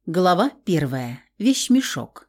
Глава 1. Вещмешок.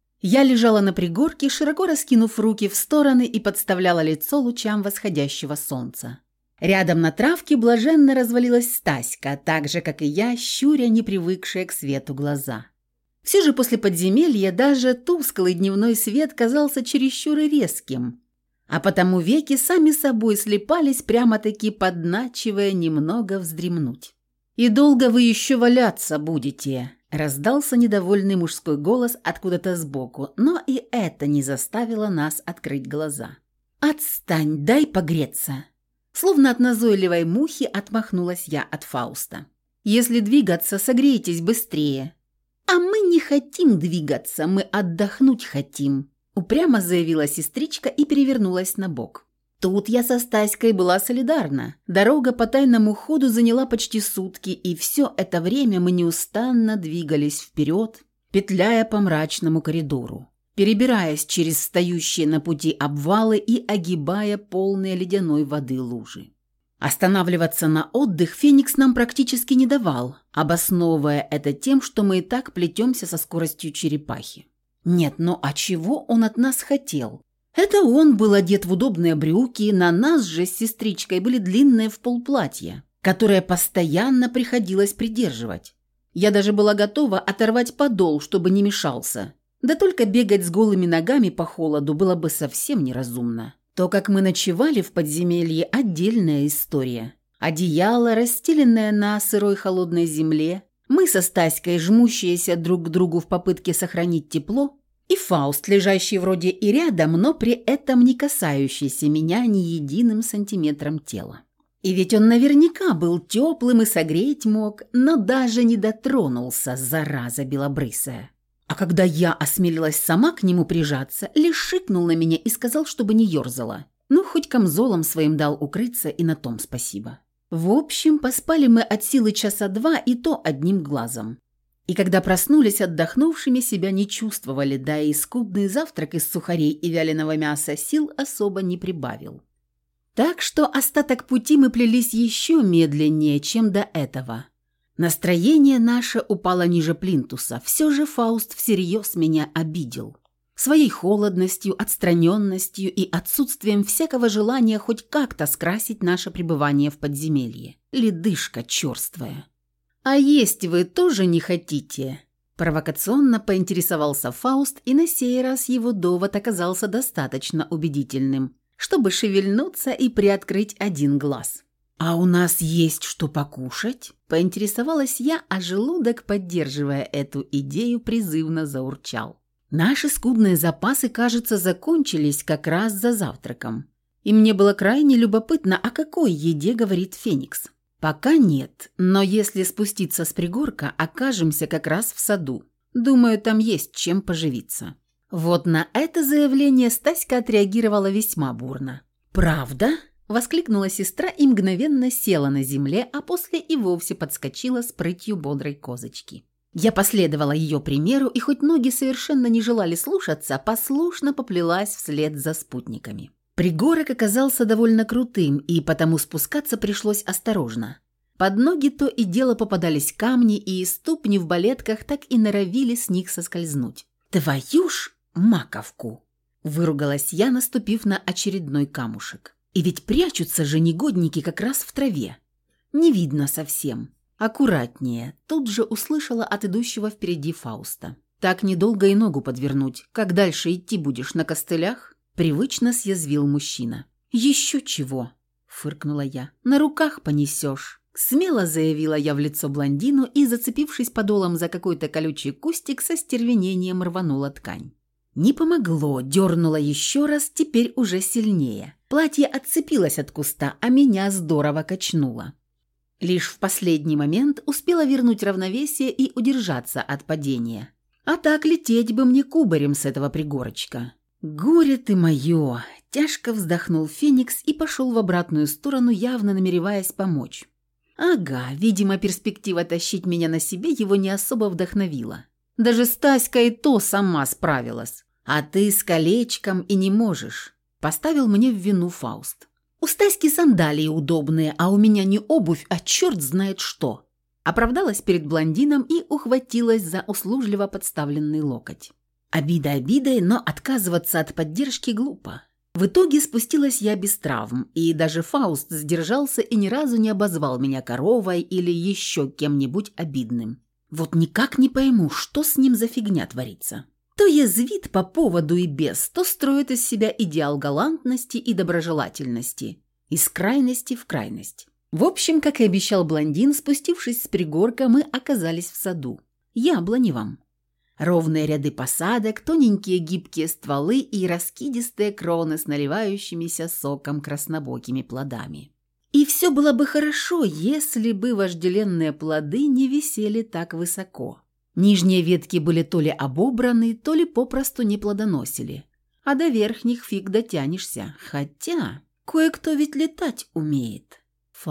Я лежала на пригорке, широко раскинув руки в стороны и подставляла лицо лучам восходящего солнца. Рядом на травке блаженно развалилась Стаська, так же, как и я, щуря непривыкшие к свету глаза. Все же после подземелья даже тусклый дневной свет казался чересчур резким, а потому веки сами собой слепались, прямо-таки подначивая немного вздремнуть. «И долго вы еще валяться будете?» – раздался недовольный мужской голос откуда-то сбоку, но и это не заставило нас открыть глаза. «Отстань, дай погреться!» Словно от назойливой мухи отмахнулась я от Фауста. «Если двигаться, согрейтесь быстрее». «А мы не хотим двигаться, мы отдохнуть хотим», – упрямо заявила сестричка и перевернулась на бок. Тут я со Стаськой была солидарна. Дорога по тайному ходу заняла почти сутки, и все это время мы неустанно двигались вперед, петляя по мрачному коридору, перебираясь через встающие на пути обвалы и огибая полные ледяной воды лужи. Останавливаться на отдых Феникс нам практически не давал, обосновывая это тем, что мы и так плетемся со скоростью черепахи. Нет, ну а чего он от нас хотел? Это он был одет в удобные брюки, на нас же с сестричкой были длинные в пол платья, которое постоянно приходилось придерживать. Я даже была готова оторвать подол, чтобы не мешался. Да только бегать с голыми ногами по холоду было бы совсем неразумно. То, как мы ночевали в подземелье, отдельная история. Одеяло, расстеленное на сырой холодной земле, мы со Стаськой, жмущиеся друг к другу в попытке сохранить тепло, и Фауст, лежащий вроде и рядом, но при этом не касающийся меня ни единым сантиметром тела. И ведь он наверняка был теплым и согреть мог, но даже не дотронулся, зараза белобрысая. А когда я осмелилась сама к нему прижаться, лишь шикнул на меня и сказал, чтобы не ерзала. Ну, хоть камзолом своим дал укрыться, и на том спасибо. В общем, поспали мы от силы часа два, и то одним глазом. И когда проснулись отдохнувшими, себя не чувствовали, да и скудный завтрак из сухарей и вяленого мяса сил особо не прибавил. Так что остаток пути мы плелись еще медленнее, чем до этого. Настроение наше упало ниже плинтуса, все же Фауст всерьез меня обидел. Своей холодностью, отстраненностью и отсутствием всякого желания хоть как-то скрасить наше пребывание в подземелье. Ледышка черствая. «А есть вы тоже не хотите?» Провокационно поинтересовался Фауст, и на сей раз его довод оказался достаточно убедительным, чтобы шевельнуться и приоткрыть один глаз. «А у нас есть что покушать?» – поинтересовалась я, а желудок, поддерживая эту идею, призывно заурчал. Наши скудные запасы, кажется, закончились как раз за завтраком. И мне было крайне любопытно, о какой еде говорит Феникс. «Пока нет, но если спуститься с пригорка, окажемся как раз в саду. Думаю, там есть чем поживиться». Вот на это заявление Стаська отреагировала весьма бурно. «Правда?» – воскликнула сестра и мгновенно села на земле, а после и вовсе подскочила с прытью бодрой козочки. Я последовала ее примеру, и хоть ноги совершенно не желали слушаться, послушно поплелась вслед за спутниками. Пригорок оказался довольно крутым, и потому спускаться пришлось осторожно. Под ноги то и дело попадались камни, и ступни в балетках так и норовили с них соскользнуть. «Твою ж маковку!» – выругалась я, наступив на очередной камушек. «И ведь прячутся же негодники как раз в траве. Не видно совсем. Аккуратнее!» – тут же услышала от идущего впереди Фауста. «Так недолго и ногу подвернуть. Как дальше идти будешь, на костылях?» Привычно съязвил мужчина. «Еще чего?» – фыркнула я. «На руках понесешь». Смело заявила я в лицо блондину и, зацепившись подолом за какой-то колючий кустик, со стервенением рванула ткань. Не помогло, дернула еще раз, теперь уже сильнее. Платье отцепилось от куста, а меня здорово качнуло. Лишь в последний момент успела вернуть равновесие и удержаться от падения. А так лететь бы мне кубарем с этого пригорочка. «Горе ты мое!» – тяжко вздохнул Феникс и пошел в обратную сторону, явно намереваясь помочь. Ага, видимо, перспектива тащить меня на себе его не особо вдохновила. Даже Стаська и то сама справилась. А ты с колечком и не можешь. Поставил мне в вину Фауст. У Стаськи сандалии удобные, а у меня не обувь, а черт знает что. Оправдалась перед блондином и ухватилась за услужливо подставленный локоть. Обида обидой, но отказываться от поддержки глупо. В итоге спустилась я без травм, и даже Фауст сдержался и ни разу не обозвал меня коровой или еще кем-нибудь обидным. Вот никак не пойму, что с ним за фигня творится. То язвит по поводу и без, то строит из себя идеал галантности и доброжелательности. Из крайности в крайность. В общем, как и обещал блондин, спустившись с пригорка, мы оказались в саду. Яблоневом. Ровные ряды посадок, тоненькие гибкие стволы и раскидистые кроны с наливающимися соком краснобокими плодами. И все было бы хорошо, если бы вожделенные плоды не висели так высоко. Нижние ветки были то ли обобраны, то ли попросту не плодоносили. А до верхних фиг дотянешься. Хотя кое-кто ведь летать умеет.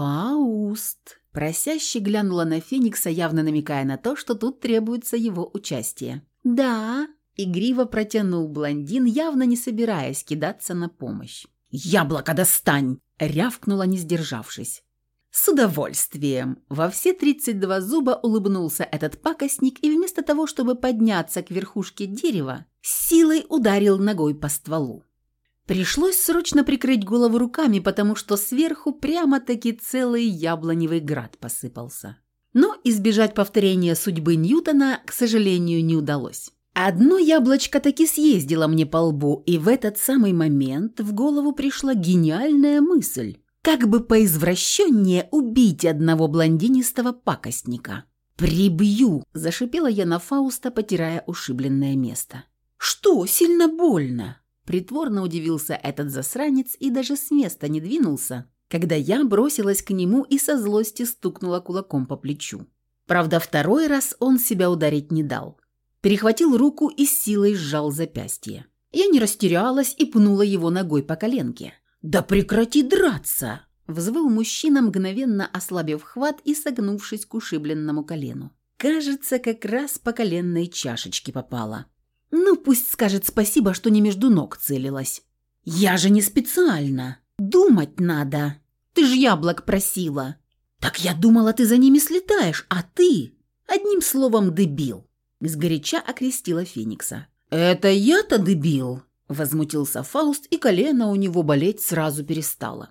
«Фауст!» Просяще глянула на Феникса, явно намекая на то, что тут требуется его участие. «Да», – игриво протянул блондин, явно не собираясь кидаться на помощь. «Яблоко достань!» – рявкнула, не сдержавшись. «С удовольствием!» – во все 32 зуба улыбнулся этот пакостник и вместо того, чтобы подняться к верхушке дерева, силой ударил ногой по стволу. Пришлось срочно прикрыть голову руками, потому что сверху прямо-таки целый яблоневый град посыпался. Но избежать повторения судьбы Ньютона, к сожалению, не удалось. Одно яблочко таки съездило мне по лбу, и в этот самый момент в голову пришла гениальная мысль. Как бы поизвращеннее убить одного блондинистого пакостника. «Прибью!» – зашипела я на Фауста, потирая ушибленное место. «Что, сильно больно?» Притворно удивился этот засранец и даже с места не двинулся, когда я бросилась к нему и со злости стукнула кулаком по плечу. Правда, второй раз он себя ударить не дал. Перехватил руку и с силой сжал запястье. Я не растерялась и пнула его ногой по коленке. «Да прекрати драться!» – взвыл мужчина, мгновенно ослабив хват и согнувшись к ушибленному колену. Кажется, как раз по коленной чашечке попало. «Ну, пусть скажет спасибо, что не между ног целилась». «Я же не специально. Думать надо. Ты ж яблок просила». «Так я думала, ты за ними слетаешь, а ты...» «Одним словом, дебил», — сгоряча окрестила Феникса. «Это я-то дебил?» — возмутился Фауст, и колено у него болеть сразу перестало.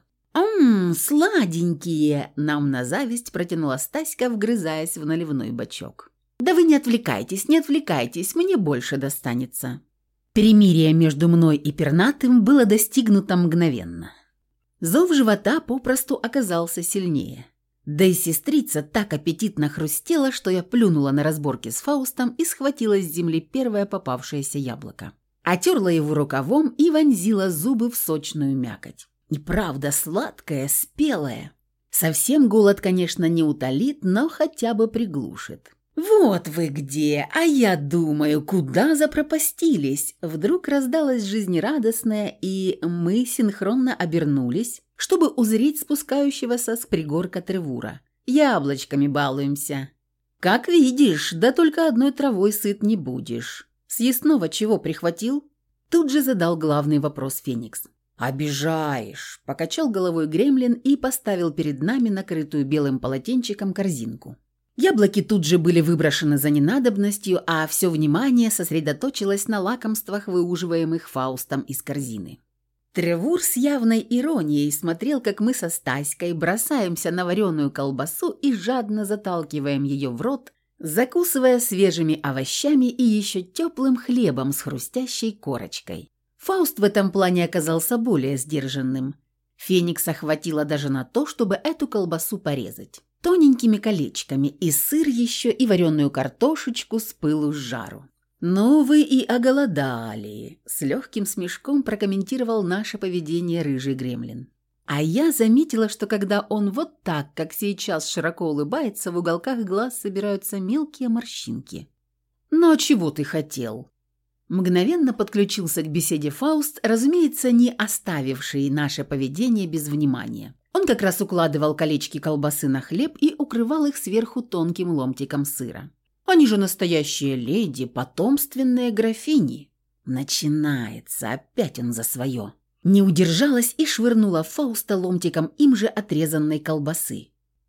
Сладенькие!» — нам на зависть протянула Стаська, вгрызаясь в наливной бачок. «Да вы не отвлекайтесь, мне больше достанется». Перемирие между мной и пернатым было достигнуто мгновенно. Зов живота попросту оказался сильнее. Да и сестрица так аппетитно хрустела, что я плюнула на разборки с Фаустом и схватила с земли первое попавшееся яблоко. Отерла его рукавом и вонзила зубы в сочную мякоть. И правда сладкое, спелое. Совсем голод, конечно, не утолит, но хотя бы приглушит. «Вот вы где! А я думаю, куда запропастились?» Вдруг раздалось жизнерадостное, и мы синхронно обернулись, чтобы узреть спускающегося с пригорка Тревура. «Яблочками балуемся». «Как видишь, да только одной травой сыт не будешь. Съестного чего прихватил?» Тут же задал главный вопрос Феникс. «Обижаешь!» – покачал головой гремлин и поставил перед нами накрытую белым полотенчиком корзинку. Яблоки тут же были выброшены за ненадобностью, а все внимание сосредоточилось на лакомствах, выуживаемых Фаустом из корзины. Тревур с явной иронией смотрел, как мы со Стаськой бросаемся на вареную колбасу и жадно заталкиваем ее в рот, закусывая свежими овощами и еще теплым хлебом с хрустящей корочкой. Фауст в этом плане оказался более сдержанным. Феникса хватило даже на то, чтобы эту колбасу порезать. Тоненькими колечками, и сыр еще, и вареную картошечку с пылу с жару. «Ну вы и оголодали», – с легким смешком прокомментировал наше поведение рыжий гремлин. А я заметила, что когда он вот так, как сейчас, широко улыбается, в уголках глаз собираются мелкие морщинки. «Ну а чего ты хотел?» Мгновенно подключился к беседе Фауст, разумеется, не оставивший наше поведение без внимания. Он как раз укладывал колечки колбасы на хлеб и укрывал их сверху тонким ломтиком сыра. Они же настоящие леди, потомственные графини. Начинается, опять он за свое. Не удержалась и швырнула Фауста ломтиком им же отрезанной колбасы.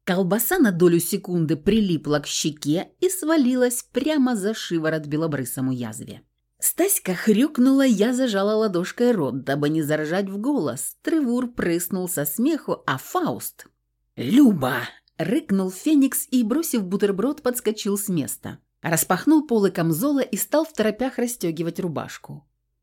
Колбаса на долю секунды прилипла к щеке и свалилась прямо за шиворот белобрысому язве. Стаська хрюкнула, я зажала ладошкой рот, дабы не заржать в голос. Тревур прыснул со смеху, а Фауст... «Люба!» – рыкнул Феникс и, бросив бутерброд, подскочил с места. Распахнул полы камзола и стал второпях расстегивать рубашку.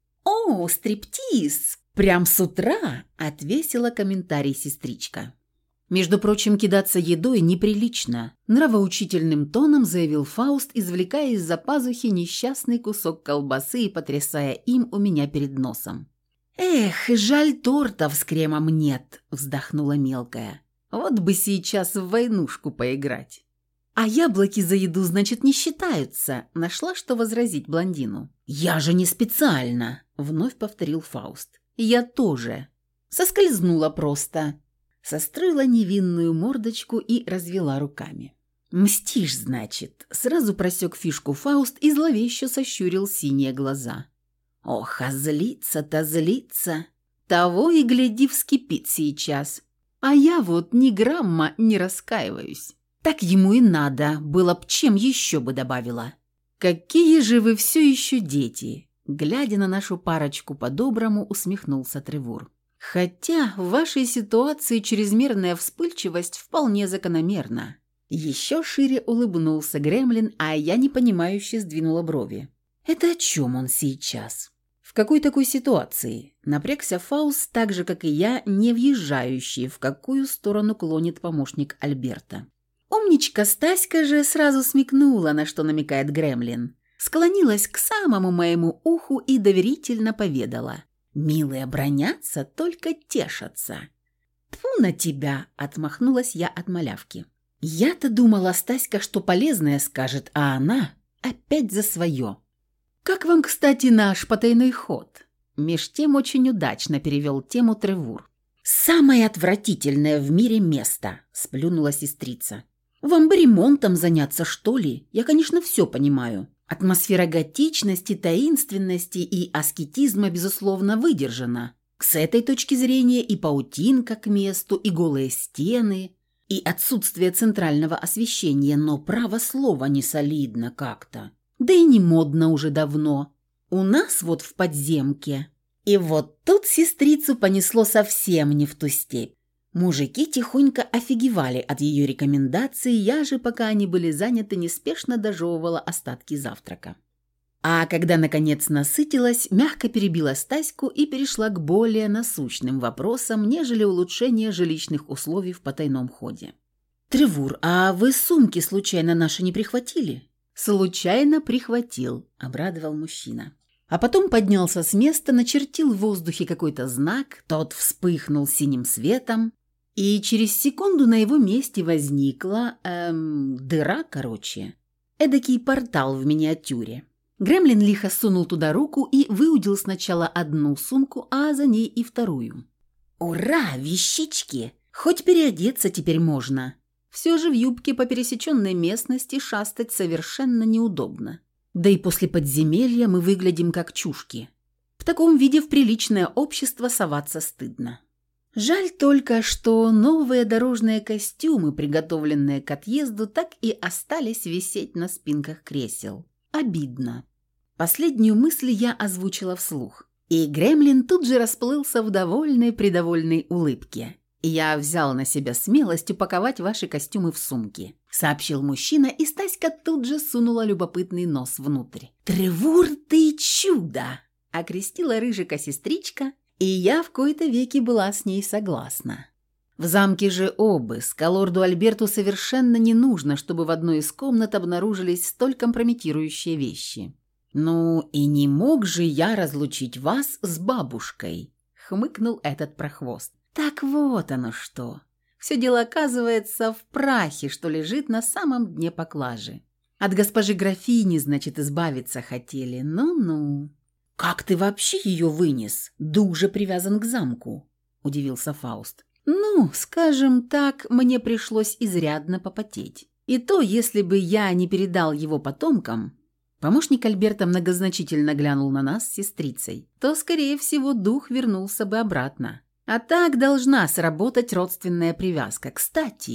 «О, стриптиз! Прям с утра!» – отвесила комментарий сестричка. «Между прочим, кидаться едой неприлично», – нравоучительным тоном заявил Фауст, извлекая из-за пазухи несчастный кусок колбасы и потрясая им у меня перед носом. «Эх, жаль, тортов с кремом нет», – вздохнула мелкая. «Вот бы сейчас в войнушку поиграть». «А яблоки за еду, значит, не считаются», – нашла, что возразить блондину. «Я же не специально», – вновь повторил Фауст. «Я тоже. Соскользнула просто». Состроила невинную мордочку и развела руками. «Мстишь, значит?» Сразу просек фишку Фауст и зловеще сощурил синие глаза. «Ох, а злится-то злится! Того и гляди вскипит сейчас. А я вот ни грамма не раскаиваюсь. Так ему и надо, было б чем еще бы добавила. Какие же вы все еще дети!» Глядя на нашу парочку по-доброму, усмехнулся Тревур. «Хотя в вашей ситуации чрезмерная вспыльчивость вполне закономерна». Еще шире улыбнулся Гремлин, а я непонимающе сдвинула брови. «Это о чем он сейчас?» «В какой такой ситуации?» Напрягся Фауст, так же, как и я, не въезжающий, в какую сторону клонит помощник Альберта. Умничка Стаська же сразу смекнула, на что намекает Гремлин. Склонилась к самому моему уху и доверительно поведала. «Милые бронятся, только тешатся». «Тьфу на тебя!» – отмахнулась я от малявки. Я-то думала, Стаська, что полезное скажет, а она опять за свое. «Как вам, кстати, наш потайной ход?» Меж тем очень удачно перевел тему Тревур. «Самое отвратительное в мире место!» – сплюнула сестрица. «Вам бы ремонтом заняться, что ли? Я, конечно, все понимаю. Атмосфера готичности, таинственности и аскетизма, безусловно, выдержана. С этой точки зрения и паутинка к месту, и голые стены, и отсутствие центрального освещения, но право слова не солидно как-то. Да и не модно уже давно. У нас вот в подземке». И вот тут сестрицу понесло совсем не в ту степь. Мужики тихонько офигевали от ее рекомендаций, я же, пока они были заняты, неспешно дожевывала остатки завтрака. А когда, наконец, насытилась, мягко перебила Стаську и перешла к более насущным вопросам, нежели улучшение жилищных условий в потайном ходе. «Тревур, а вы сумки случайно наши не прихватили?» «Случайно прихватил», – обрадовал мужчина. А потом поднялся с места, начертил в воздухе какой-то знак, тот вспыхнул синим светом, и через секунду на его месте возникла, дыра, короче. Эдакий портал в миниатюре. Гремлин лихо сунул туда руку и выудил сначала одну сумку, а за ней и вторую. «Ура, вещички! Хоть переодеться теперь можно!» Все же в юбке по пересеченной местности шастать совершенно неудобно. Да и после подземелья мы выглядим как чушки. В таком виде в приличное общество соваться стыдно. Жаль только, что новые дорожные костюмы, приготовленные к отъезду, так и остались висеть на спинках кресел. Обидно. Последнюю мысль я озвучила вслух. И Гремлин тут же расплылся в довольной-придовольной улыбке. «Я взял на себя смелость упаковать ваши костюмы в сумки», — сообщил мужчина, и Стаська тут же сунула любопытный нос внутрь. «Тревур, ты чудо!» — окрестила рыжика сестричка, и я в кои-то веки была с ней согласна. В замке же обыск, а лорду Альберту совершенно не нужно, чтобы в одной из комнат обнаружились столь компрометирующие вещи. «Ну и не мог же я разлучить вас с бабушкой», — хмыкнул этот прохвост. «Так вот оно что. Все дело оказывается в прахе, что лежит на самом дне поклажи. От госпожи графини, значит, избавиться хотели. Ну-ну». «Как ты вообще ее вынес? Дуже привязан к замку», – удивился Фауст. «Ну, скажем так, мне пришлось изрядно попотеть. И то, если бы я не передал его потомкам...» Помощник Альберта многозначительно глянул на нас с сестрицей. «То, скорее всего, дух вернулся бы обратно. А так должна сработать родственная привязка. Кстати,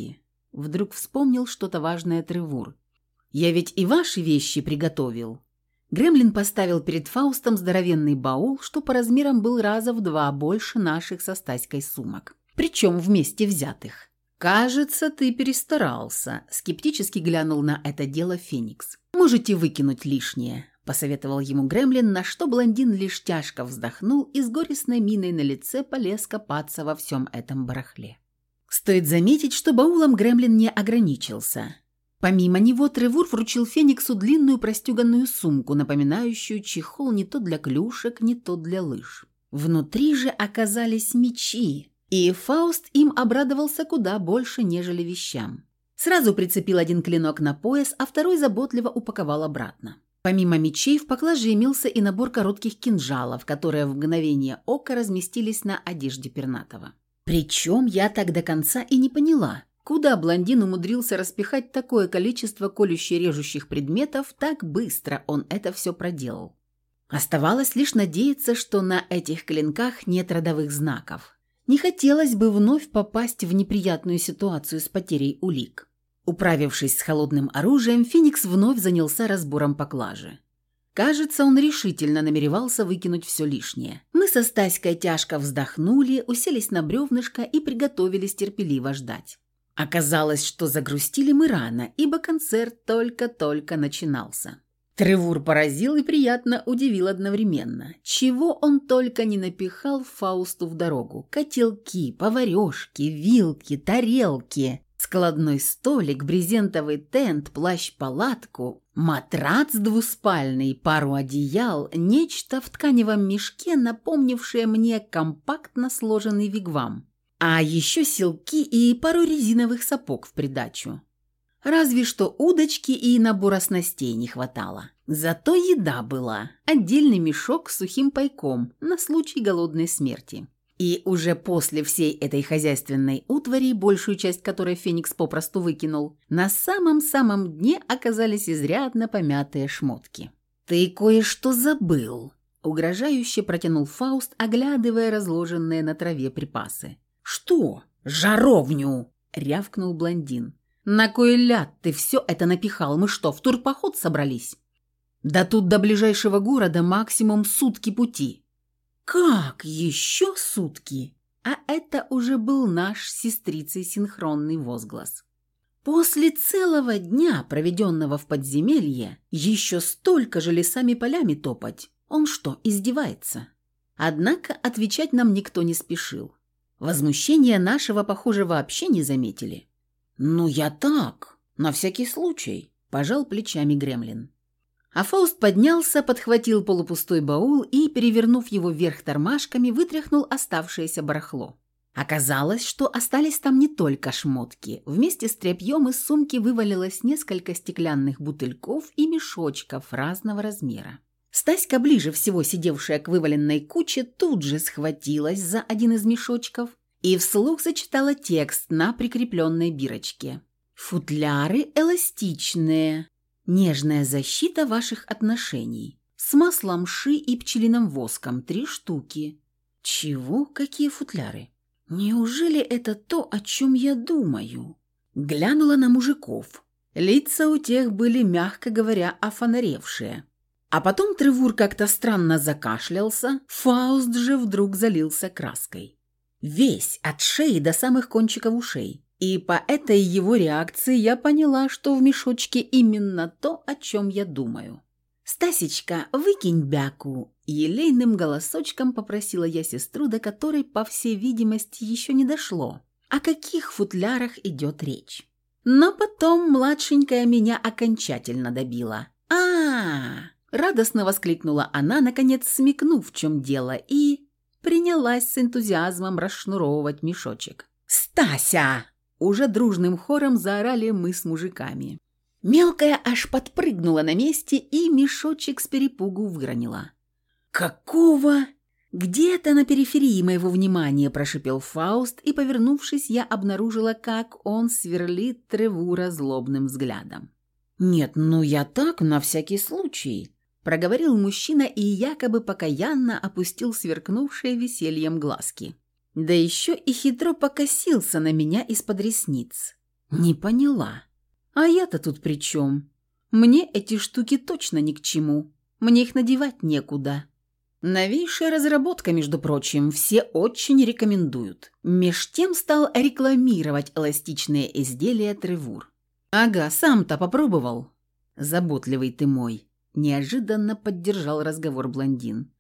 Вдруг вспомнил что-то важное Тревур. «Я ведь и ваши вещи приготовил». Гремлин поставил перед Фаустом здоровенный баул, что по размерам был раза в 2 больше наших со Стаськой сумок. Причем вместе взятых. «Кажется, ты перестарался», – скептически глянул на это дело Феникс. «Можете выкинуть лишнее», – посоветовал ему Гремлин, на что блондин лишь тяжко вздохнул и с горестной миной на лице полез копаться во всем этом барахле. Стоит заметить, что баулом Гремлин не ограничился. Помимо него Тревур вручил Фениксу длинную простеганную сумку, напоминающую чехол не то для клюшек, не то для лыж. Внутри же оказались мечи, и Фауст им обрадовался куда больше, нежели вещам. Сразу прицепил один клинок на пояс, а второй заботливо упаковал обратно. Помимо мечей в поклаже имелся и набор коротких кинжалов, которые в мгновение ока разместились на одежде пернатого. Причем я так до конца и не поняла, куда блондин умудрился распихать такое количество колюще-режущих предметов, так быстро он это все проделал. Оставалось лишь надеяться, что на этих клинках нет родовых знаков. Не хотелось бы вновь попасть в неприятную ситуацию с потерей улик. Управившись с холодным оружием, Феникс вновь занялся разбором поклажи. Кажется, он решительно намеревался выкинуть все лишнее. Мы со Стаськой тяжко вздохнули, уселись на бревнышко и приготовились терпеливо ждать. Оказалось, что загрустили мы рано, ибо концерт только-только начинался. Тревур поразил и приятно удивил одновременно. Чего он только не напихал Фаусту в дорогу. Котелки, поварешки, вилки, тарелки, складной столик, брезентовый тент, плащ-палатку, матрац двуспальный, пару одеял, нечто в тканевом мешке, напомнившее мне компактно сложенный вигвам. А еще селки и пару резиновых сапог в придачу. Разве что удочки и набора снастей не хватало. Зато еда была. Отдельный мешок с сухим пайком на случай голодной смерти. И уже после всей этой хозяйственной утвари, большую часть которой Феникс попросту выкинул, на самом-самом дне оказались изрядно помятые шмотки. «Ты кое-что забыл», – угрожающе протянул Фауст, оглядывая разложенные на траве припасы. «Что? Жаровню!» – рявкнул блондин. «На кой ляд ты все это напихал? Мы что, в турпоход собрались?» «Да тут до ближайшего города максимум сутки пути». «Как еще сутки?» А это уже был наш с сестрицей синхронный возглас. После целого дня, проведенного в подземелье, еще столько же лесами-полями топать. Он что, издевается? Однако отвечать нам никто не спешил. Возмущения нашего, похоже, вообще не заметили. «Ну я так, на всякий случай», – пожал плечами Гремлин. А Фауст поднялся, подхватил полупустой баул и, перевернув его вверх тормашками, вытряхнул оставшееся барахло. Оказалось, что остались там не только шмотки. Вместе с тряпьем из сумки вывалилось несколько стеклянных бутыльков и мешочков разного размера. Стаська, ближе всего сидевшая к вываленной куче, тут же схватилась за один из мешочков и вслух зачитала текст на прикрепленной бирочке. «Футляры эластичные. Нежная защита ваших отношений. С маслом ши и пчелиным воском 3 штуки». «Чего? Какие футляры? Неужели это то, о чем я думаю?» Глянула на мужиков. Лица у тех были, мягко говоря, офонаревшие. А потом Тревур как-то странно закашлялся, Фауст же вдруг залился краской. Весь, от шеи до самых кончиков ушей. И по этой его реакции я поняла, что в мешочке именно то, о чем я думаю. «Стасечка, выкинь бяку!» Елейным голосочком попросила я сестру, до которой, по всей видимости, еще не дошло. О каких футлярах идет речь? Но потом младшенькая меня окончательно добила. Радостно воскликнула она, наконец смекнув, в чем дело, и принялась с энтузиазмом расшнуровывать мешочек. «Стася!» Уже дружным хором заорали мы с мужиками. Мелкая аж подпрыгнула на месте и мешочек с перепугу выронила. «Какого?» «Где-то на периферии моего внимания», – прошипел Фауст, и, повернувшись, я обнаружила, как он сверлит Тревура злобным взглядом. «Нет, ну я так, на всякий случай», – проговорил мужчина и якобы покаянно опустил сверкнувшие весельем глазки. Да еще и хитро покосился на меня из-под ресниц. «Не поняла. А я-то тут при чем? Мне эти штуки точно ни к чему. Мне их надевать некуда». Новейшая разработка, между прочим, все очень рекомендуют. Меж тем стал рекламировать эластичные изделия Тревур. «Ага, сам-то попробовал?» «Заботливый ты мой», – неожиданно поддержал разговор блондин.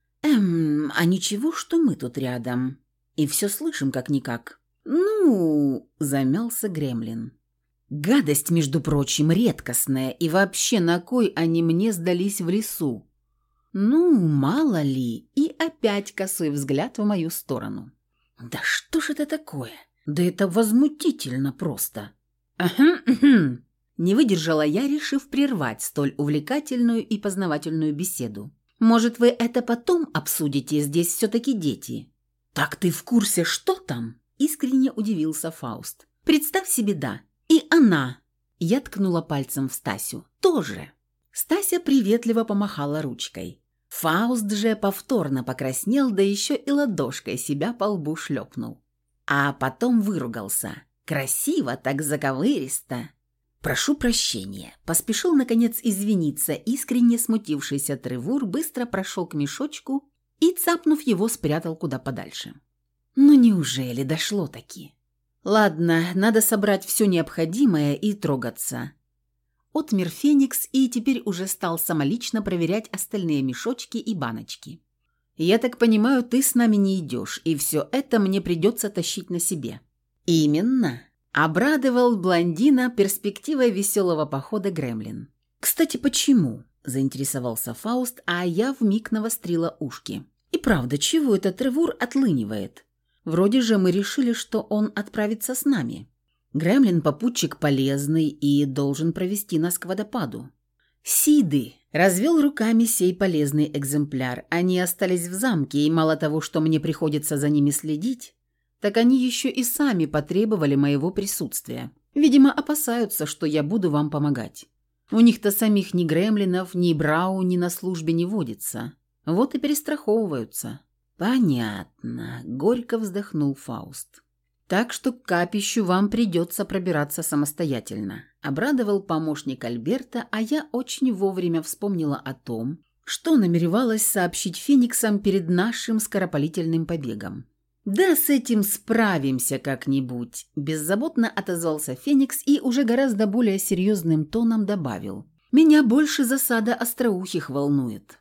А ничего, что мы тут рядом, и все слышим как-никак». «Ну...» – замялся Гремлин. «Гадость, между прочим, редкостная, и вообще на кой они мне сдались в лесу?» «Ну, мало ли», и опять косой взгляд в мою сторону. «Да что ж это такое? Да это возмутительно просто». «Ахм-ахм», не выдержала я, решив прервать столь увлекательную и познавательную беседу. «Может, вы это потом обсудите, здесь все-таки дети?» «Так ты в курсе, что там?» – искренне удивился Фауст. «Представь себе, да. И она». Я ткнула пальцем в Стасю. «Тоже». Стася приветливо помахала ручкой. Фауст же повторно покраснел, да еще и ладошкой себя по лбу шлепнул. А потом выругался. Красиво, так заковыристо. «Прошу прощения», – поспешил, наконец, извиниться. Искренне смутившийся Тревур быстро прошел к мешочку и, цапнув его, спрятал куда подальше. «Ну неужели дошло-таки?» «Ладно, надо собрать все необходимое и трогаться». Отмер Феникс и теперь уже стал самолично проверять остальные мешочки и баночки. «Я так понимаю, ты с нами не идешь, и все это мне придется тащить на себе». «Именно», – обрадовал блондина перспективой веселого похода Гремлин. «Кстати, почему?» – заинтересовался Фауст, а я вмиг навострила ушки. «И правда, чего этот Тревур отлынивает? Вроде же мы решили, что он отправится с нами». Гремлин – попутчик полезный и должен провести нас к водопаду. «Сиды!» – развел руками сей полезный экземпляр. Они остались в замке, и мало того, что мне приходится за ними следить, так они еще и сами потребовали моего присутствия. Видимо, опасаются, что я буду вам помогать. У них-то самих ни гремлинов, ни брау, ни на службе не водится. Вот и перестраховываются». «Понятно», – горько вздохнул Фауст. «Так что к капищу вам придется пробираться самостоятельно», – обрадовал помощник Альберта, а я очень вовремя вспомнила о том, что намеревалась сообщить фениксам перед нашим скоропалительным побегом. «Да с этим справимся как-нибудь», – беззаботно отозвался Феникс и уже гораздо более серьезным тоном добавил. «Меня больше засада остроухих волнует».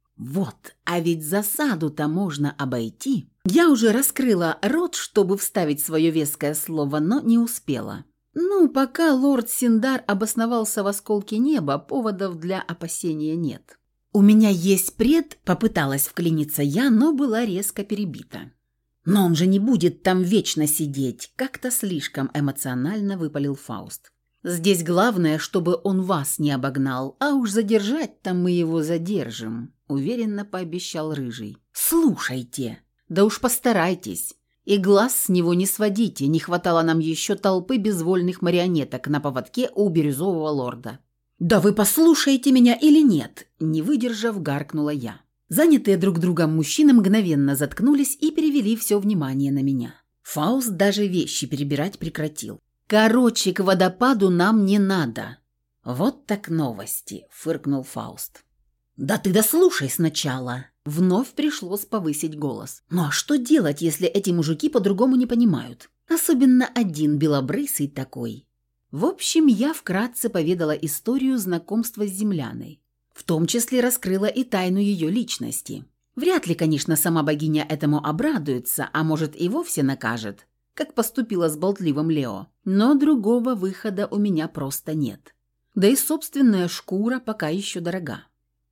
«Вот, а ведь засаду-то можно обойти». Я уже раскрыла рот, чтобы вставить свое веское слово, но не успела. Пока лорд Синдар обосновался в осколке неба, поводов для опасения нет. «У меня есть попыталась вклиниться я, но была резко перебита. «Но он же не будет там вечно сидеть», – как-то слишком эмоционально выпалил Фауст. «Здесь главное, чтобы он вас не обогнал, а уж задержать-то мы его задержим», – уверенно пообещал Рыжий. «Слушайте». «Да уж постарайтесь. И глаз с него не сводите, не хватало нам еще толпы безвольных марионеток на поводке у бирюзового лорда». «Да вы послушаете меня или нет?» – не выдержав, гаркнула я. Занятые друг другом мужчины мгновенно заткнулись и перевели все внимание на меня. Фауст даже вещи перебирать прекратил. «Короче, к водопаду нам не надо». «Вот так новости», – фыркнул Фауст. «Да ты дослушай сначала». Вновь пришлось повысить голос. «Ну а что делать, если эти мужики по-другому не понимают? Особенно один белобрысый такой». В общем, я вкратце поведала историю знакомства с земляной. В том числе раскрыла и тайну ее личности. Вряд ли, конечно, сама богиня этому обрадуется, а может и вовсе накажет, как поступила с болтливым Лео. Но другого выхода у меня просто нет. Да и собственная шкура пока еще дорога.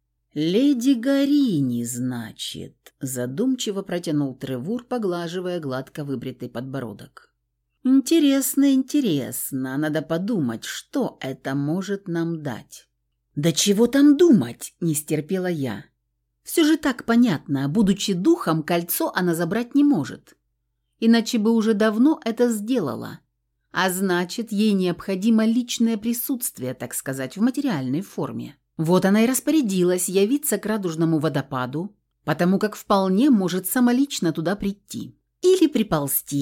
«Леди Гарини, значит», – задумчиво протянул Тревур, поглаживая гладко выбритый подбородок. «Интересно, интересно. Надо подумать, что это может нам дать». «Да чего там думать?» – не стерпела я. «Все же так понятно. Будучи духом, кольцо она забрать не может. Иначе бы уже давно это сделала. А значит, ей необходимо личное присутствие, так сказать, в материальной форме. Вот она и распорядилась явиться к радужному водопаду, потому как вполне может самолично туда прийти. Или приползти.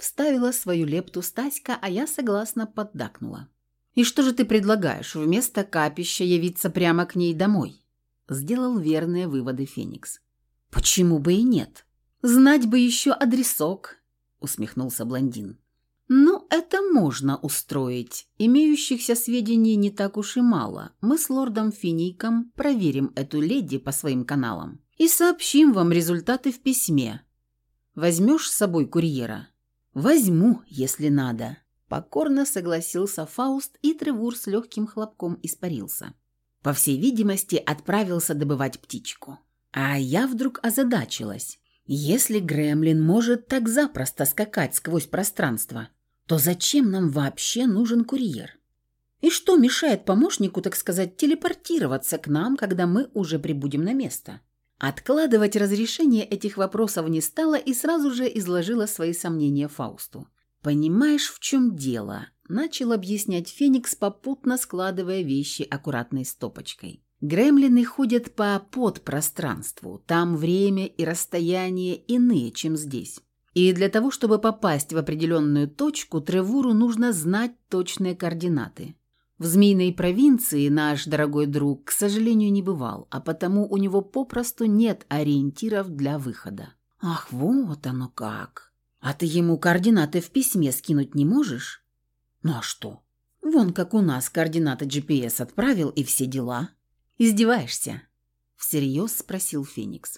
Вставила свою лепту Стаська, а я согласно поддакнула. «И что же ты предлагаешь, вместо капища явиться прямо к ней домой?» Сделал верные выводы Феникс. «Почему бы и нет? Знать бы еще адресок», усмехнулся блондин. «Ну, это можно устроить. Имеющихся сведений не так уж и мало. Мы с лордом Фиником проверим эту леди по своим каналам и сообщим вам результаты в письме. Возьмешь с собой курьера?» «Возьму, если надо», – покорно согласился Фауст, и Тревур с легким хлопком испарился. По всей видимости, отправился добывать птичку. А я вдруг озадачилась. Если Гремлин может так запросто скакать сквозь пространство, то зачем нам вообще нужен курьер? И что мешает помощнику, так сказать, телепортироваться к нам, когда мы уже прибудем на место? Откладывать разрешение этих вопросов не стала и сразу же изложила свои сомнения Фаусту. «Понимаешь, в чем дело?» – начал объяснять Феникс, попутно складывая вещи аккуратной стопочкой. «Гремлины ходят по подпространству, там время и расстояние иные, чем здесь. И для того, чтобы попасть в определенную точку, Тревуру нужно знать точные координаты. В Змеиной провинции наш дорогой друг, к сожалению, не бывал, а потому у него попросту нет ориентиров для выхода». «Ах, вот оно как! А ты ему координаты в письме скинуть не можешь?» «Ну а что? Вон как у нас координаты GPS отправил и все дела». «Издеваешься?» – всерьез спросил Феникс.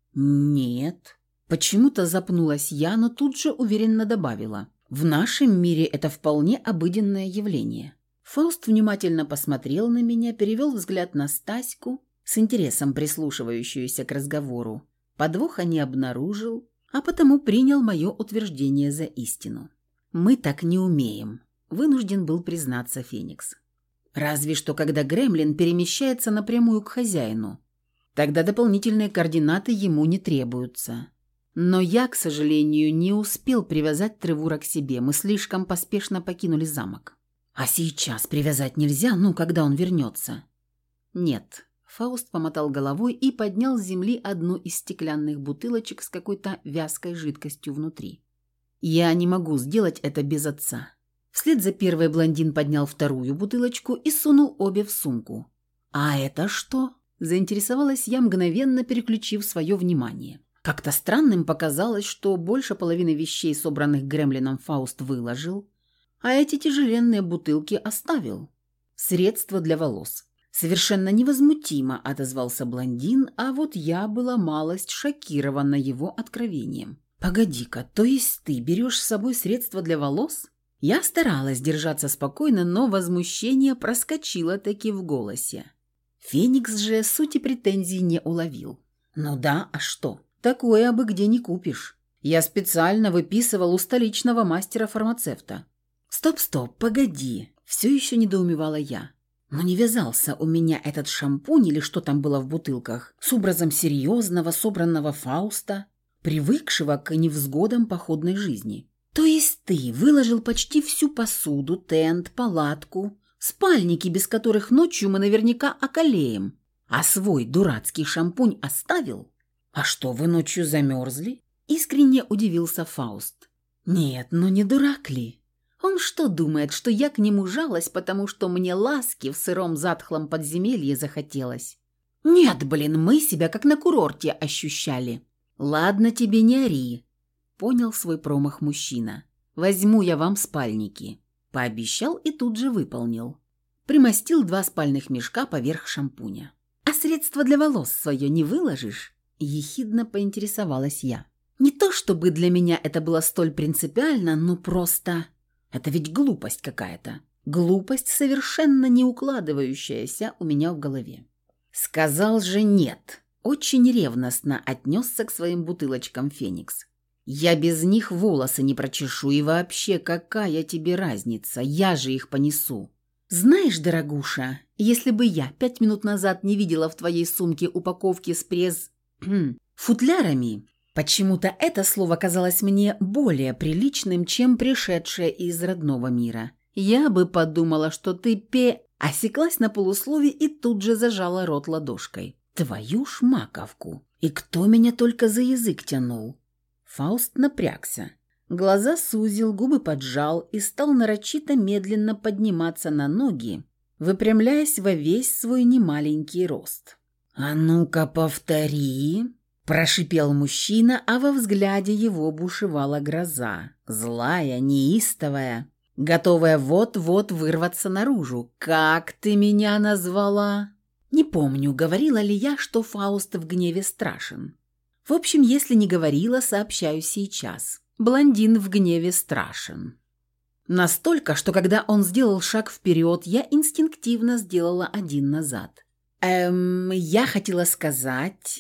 «Нет». Почему-то запнулась я, но тут же уверенно добавила. «В нашем мире это вполне обыденное явление». Фауст внимательно посмотрел на меня, перевел взгляд на Стаську, с интересом прислушивающуюся к разговору. Подвоха не обнаружил, а потому принял мое утверждение за истину. «Мы так не умеем», – вынужден был признаться Феникс. «Разве что когда Гремлин перемещается напрямую к хозяину. Тогда дополнительные координаты ему не требуются. Но я, к сожалению, не успел привязать Тревура к себе, мы слишком поспешно покинули замок». «А сейчас привязать нельзя, когда он вернется?» «Нет». Фауст помотал головой и поднял с земли одну из стеклянных бутылочек с какой-то вязкой жидкостью внутри. «Я не могу сделать это без отца». Вслед за первой блондин поднял вторую бутылочку и сунул обе в сумку. «А это что?» – заинтересовалась я, мгновенно переключив свое внимание. Как-то странным показалось, что больше половины вещей, собранных Гремлином, Фауст выложил, а эти тяжеленные бутылки оставил. «Средство для волос». Совершенно невозмутимо отозвался блондин, а вот я была малость шокирована его откровением. «Погоди-ка, то есть ты берешь с собой средства для волос?» Я старалась держаться спокойно, но возмущение проскочило таки в голосе. Феникс же сути претензий не уловил. «Ну да, а что? Такое абы где не купишь. Я специально выписывал у столичного мастера-фармацевта». «Стоп, погоди!» – все еще недоумевала я. Но не вязался у меня этот шампунь или что там было в бутылках с образом серьезного, собранного Фауста, привыкшего к невзгодам походной жизни. То есть ты выложил почти всю посуду, тент, палатку, спальники, без которых ночью мы наверняка околеем, а свой дурацкий шампунь оставил? А что, вы ночью замерзли?» Искренне удивился Фауст. «Нет, не дурак ли? Он что думает, что я к нему жалась, потому что мне ласки в сыром затхлом подземелье захотелось? Нет, мы себя как на курорте ощущали». «Ладно тебе, не ори», – понял свой промах мужчина. «Возьму я вам спальники». Пообещал и тут же выполнил. Примостил 2 спальных мешка поверх шампуня. «А средство для волос свое не выложишь?» – ехидно поинтересовалась я. Не то чтобы для меня это было столь принципиально, но просто... Это ведь глупость какая-то. Глупость, совершенно не укладывающаяся у меня в голове. Сказал же нет. Очень ревностно отнесся к своим бутылочкам Феникс. «Я без них волосы не прочешу, и вообще какая тебе разница? Я же их понесу». «Знаешь, дорогуша, если бы я 5 минут назад не видела в твоей сумке упаковки с футлярами, почему-то это слово казалось мне более приличным, чем пришедшее из родного мира. Я бы подумала, что ты Осеклась на полуслове и тут же зажала рот ладошкой. Твою ж маковку! И кто меня только за язык тянул? Фауст напрягся. Глаза сузил, губы поджал и стал нарочито медленно подниматься на ноги, выпрямляясь во весь свой немаленький рост. «А ну-ка повтори!» – прошипел мужчина, а во взгляде его бушевала гроза, злая, неистовая, готовая вот-вот вырваться наружу. «Как ты меня назвала?» Не помню, говорила ли я, что Фауст в гневе страшен. В общем, если не говорила, сообщаю сейчас. Блондин в гневе страшен. Настолько, что когда он сделал шаг вперед, я инстинктивно сделала один назад. Я хотела сказать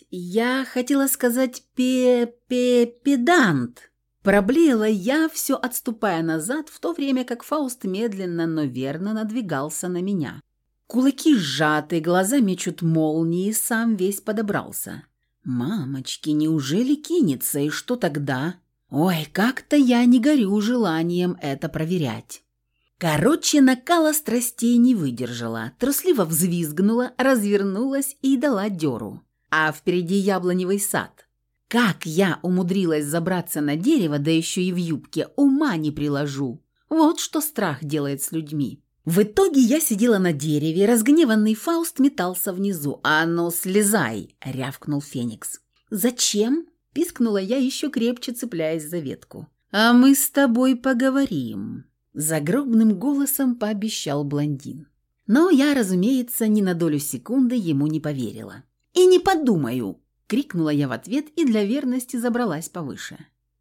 педант. Проблеяла я, все отступая назад, в то время как Фауст медленно, но верно надвигался на меня. Кулаки сжаты, глаза мечут молнии, сам весь подобрался. «Мамочки, неужели кинется, и что тогда?» «Ой, как-то я не горю желанием это проверять». Короче, накала страстей не выдержала, трусливо взвизгнула, развернулась и дала дёру. А впереди яблоневый сад. Как я умудрилась забраться на дерево, да еще и в юбке, ума не приложу. Вот что страх делает с людьми. В итоге я сидела на дереве, разгневанный Фауст метался внизу. «А ну, слезай!» – рявкнул Феникс. «Зачем?» – пискнула я, еще крепче цепляясь за ветку. «А мы с тобой поговорим», – загробным голосом пообещал блондин. Но я, разумеется, ни на долю секунды ему не поверила. «И не подумаю!» – крикнула я в ответ и для верности забралась повыше.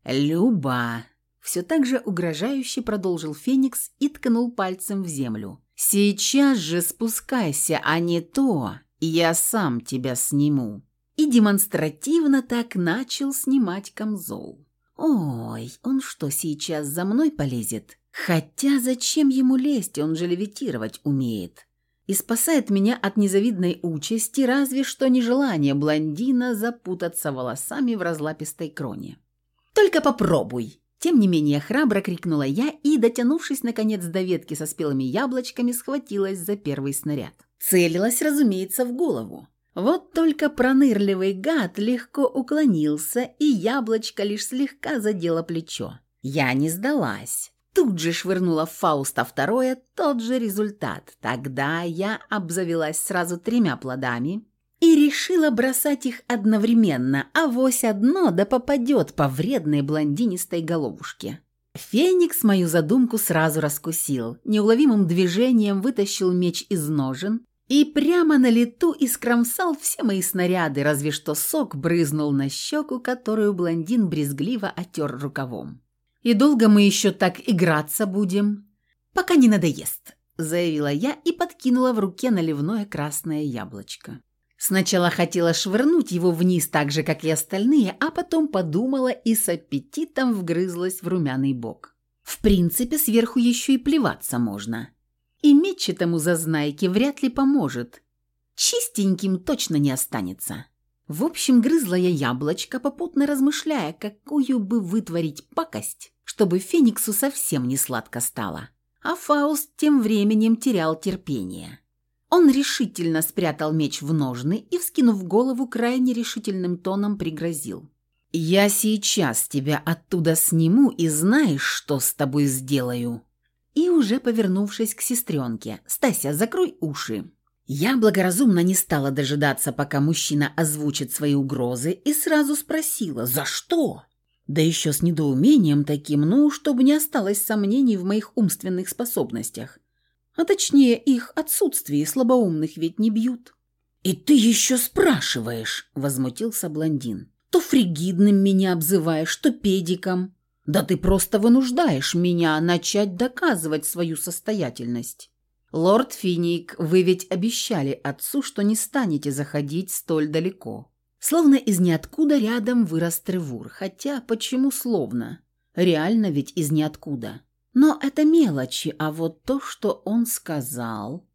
«Люба!» Все так же угрожающе продолжил Феникс и ткнул пальцем в землю. «Сейчас же спускайся, а не то я сам тебя сниму». И демонстративно так начал снимать камзол. «Ой, он что, сейчас за мной полезет? Хотя зачем ему лезть, он же левитировать умеет. И спасает меня от незавидной участи разве что нежелание блондина запутаться волосами в разлапистой кроне. Только попробуй!» Тем не менее храбро крикнула я и, дотянувшись наконец до ветки со спелыми яблочками, схватилась за первый снаряд. Целилась, разумеется, в голову. Вот только пронырливый гад легко уклонился, и яблочко лишь слегка задело плечо. Я не сдалась. Тут же швырнула в Фауста второе, тот же результат. Тогда я обзавелась сразу 3 плодами и решила бросать их одновременно, авось одно да попадет по вредной блондинистой головушке. Феникс мою задумку сразу раскусил, неуловимым движением вытащил меч из ножен и прямо на лету искромсал все мои снаряды, разве что сок брызнул на щеку, которую блондин брезгливо оттер рукавом. «И долго мы еще так играться будем?» «Пока не надоест», – заявила я и подкинула в руке наливное красное яблочко. Сначала хотела швырнуть его вниз так же, как и остальные, а потом подумала и с аппетитом вгрызлась в румяный бок. В принципе, сверху еще и плеваться можно. И меч этому зазнайке вряд ли поможет. Чистеньким точно не останется. В общем, грызла я яблочко, попутно размышляя, какую бы вытворить пакость, чтобы Фениксу совсем не сладко стало. А Фауст тем временем терял терпение. Он решительно спрятал меч в ножны и, вскинув голову, крайне решительным тоном пригрозил. «Я сейчас тебя оттуда сниму и знаешь, что с тобой сделаю?» И уже повернувшись к сестренке: «Стася, закрой уши». Я благоразумно не стала дожидаться, пока мужчина озвучит свои угрозы, и сразу спросила: «За что?» Да еще с недоумением таким, чтобы не осталось сомнений в моих умственных способностях. А точнее, их отсутствие, слабоумных ведь не бьют. «И ты еще спрашиваешь?» – возмутился блондин. «То фригидным меня обзываешь, то педиком. Да ты просто вынуждаешь меня начать доказывать свою состоятельность. Лорд Финик, вы ведь обещали отцу, что не станете заходить столь далеко». Словно из ниоткуда рядом вырос Тревур, хотя почему словно? Реально ведь из ниоткуда. Но это мелочи, а вот то, что он сказал...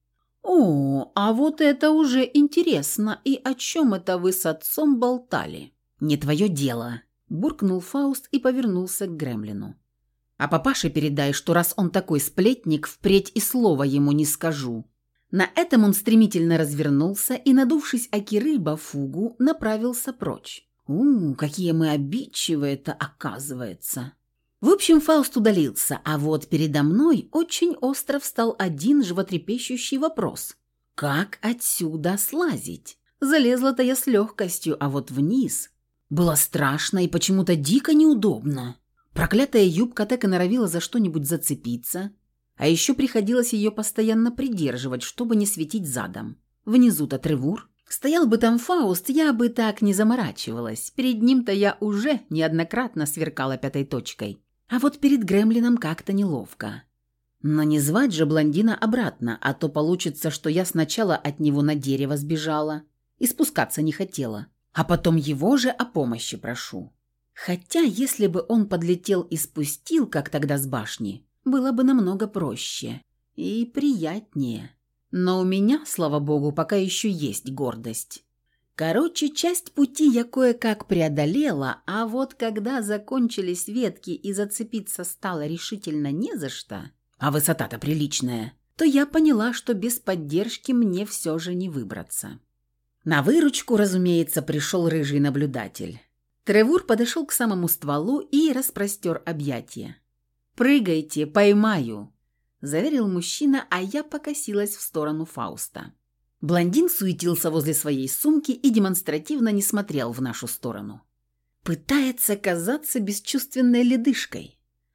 «О, а вот это уже интересно, и о чем это вы с отцом болтали?» «Не твое дело», – буркнул Фауст и повернулся к Гремлину. «А папаше передай, что раз он такой сплетник, впредь и слова ему не скажу». На этом он стремительно развернулся и, надувшись оки рыба фугу, направился прочь. Какие мы обидчивые-то, оказывается. В общем, Фауст удалился, а вот передо мной очень остро встал один животрепещущий вопрос. Как отсюда слазить? Залезла-то я с легкостью, а вот вниз было страшно и почему-то дико неудобно. Проклятая юбка так и норовила за что-нибудь зацепиться, а еще приходилось ее постоянно придерживать, чтобы не светить задом. Внизу-то Тревур. Стоял бы там Фауст, я бы так не заморачивалась. Перед ним-то я уже неоднократно сверкала пятой точкой. А вот перед Гремлином как-то неловко. Но не звать же блондина обратно, а то получится, что я сначала от него на дерево сбежала и спускаться не хотела, а потом его же о помощи прошу. Хотя, если бы он подлетел и спустил, как тогда с башни, было бы намного проще и приятнее. Но у меня, слава богу, пока еще есть гордость. Короче, часть пути я кое-как преодолела, а вот когда закончились ветки и зацепиться стало решительно не за что, а высота-то приличная, то я поняла, что без поддержки мне все же не выбраться. На выручку, разумеется, пришел рыжий наблюдатель. Тревур подошел к самому стволу и распростер объятия. «Прыгайте, поймаю», – заверил мужчина, а я покосилась в сторону Фауста. Блондин суетился возле своей сумки и демонстративно не смотрел в нашу сторону. Пытается казаться бесчувственной ледышкой.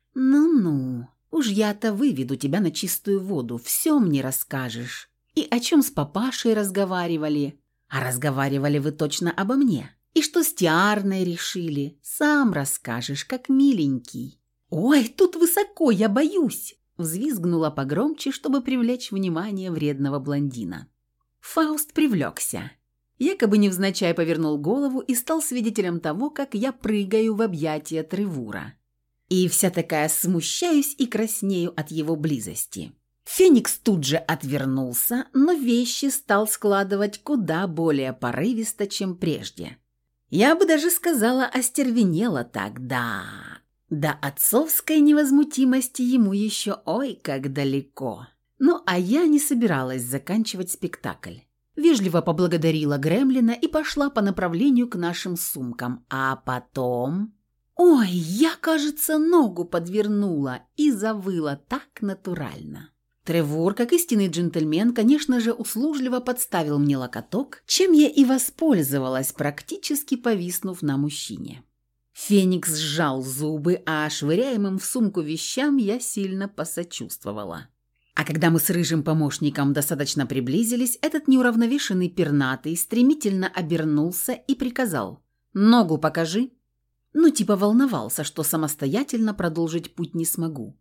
«Ну-ну, уж я-то выведу тебя на чистую воду, все мне расскажешь. И о чем с папашей разговаривали? А разговаривали вы точно обо мне. И что с Тиарной решили? Сам расскажешь, как миленький». «Ой, тут высоко, я боюсь!» – взвизгнула погромче, чтобы привлечь внимание вредного блондина. Фауст привлекся. Якобы невзначай повернул голову и стал свидетелем того, как я прыгаю в объятия Тревура. И вся такая смущаюсь и краснею от его близости. Феникс тут же отвернулся, но вещи стал складывать куда более порывисто, чем прежде. Я бы даже сказала, остервенела так, да. До отцовской невозмутимости ему еще ой как далеко. Ну, а я не собиралась заканчивать спектакль. Вежливо поблагодарила Гремлина и пошла по направлению к нашим сумкам. А потом... Ой, я, кажется, ногу подвернула и завыла так натурально. Тревур, как истинный джентльмен, конечно же, услужливо подставил мне локоток, чем я и воспользовалась, практически повиснув на мужчине. Феникс сжал зубы, а швыряемым в сумку вещам я сильно посочувствовала. А когда мы с рыжим помощником достаточно приблизились, этот неуравновешенный пернатый стремительно обернулся и приказал: «Ногу покажи». Ну, типа волновался, что самостоятельно продолжить путь не смогу.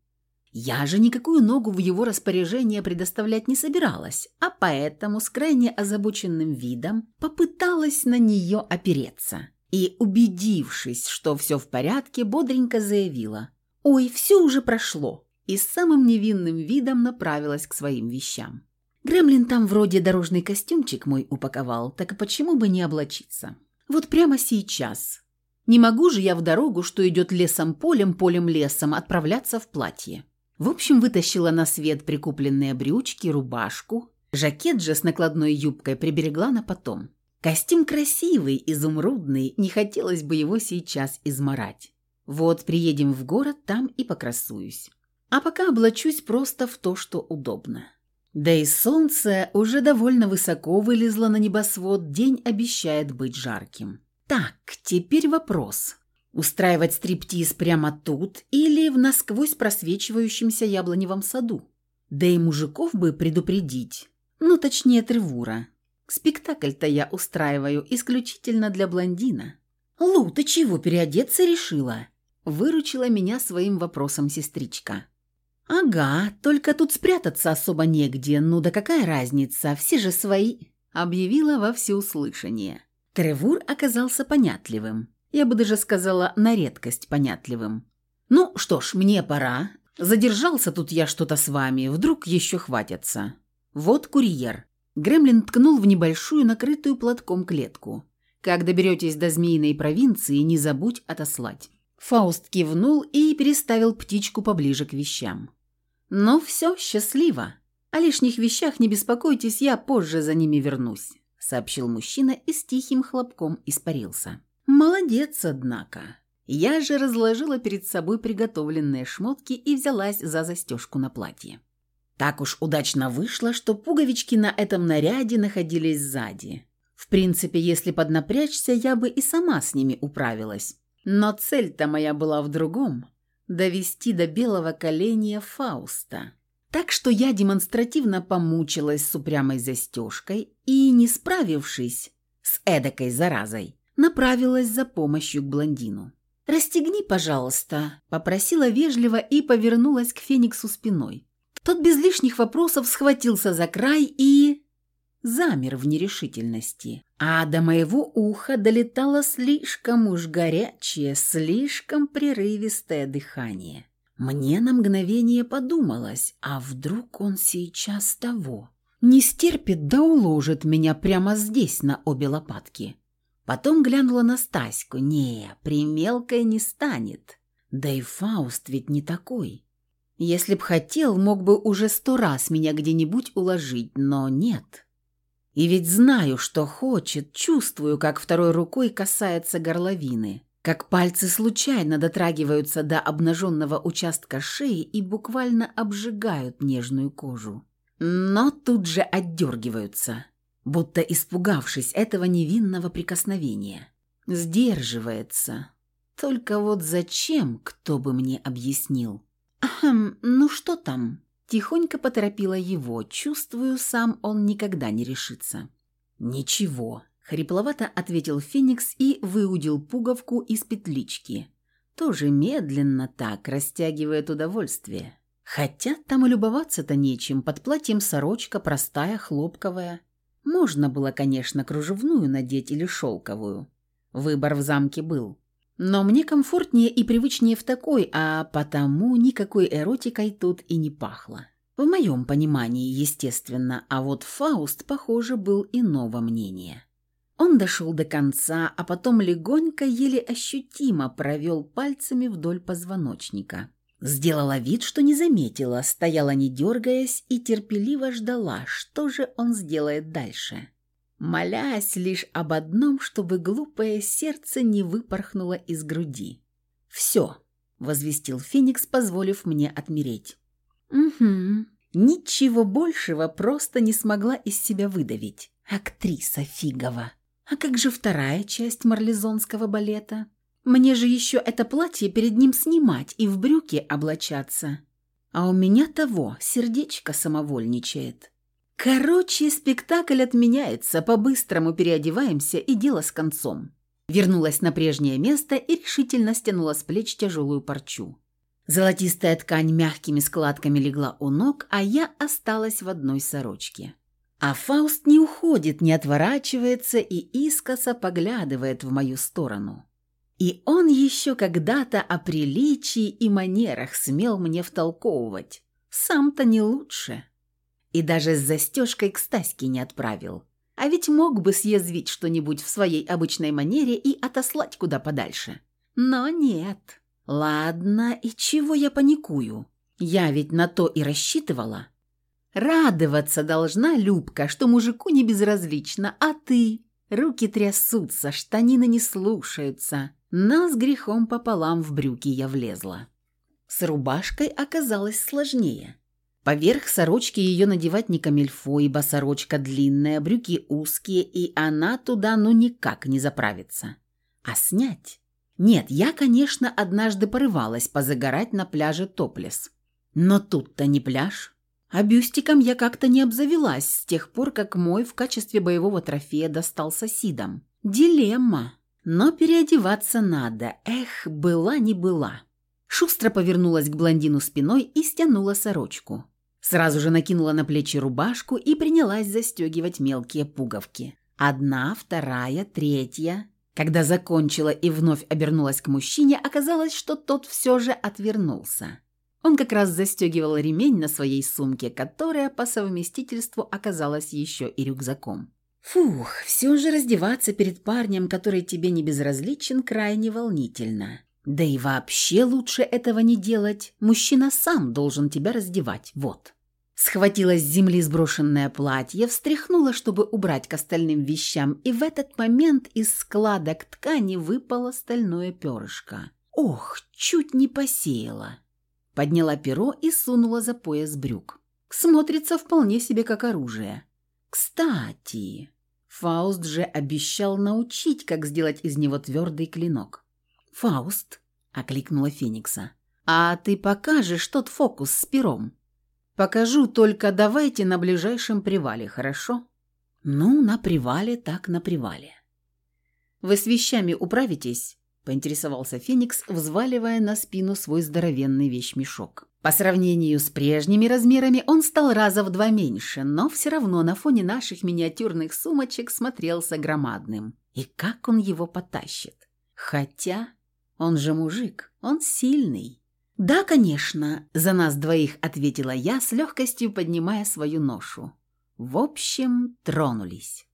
Я же никакую ногу в его распоряжение предоставлять не собиралась, а поэтому с крайне озабоченным видом попыталась на нее опереться. И, убедившись, что все в порядке, бодренько заявила: «Ой, все уже прошло», и с самым невинным видом направилась к своим вещам. Гремлин там вроде дорожный костюмчик мой упаковал, так почему бы не облачиться? Вот прямо сейчас. Не могу же я в дорогу, что идет лесом-полем, полем-лесом, отправляться в платье. В общем, вытащила на свет прикупленные брючки, рубашку. Жакет же с накладной юбкой приберегла на потом. Костюм красивый, изумрудный, не хотелось бы его сейчас измарать. Вот приедем в город, там и покрасуюсь. А пока облачусь просто в то, что удобно. Да и солнце уже довольно высоко вылезло на небосвод, день обещает быть жарким. Так, теперь вопрос. Устраивать стриптиз прямо тут или в насквозь просвечивающемся яблоневом саду? Да и мужиков бы предупредить. Ну, точнее, Тревура. Спектакль-то я устраиваю исключительно для блондина. «Лу, ты чего, переодеться решила?» Выручила меня своим вопросом сестричка. «Ага, только тут спрятаться особо негде, ну да какая разница, все же свои», объявила во всеуслышание. Тревур оказался понятливым, я бы даже сказала, на редкость понятливым. «Ну что ж, мне пора. Задержался тут я что-то с вами, вдруг еще хватятся. Вот курьер». Гремлин ткнул в небольшую, накрытую платком клетку. «Как доберетесь до Змеиной провинции, не забудь отослать». Фауст кивнул и переставил птичку поближе к вещам. «Ну все, счастливо. О лишних вещах не беспокойтесь, я позже за ними вернусь», сообщил мужчина и с тихим хлопком испарился. «Молодец, однако. Я же разложила перед собой приготовленные шмотки и взялась за застежку на платье. Так уж удачно вышло, что пуговички на этом наряде находились сзади. В принципе, если поднапрячься, я бы и сама с ними управилась. Но цель-то моя была в другом – довести до белого коленя Фауста. Так что я демонстративно помучилась с упрямой застежкой и, не справившись с эдакой заразой, направилась за помощью к блондину. «Расстегни, пожалуйста», – попросила вежливо и повернулась к Фениксу спиной. Тот без лишних вопросов схватился за край и замер в нерешительности. А до моего уха долетало слишком уж горячее, слишком прерывистое дыхание. Мне на мгновение подумалось, а вдруг он сейчас того не стерпит да уложит меня прямо здесь на обе лопатки. Потом глянула на Стаську. Не, при мелкой не станет. Да и Фауст ведь не такой. Если б хотел, мог бы уже 100 раз меня где-нибудь уложить, но нет. И ведь знаю, что хочет, чувствую, как второй рукой касается горловины, как пальцы случайно дотрагиваются до обнаженного участка шеи и буквально обжигают нежную кожу. Но тут же отдергиваются, будто испугавшись этого невинного прикосновения. Сдерживается. Только вот зачем, кто бы мне объяснил? Ну что там?» Тихонько поторопила его. Чувствую, сам он никогда не решится. «Ничего», — хрипловато ответил Феникс и выудил пуговку из петлички. Тоже медленно так, растягивает удовольствие. Хотя там и любоваться-то нечем, под платьем сорочка простая, хлопковая. Можно было, конечно, кружевную надеть или шелковую. Выбор в замке был. Но мне комфортнее и привычнее в такой, а потому никакой эротикой тут и не пахло. В моем понимании, естественно, а вот Фауст, похоже, был иного мнения. Он дошел до конца, а потом легонько, еле ощутимо провел пальцами вдоль позвоночника. Сделала вид, что не заметила, стояла не дергаясь и терпеливо ждала, что же он сделает дальше. Молясь лишь об одном, чтобы глупое сердце не выпорхнуло из груди. «Все», — возвестил Феникс, позволив мне отмереть. «Угу». Ничего большего просто не смогла из себя выдавить. Актриса фигова. А как же вторая часть марлезонского балета? Мне же еще это платье перед ним снимать и в брюки облачаться. А у меня того, сердечко самовольничает. Короче, спектакль отменяется, по-быстрому переодеваемся и дело с концом. Вернулась на прежнее место и решительно стянула с плеч тяжелую парчу. Золотистая ткань мягкими складками легла у ног, а я осталась в одной сорочке. А Фауст не уходит, не отворачивается и искоса поглядывает в мою сторону. И он еще когда-то о приличии и манерах смел мне втолковывать. Сам-то не лучше. И даже с застежкой к Стаське не отправил. А ведь мог бы съязвить что-нибудь в своей обычной манере и отослать куда подальше. Но нет. Ладно, и чего я паникую? Я ведь на то и рассчитывала. Радоваться должна Любка, что мужику не безразлично, а ты? Руки трясутся, штанины не слушаются. Но с грехом пополам в брюки я влезла. С рубашкой оказалось сложнее. Поверх сорочки ее надевать не камильфо, ибо сорочка длинная, брюки узкие, и она туда ну никак не заправится. А снять? Нет, я, конечно, однажды порывалась позагорать на пляже топлес. Но тут-то не пляж. А бюстиком я как-то не обзавелась с тех пор, как мой в качестве боевого трофея достался Сидом. Дилемма. Но переодеваться надо. Эх, была не была. Шустро повернулась к блондину спиной и стянула сорочку. Сразу же накинула на плечи рубашку и принялась застегивать мелкие пуговки. Одна, вторая, третья. Когда закончила и вновь обернулась к мужчине, оказалось, что тот все же отвернулся. Он как раз застегивал ремень на своей сумке, которая по совместительству оказалась еще и рюкзаком. Фух, все же раздеваться перед парнем, который тебе не безразличен, крайне волнительно. Да и вообще лучше этого не делать. Мужчина сам должен тебя раздевать, вот. Схватила с земли сброшенное платье, встряхнула, чтобы убрать к остальным вещам, и в этот момент из складок ткани выпало стальное перышко. Ох, чуть не посеяла. Подняла перо и сунула за пояс брюк. Смотрится вполне себе как оружие. Кстати, Фауст же обещал научить, как сделать из него твердый клинок. «Фауст», — окликнула Феникса, — «а ты покажешь тот фокус с пером?» «Покажу, только давайте на ближайшем привале, хорошо?» «Ну, на привале так на привале». «Вы с вещами управитесь?» – поинтересовался Феникс, взваливая на спину свой здоровенный вещмешок. По сравнению с прежними размерами он стал раза в 2 меньше, но все равно на фоне наших миниатюрных сумочек смотрелся громадным. И как он его потащит? Хотя он же мужик, он сильный. «Да, конечно», – за нас двоих ответила я, с легкостью поднимая свою ношу. В общем, тронулись.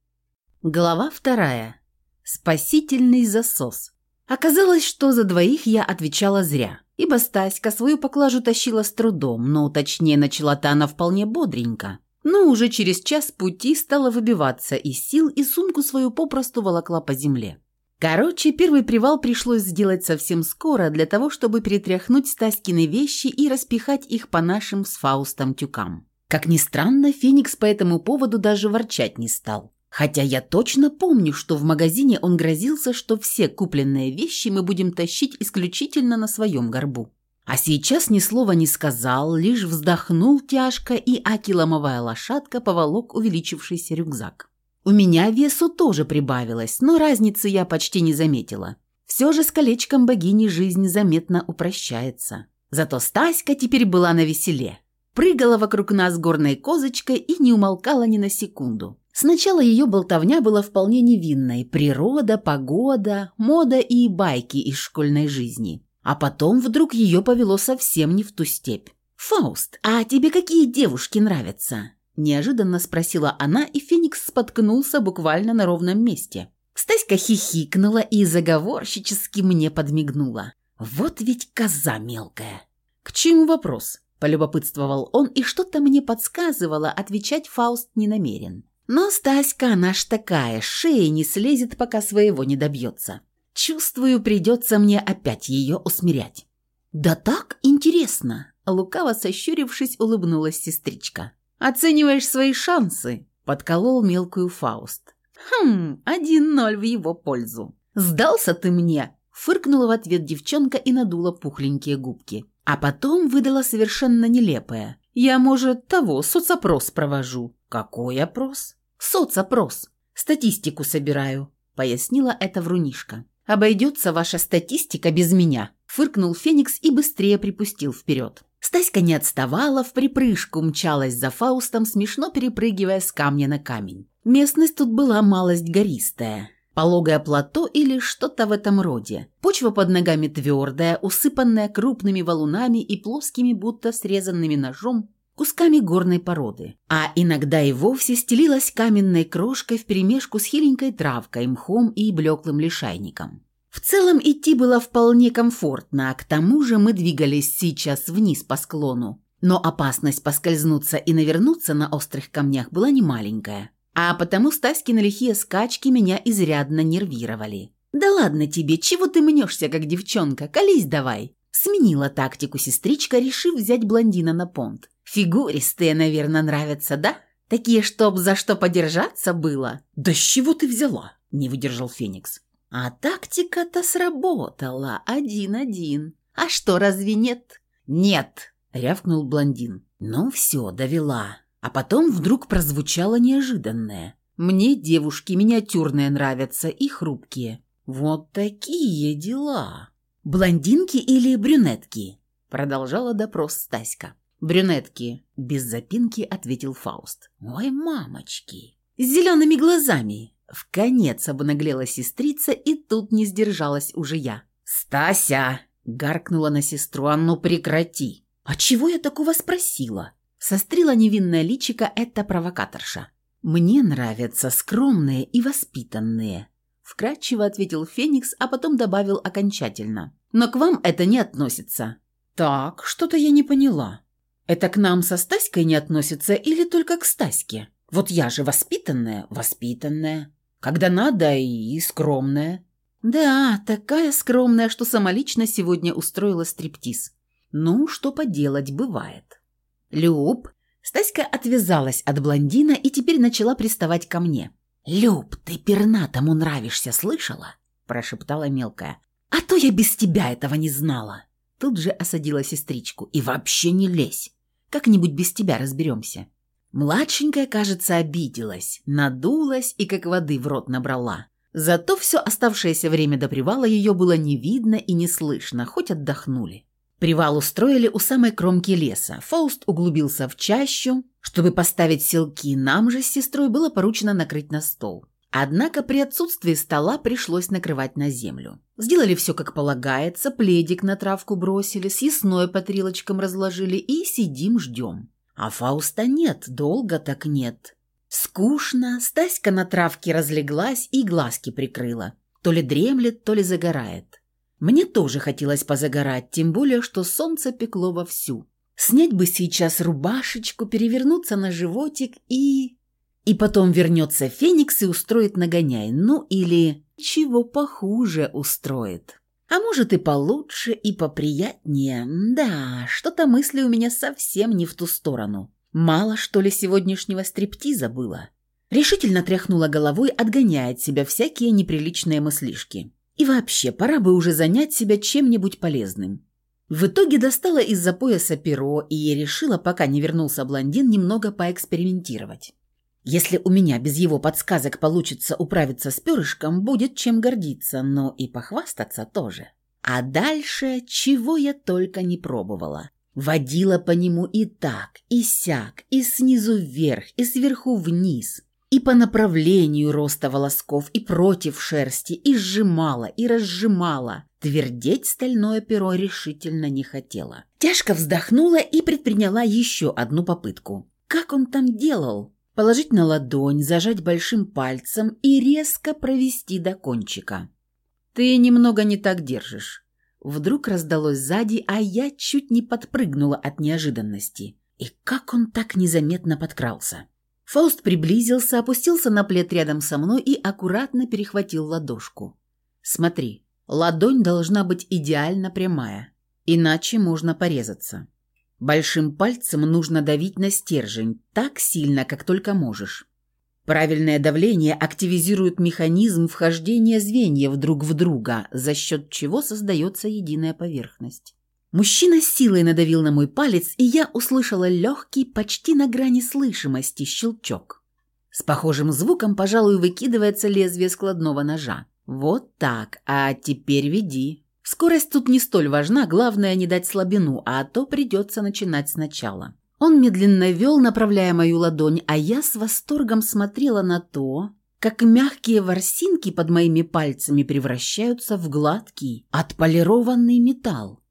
Глава 2. Спасительный засос. Оказалось, что за двоих я отвечала зря, ибо Стаська свою поклажу тащила с трудом, но точнее начала-то она вполне бодренько. Но уже через час пути стала выбиваться из сил и сумку свою попросту волокла по земле. Короче, первый привал пришлось сделать совсем скоро для того, чтобы перетряхнуть Стаськины вещи и распихать их по нашим с Фаустом тюкам. Как ни странно, Феникс по этому поводу даже ворчать не стал. Хотя я точно помню, что в магазине он грозился, что все купленные вещи мы будем тащить исключительно на своем горбу. А сейчас ни слова не сказал, лишь вздохнул тяжко, и аки-ломовая лошадка поволок увеличившийся рюкзак. У меня весу тоже прибавилось, но разницы я почти не заметила. Все же с колечком богини жизнь заметно упрощается. Зато Стаська теперь была навеселе. Прыгала вокруг нас горной козочкой и не умолкала ни на секунду. Сначала ее болтовня была вполне невинной. Природа, погода, мода и байки из школьной жизни. А потом вдруг ее повело совсем не в ту степь. «Фауст, а тебе какие девушки нравятся?» Неожиданно спросила она, и Феникс споткнулся буквально на ровном месте. Стаська хихикнула и заговорщически мне подмигнула. «Вот ведь коза мелкая!» «К чему вопрос?» – полюбопытствовал он, и что-то мне подсказывало, отвечать Фауст не намерен. Но Стаська, она ж такая, шеи не слезет, пока своего не добьется. Чувствую, придется мне опять ее усмирять. «Да так интересно!» – лукаво сощурившись, улыбнулась сестричка. «Оцениваешь свои шансы?» – подколол мелкую Фауст. 1-0 в его пользу. «Сдался ты мне!» – фыркнула в ответ девчонка и надула пухленькие губки. А потом выдала совершенно нелепое. «Я, может, соцопрос провожу». «Какой опрос?» «Соцопрос. Статистику собираю», – пояснила эта врунишка. «Обойдется ваша статистика без меня», – фыркнул Феникс и быстрее припустил вперед. Стаська не отставала, в припрыжку мчалась за Фаустом, смешно перепрыгивая с камня на камень. Местность тут была малость гористая. Пологое плато или что-то в этом роде. Почва под ногами твердая, усыпанная крупными валунами и плоскими, будто срезанными ножом, кусками горной породы. А иногда и вовсе стелилась каменной крошкой вперемешку с хиленькой травкой, мхом и блеклым лишайником. В целом идти было вполне комфортно, а к тому же мы двигались сейчас вниз по склону. Но опасность поскользнуться и навернуться на острых камнях была немаленькая. А потому Стаськины лихие скачки меня изрядно нервировали. «Да ладно тебе, чего ты мнешься, как девчонка? Колись давай!» Сменила тактику сестричка, решив взять блондина на понт. «Фигуристые, наверное, нравятся, да? Такие, чтоб за что подержаться было?» «Да с чего ты взяла?» – не выдержал Феникс. «А тактика-то сработала, 1-1. А что, разве нет?» «Нет!» – рявкнул блондин. «Ну все, довела». А потом вдруг прозвучало неожиданное. «Мне девушки миниатюрные нравятся и хрупкие». «Вот такие дела». «Блондинки или брюнетки?» – продолжала допрос Стаська. «Брюнетки», – без запинки ответил Фауст. «Ой, мамочки! С зелеными глазами!» Вконец обнаглела сестрица, и тут не сдержалась уже я. «Стася!» – гаркнула на сестру. «А ну прекрати!» «А чего я такого спросила?» Сострила невинное личико эта провокаторша. «Мне нравятся скромные и воспитанные», – вкратчиво ответил Феникс, а потом добавил окончательно. «Но к вам это не относится». «Так, что-то я не поняла. Это к нам со Стаськой не относится или только к Стаське? Вот я же воспитанная. Когда надо, и скромная». Да, такая скромная, что самолично сегодня устроила стриптиз. Ну, что поделать, бывает. Люб, Стаська отвязалась от блондина и теперь начала приставать ко мне. «Люб, ты пернатому нравишься, слышала?» – прошептала мелкая. «А то я без тебя этого не знала». Тут же осадила сестричку. «И вообще не лезь. Как-нибудь без тебя разберемся». Младшенькая, кажется, обиделась, надулась и как воды в рот набрала. Зато все оставшееся время до привала ее было не видно и не слышно, хоть отдохнули. Привал устроили у самой кромки леса. Фауст углубился в чащу, чтобы поставить селки. Нам же с сестрой было поручено накрыть на стол. Однако при отсутствии стола пришлось накрывать на землю. Сделали все как полагается, пледик на травку бросили, съестное по тарелочкам разложили и сидим ждем. А Фауста нет, долго так нет. Скучно, Стаська на травке разлеглась и глазки прикрыла. То ли дремлет, то ли загорает. Мне тоже хотелось позагорать, тем более, что солнце пекло вовсю. Снять бы сейчас рубашечку, перевернуться на животик и потом вернется Феникс и устроит нагоняй. Ну или чего похуже устроит. А может и получше, и поприятнее. Да, что-то мысли у меня совсем не в ту сторону. Мало, что ли, сегодняшнего стриптиза было? Решительно тряхнула головой, отгоняя от себя всякие неприличные мыслишки. И вообще, пора бы уже занять себя чем-нибудь полезным. В итоге достала из-за пояса перо и решила, пока не вернулся блондин, немного поэкспериментировать. Если у меня без его подсказок получится управиться с перышком, будет чем гордиться, но и похвастаться тоже. А дальше чего я только не пробовала. Водила по нему и так, и сяк, и снизу вверх, и сверху вниз, и по направлению роста волосков, и против шерсти, и сжимала, и разжимала. Твердеть стальное перо решительно не хотела. Тяжко вздохнула и предприняла еще одну попытку. Как он там делал? Положить на ладонь, зажать большим пальцем и резко провести до кончика. «Ты немного не так держишь». Вдруг раздалось сзади, а я чуть не подпрыгнула от неожиданности. И как он так незаметно подкрался? Фауст приблизился, опустился на плед рядом со мной и аккуратно перехватил ладошку. «Смотри, ладонь должна быть идеально прямая, иначе можно порезаться. Большим пальцем нужно давить на стержень так сильно, как только можешь. Правильное давление активизирует механизм вхождения звеньев друг в друга, за счет чего создается единая поверхность». Мужчина с силой надавил на мой палец, и я услышала легкий, почти на грани слышимости, щелчок. С похожим звуком, пожалуй, выкидывается лезвие складного ножа. «Вот так, а теперь веди». Скорость тут не столь важна, главное не дать слабину, а то придется начинать сначала. Он медленно вел, направляя мою ладонь, а я с восторгом смотрела на то, как мягкие ворсинки под моими пальцами превращаются в гладкий, отполированный металл.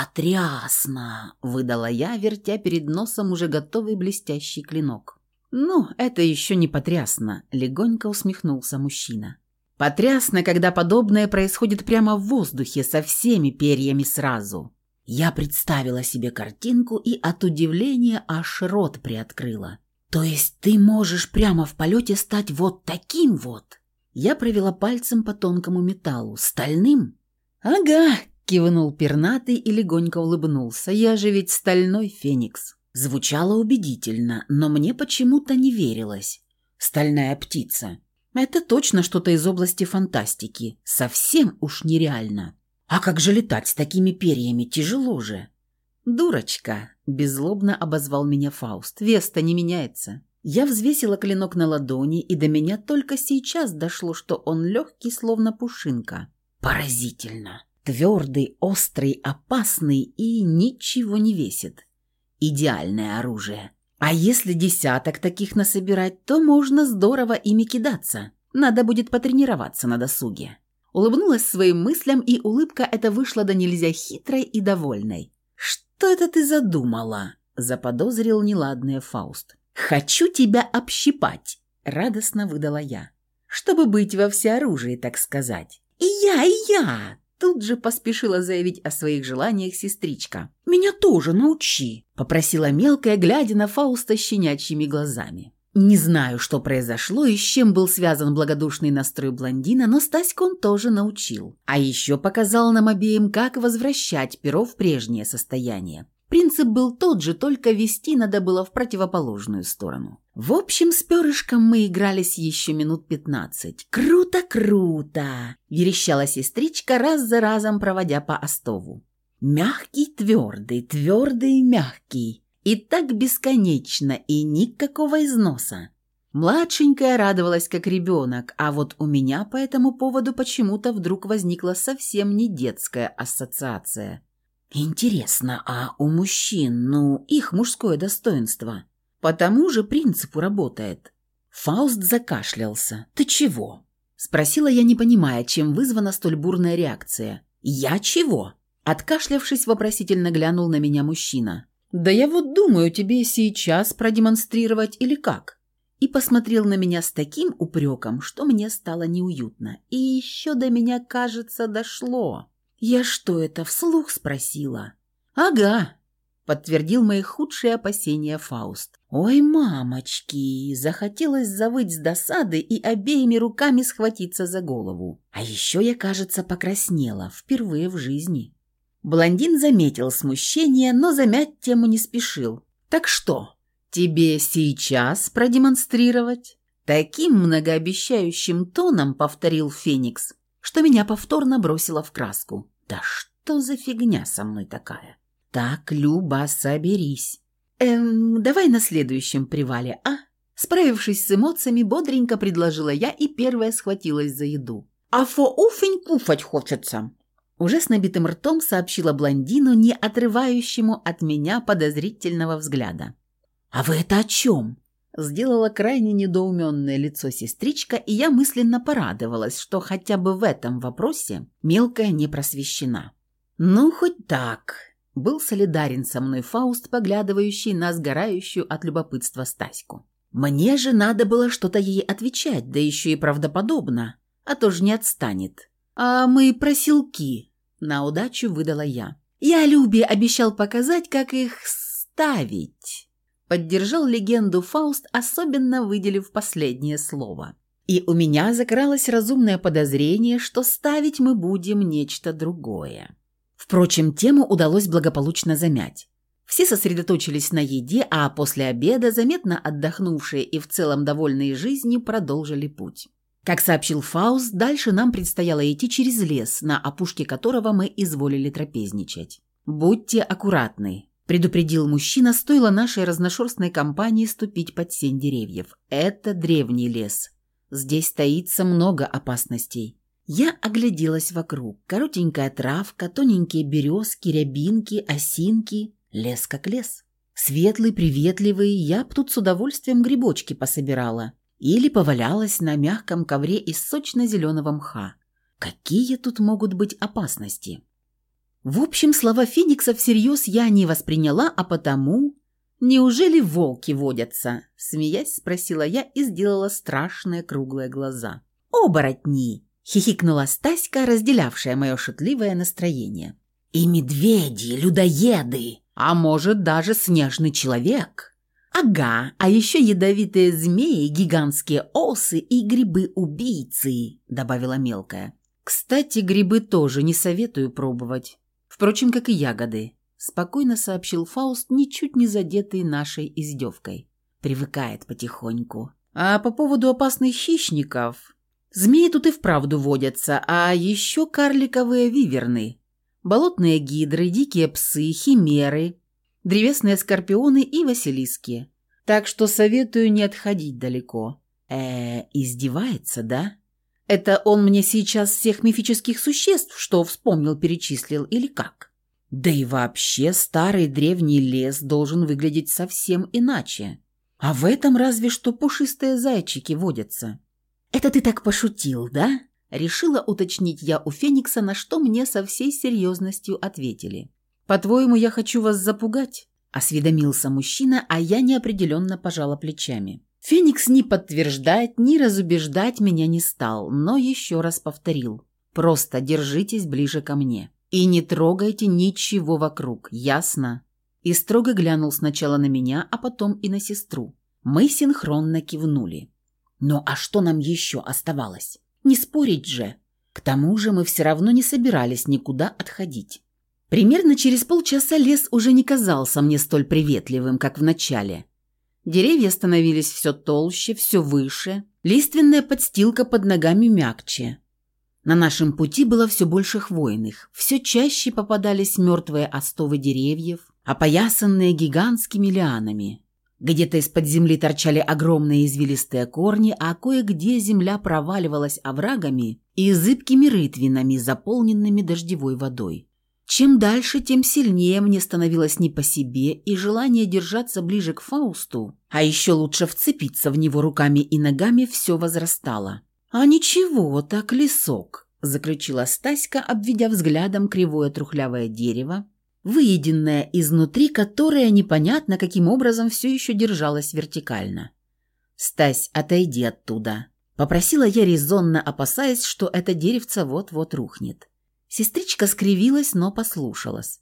«Потрясно!» – выдала я, вертя перед носом уже готовый блестящий клинок. «Ну, это еще не потрясно», – легонько усмехнулся мужчина. «Потрясно, когда подобное происходит прямо в воздухе со всеми перьями сразу». Я представила себе картинку и от удивления аж рот приоткрыла. «То есть ты можешь прямо в полете стать вот таким вот?» Я провела пальцем по тонкому металлу. «Стальным?» «Ага», – кивнул пернатый и легонько улыбнулся. «Я же ведь стальной феникс». Звучало убедительно, но мне почему-то не верилось. «Стальная птица». Это точно что-то из области фантастики. Совсем уж нереально. А как же летать с такими перьями? Тяжело же. «Дурочка», – беззлобно обозвал меня Фауст. «Вес-то не меняется». Я взвесила клинок на ладони, и до меня только сейчас дошло, что он легкий, словно пушинка. Поразительно. Твердый, острый, опасный и ничего не весит. Идеальное оружие. А если десяток таких насобирать, то можно здорово ими кидаться. Надо будет потренироваться на досуге. Улыбнулась своим мыслям, и улыбка эта вышла до нельзя хитрой и довольной. «Что это ты задумала?» – заподозрил неладное Фауст. «Хочу тебя общипать», – радостно выдала я. «Чтобы быть во всеоружии, так сказать». «И я!» Тут же поспешила заявить о своих желаниях сестричка. «Меня тоже научи», – попросила мелкая, глядя на Фауста щенячьими глазами. Не знаю, что произошло и с чем был связан благодушный настрой блондина, но Стаську он тоже научил. А еще показал нам обеим, как возвращать перо в прежнее состояние. Принцип был тот же, только вести надо было в противоположную сторону. В общем, с перышком мы игрались еще минут 15. «Круто, круто!» – верещала сестричка, раз за разом проводя по остову. «Мягкий, твердый, твердый, мягкий». И так бесконечно, и никакого износа. Младшенькая радовалась как ребенок, а вот у меня по этому поводу почему-то вдруг возникла совсем не детская ассоциация. Интересно, а у мужчин, их мужское достоинство, по тому же принципу работает? Фауст закашлялся. «Ты чего?» – спросила я, не понимая, чем вызвана столь бурная реакция. «Я чего?» – откашлявшись, вопросительно глянул на меня мужчина. «Да я вот думаю, тебе сейчас продемонстрировать или как?» И посмотрел на меня с таким упреком, что мне стало неуютно. И еще до меня, кажется, дошло. «Я что это, вслух спросила?» «Ага», — подтвердил мои худшие опасения Фауст. «Ой, мамочки!» Захотелось завыть с досады и обеими руками схватиться за голову. А еще я, кажется, покраснела впервые в жизни. Блондин заметил смущение, но замять тему не спешил. «Так что, тебе сейчас продемонстрировать?» Таким многообещающим тоном повторил Феникс, что меня повторно бросило в краску. «Да что за фигня со мной такая?» «Так, Люба, соберись. Давай на следующем привале, а?» Справившись с эмоциями, бодренько предложила я и первая схватилась за еду. «А фо-уфень куфать хочется!» Уже с набитым ртом сообщила блондину, не отрывающему от меня подозрительного взгляда. «А вы это о чем?» Сделала крайне недоуменное лицо сестричка, и я мысленно порадовалась, что хотя бы в этом вопросе мелкая не просвещена. «Ну, хоть так», — был солидарен со мной Фауст, поглядывающий на сгорающую от любопытства Стаську. «Мне же надо было что-то ей отвечать, да еще и правдоподобно, а то ж не отстанет. А мы проселки». На удачу выдала я. «Я Любе обещал показать, как их ставить», — поддержал легенду Фауст, особенно выделив последнее слово. И у меня закралось разумное подозрение, что ставить мы будем нечто другое. Впрочем, тему удалось благополучно замять. Все сосредоточились на еде, а после обеда, заметно отдохнувшие и в целом довольные жизнью, продолжили путь. Как сообщил Фауст, дальше нам предстояло идти через лес, на опушке которого мы изволили трапезничать. «Будьте аккуратны», – предупредил мужчина, стоило нашей разношерстной компании ступить под сень деревьев. «Это древний лес. Здесь таится много опасностей». Я огляделась вокруг. Коротенькая травка, тоненькие березки, рябинки, осинки. Лес как лес. Светлый, приветливый, я б тут с удовольствием грибочки пособирала. Или повалялась на мягком ковре из сочно-зеленого мха. Какие тут могут быть опасности? В общем, слова Феникса всерьез я не восприняла, а потому... «Неужели волки водятся?» – смеясь спросила я и сделала страшные круглые глаза. «Оборотни!» – хихикнула Стаська, разделявшая мое шутливое настроение. «И медведи, людоеды, а может даже снежный человек!» «Ага, а еще ядовитые змеи, гигантские осы и грибы-убийцы», – добавила мелкая. «Кстати, грибы тоже не советую пробовать. Впрочем, как и ягоды», – спокойно сообщил Фауст, ничуть не задетый нашей издевкой. «Привыкает потихоньку. А по поводу опасных хищников... Змеи тут и вправду водятся, а еще карликовые виверны, болотные гидры, дикие псы, химеры, древесные скорпионы и василиски. Так что советую не отходить далеко». Издевается, да? Это он мне сейчас всех мифических существ, что вспомнил, перечислил, или как? Да и вообще старый древний лес должен выглядеть совсем иначе. А в этом разве что пушистые зайчики водятся. «Это ты так пошутил, да?» Решила уточнить я у Феникса, на что мне со всей серьезностью ответили. «По-твоему, я хочу вас запугать?» Осведомился мужчина, а я неопределенно пожала плечами. Феникс ни подтверждать, ни разубеждать меня не стал, но еще раз повторил. «Просто держитесь ближе ко мне. И не трогайте ничего вокруг, ясно?» И строго глянул сначала на меня, а потом и на сестру. Мы синхронно кивнули. Ну а что нам еще оставалось? Не спорить же. К тому же мы все равно не собирались никуда отходить. Примерно через полчаса лес уже не казался мне столь приветливым, как в начале. Деревья становились все толще, все выше, лиственная подстилка под ногами мягче. На нашем пути было все больше хвойных, все чаще попадались мертвые остовы деревьев, опоясанные гигантскими лианами. Где-то из-под земли торчали огромные извилистые корни, а кое-где земля проваливалась оврагами и зыбкими рытвинами, заполненными дождевой водой. Чем дальше, тем сильнее мне становилось не по себе, и желание держаться ближе к Фаусту, а еще лучше вцепиться в него руками и ногами, все возрастало. «А ничего, так лесок», – заключила Стаська, обведя взглядом кривое трухлявое дерево, выеденное изнутри, которое непонятно каким образом все еще держалось вертикально. «Стась, отойди оттуда», – попросила я резонно, опасаясь, что это деревце вот-вот рухнет. Сестричка скривилась, но послушалась.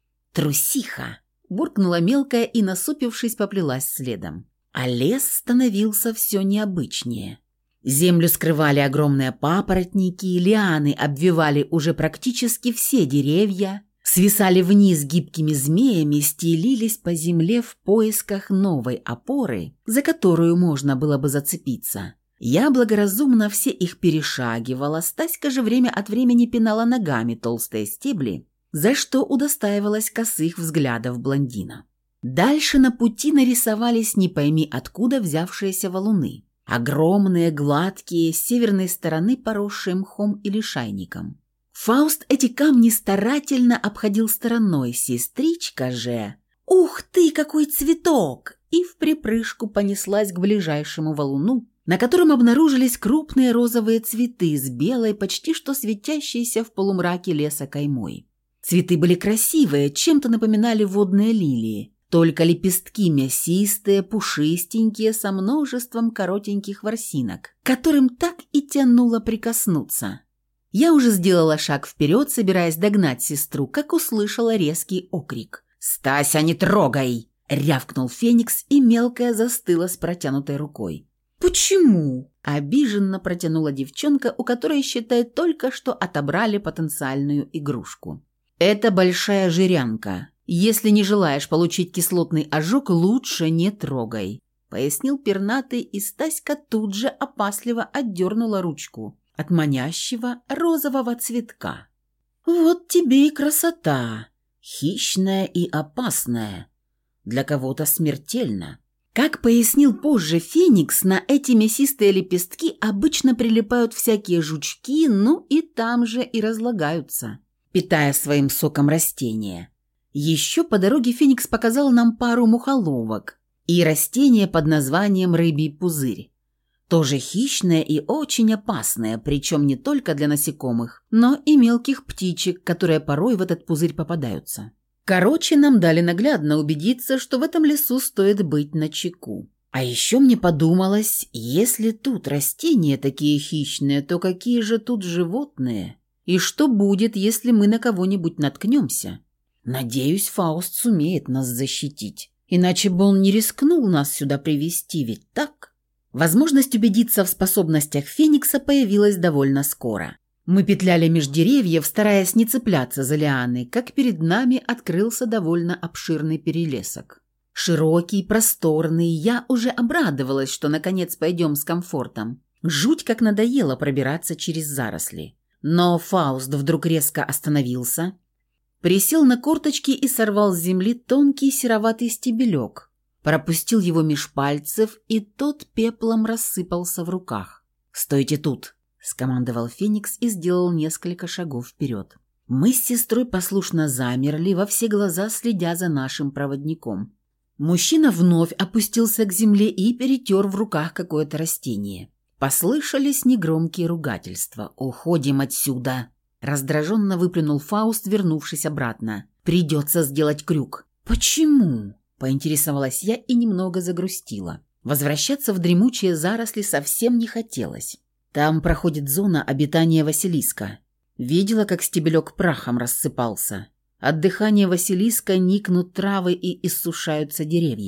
«Трусиха!» – буркнула мелкая и, насупившись, поплелась следом. А лес становился все необычнее. Землю скрывали огромные папоротники, лианы обвивали уже практически все деревья, свисали вниз гибкими змеями, стелились по земле в поисках новой опоры, за которую можно было бы зацепиться. Я благоразумно все их перешагивала, Стаська же время от времени пинала ногами толстые стебли, за что удостаивалась косых взглядов блондина. Дальше на пути нарисовались не пойми откуда взявшиеся валуны. Огромные, гладкие, с северной стороны поросшие мхом или шайником. Фауст эти камни старательно обходил стороной, сестричка же... «Ух ты, какой цветок!» И вприпрыжку понеслась к ближайшему валуну, на котором обнаружились крупные розовые цветы с белой, почти что светящейся в полумраке леса каймой. Цветы были красивые, чем-то напоминали водные лилии, только лепестки мясистые, пушистенькие, со множеством коротеньких ворсинок, к которым так и тянуло прикоснуться. Я уже сделала шаг вперед, собираясь догнать сестру, как услышала резкий окрик. «Стася, не трогай!» – рявкнул Феникс, и мелкая застыла с протянутой рукой. «Почему?» – обиженно протянула девчонка, у которой, считай, только что отобрали потенциальную игрушку. «Это большая жирянка. Если не желаешь получить кислотный ожог, лучше не трогай», – пояснил пернатый, и Стаська тут же опасливо отдернула ручку от манящего розового цветка. «Вот тебе и красота! Хищная и опасная. Для кого-то смертельно». Как пояснил позже Феникс, на эти мясистые лепестки обычно прилипают всякие жучки, ну и там же и разлагаются, питая своим соком растения. Еще по дороге Феникс показал нам пару мухоловок и растение под названием рыбий пузырь. Тоже хищное и очень опасное, причем не только для насекомых, но и мелких птичек, которые порой в этот пузырь попадаются. Короче, нам дали наглядно убедиться, что в этом лесу стоит быть начеку. А еще мне подумалось, если тут растения такие хищные, то какие же тут животные? И что будет, если мы на кого-нибудь наткнемся? Надеюсь, Фауст сумеет нас защитить. Иначе бы он не рискнул нас сюда привести, ведь так? Возможность убедиться в способностях Феникса появилась довольно скоро. Мы петляли меж деревьев, стараясь не цепляться за лианы, как перед нами открылся довольно обширный перелесок. Широкий, просторный, я уже обрадовалась, что наконец пойдем с комфортом. Жуть как надоело пробираться через заросли. Но Фауст вдруг резко остановился, присел на корточки и сорвал с земли тонкий сероватый стебелек, пропустил его меж пальцев, и тот пеплом рассыпался в руках. «Стойте тут!» – скомандовал Феникс и сделал несколько шагов вперед. Мы с сестрой послушно замерли, во все глаза следя за нашим проводником. Мужчина вновь опустился к земле и перетер в руках какое-то растение. Послышались негромкие ругательства. «Уходим отсюда!» – раздраженно выплюнул Фауст, вернувшись обратно. «Придется сделать крюк». «Почему?» – поинтересовалась я и немного загрустила. Возвращаться в дремучие заросли совсем не хотелось. Там проходит зона обитания Василиска. Видела, как стебелек прахом рассыпался. От дыхания Василиска никнут травы и иссушаются деревья.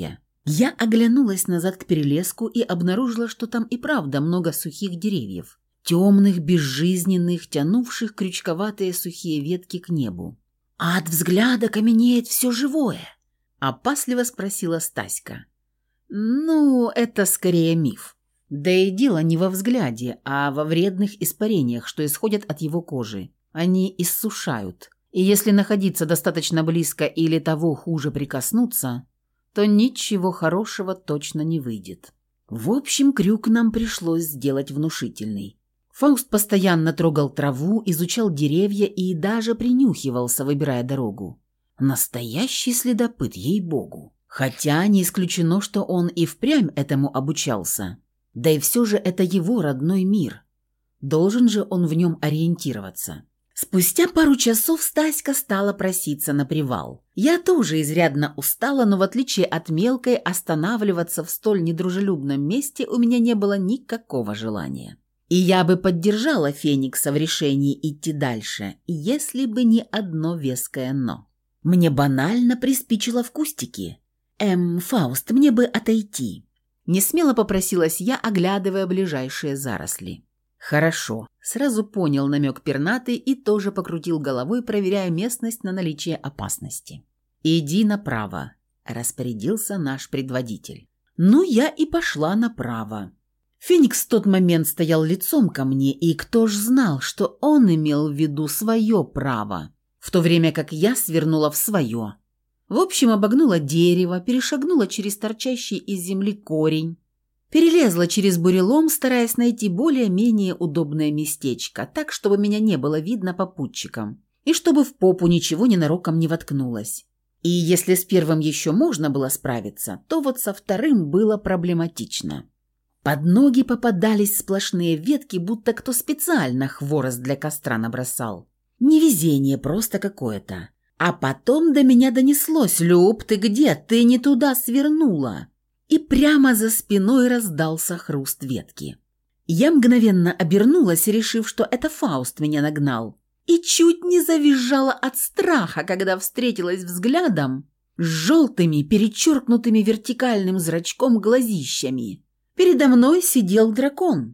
Я оглянулась назад к перелеску и обнаружила, что там и правда много сухих деревьев. Темных, безжизненных, тянувших крючковатые сухие ветки к небу. «А от взгляда каменеет все живое?» – опасливо спросила Стаська. «Ну, это скорее миф. Да и дело не во взгляде, а во вредных испарениях, что исходят от его кожи. Они иссушают. И если находиться достаточно близко или того хуже прикоснуться, то ничего хорошего точно не выйдет». В общем, крюк нам пришлось сделать внушительный. Фауст постоянно трогал траву, изучал деревья и даже принюхивался, выбирая дорогу. Настоящий следопыт, ей-богу. Хотя не исключено, что он и впрямь этому обучался. Да и все же это его родной мир. Должен же он в нем ориентироваться. Спустя пару часов Стаська стала проситься на привал. Я тоже изрядно устала, но в отличие от мелкой останавливаться в столь недружелюбном месте у меня не было никакого желания. И я бы поддержала Феникса в решении идти дальше, если бы не одно веское «но». Мне банально приспичило в кустике. Фауст, мне бы отойти». Несмело попросилась я, оглядывая ближайшие заросли. «Хорошо», – сразу понял намек пернатый и тоже покрутил головой, проверяя местность на наличие опасности. «Иди направо», – распорядился наш предводитель. Ну, я и пошла направо. Феникс в тот момент стоял лицом ко мне, и кто ж знал, что он имел в виду свое право, в то время как я свернула в свое. В общем, обогнула дерево, перешагнула через торчащий из земли корень, перелезла через бурелом, стараясь найти более-менее удобное местечко, так, чтобы меня не было видно попутчикам, и чтобы в попу ничего ненароком не воткнулось. И если с первым еще можно было справиться, то вот со вторым было проблематично. Под ноги попадались сплошные ветки, будто кто специально хворост для костра набросал. Невезение просто какое-то. А потом до меня донеслось: «Люб, ты где? Ты не туда свернула!» И прямо за спиной раздался хруст ветки. Я мгновенно обернулась, решив, что это Фауст меня нагнал, и чуть не завизжала от страха, когда встретилась взглядом с желтыми, перечеркнутыми вертикальным зрачком глазищами. Передо мной сидел дракон.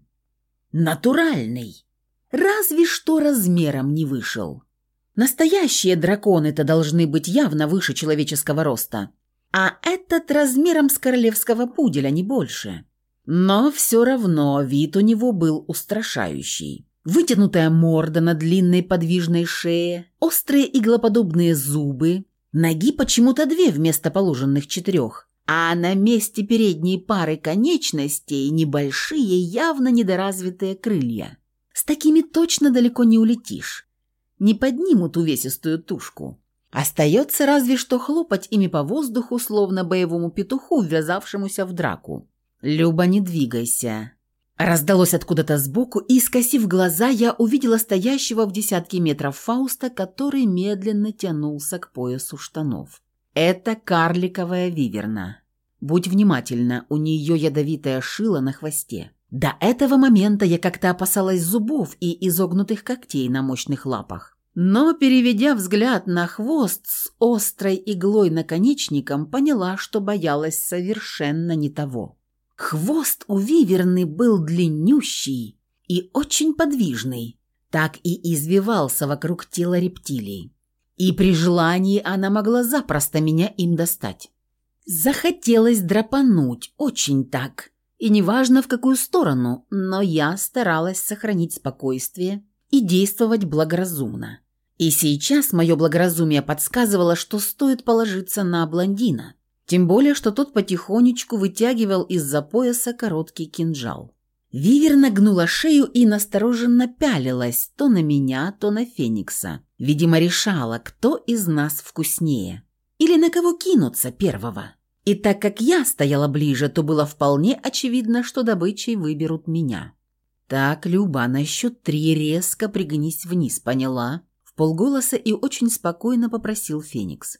Натуральный. Разве что размером не вышел. Настоящие драконы-то должны быть явно выше человеческого роста. А этот размером с королевского пуделя, не больше. Но все равно вид у него был устрашающий. Вытянутая морда на длинной подвижной шее, острые иглоподобные зубы, ноги почему-то 2 вместо положенных 4. А на месте передней пары конечностей небольшие, явно недоразвитые крылья. С такими точно далеко не улетишь. Не поднимут увесистую тушку. Остается разве что хлопать ими по воздуху, словно боевому петуху, ввязавшемуся в драку. «Люба, не двигайся». Раздалось откуда-то сбоку, и, скосив глаза, я увидела стоящего в десятке метров Фауста, который медленно тянулся к поясу штанов. Это карликовая виверна. Будь внимательна, у нее ядовитая шила на хвосте. До этого момента я как-то опасалась зубов и изогнутых когтей на мощных лапах. Но, переведя взгляд на хвост с острой иглой наконечником, поняла, что боялась совершенно не того. Хвост у виверны был длиннющий и очень подвижный, так и извивался вокруг тела рептилии. И при желании она могла запросто меня им достать. Захотелось драпануть, очень так. И неважно в какую сторону, но я старалась сохранить спокойствие и действовать благоразумно. И сейчас мое благоразумие подсказывало, что стоит положиться на блондина. Тем более, что тот потихонечку вытягивал из-за пояса короткий кинжал. Виверна гнула шею и настороженно пялилась то на меня, то на Феникса. Видимо, решала, кто из нас вкуснее. Или на кого кинуться первого. И так как я стояла ближе, то было вполне очевидно, что добычей выберут меня. «Так, Люба, на счет 3 резко пригнись вниз, поняла?» Вполголоса и очень спокойно попросил Феникс.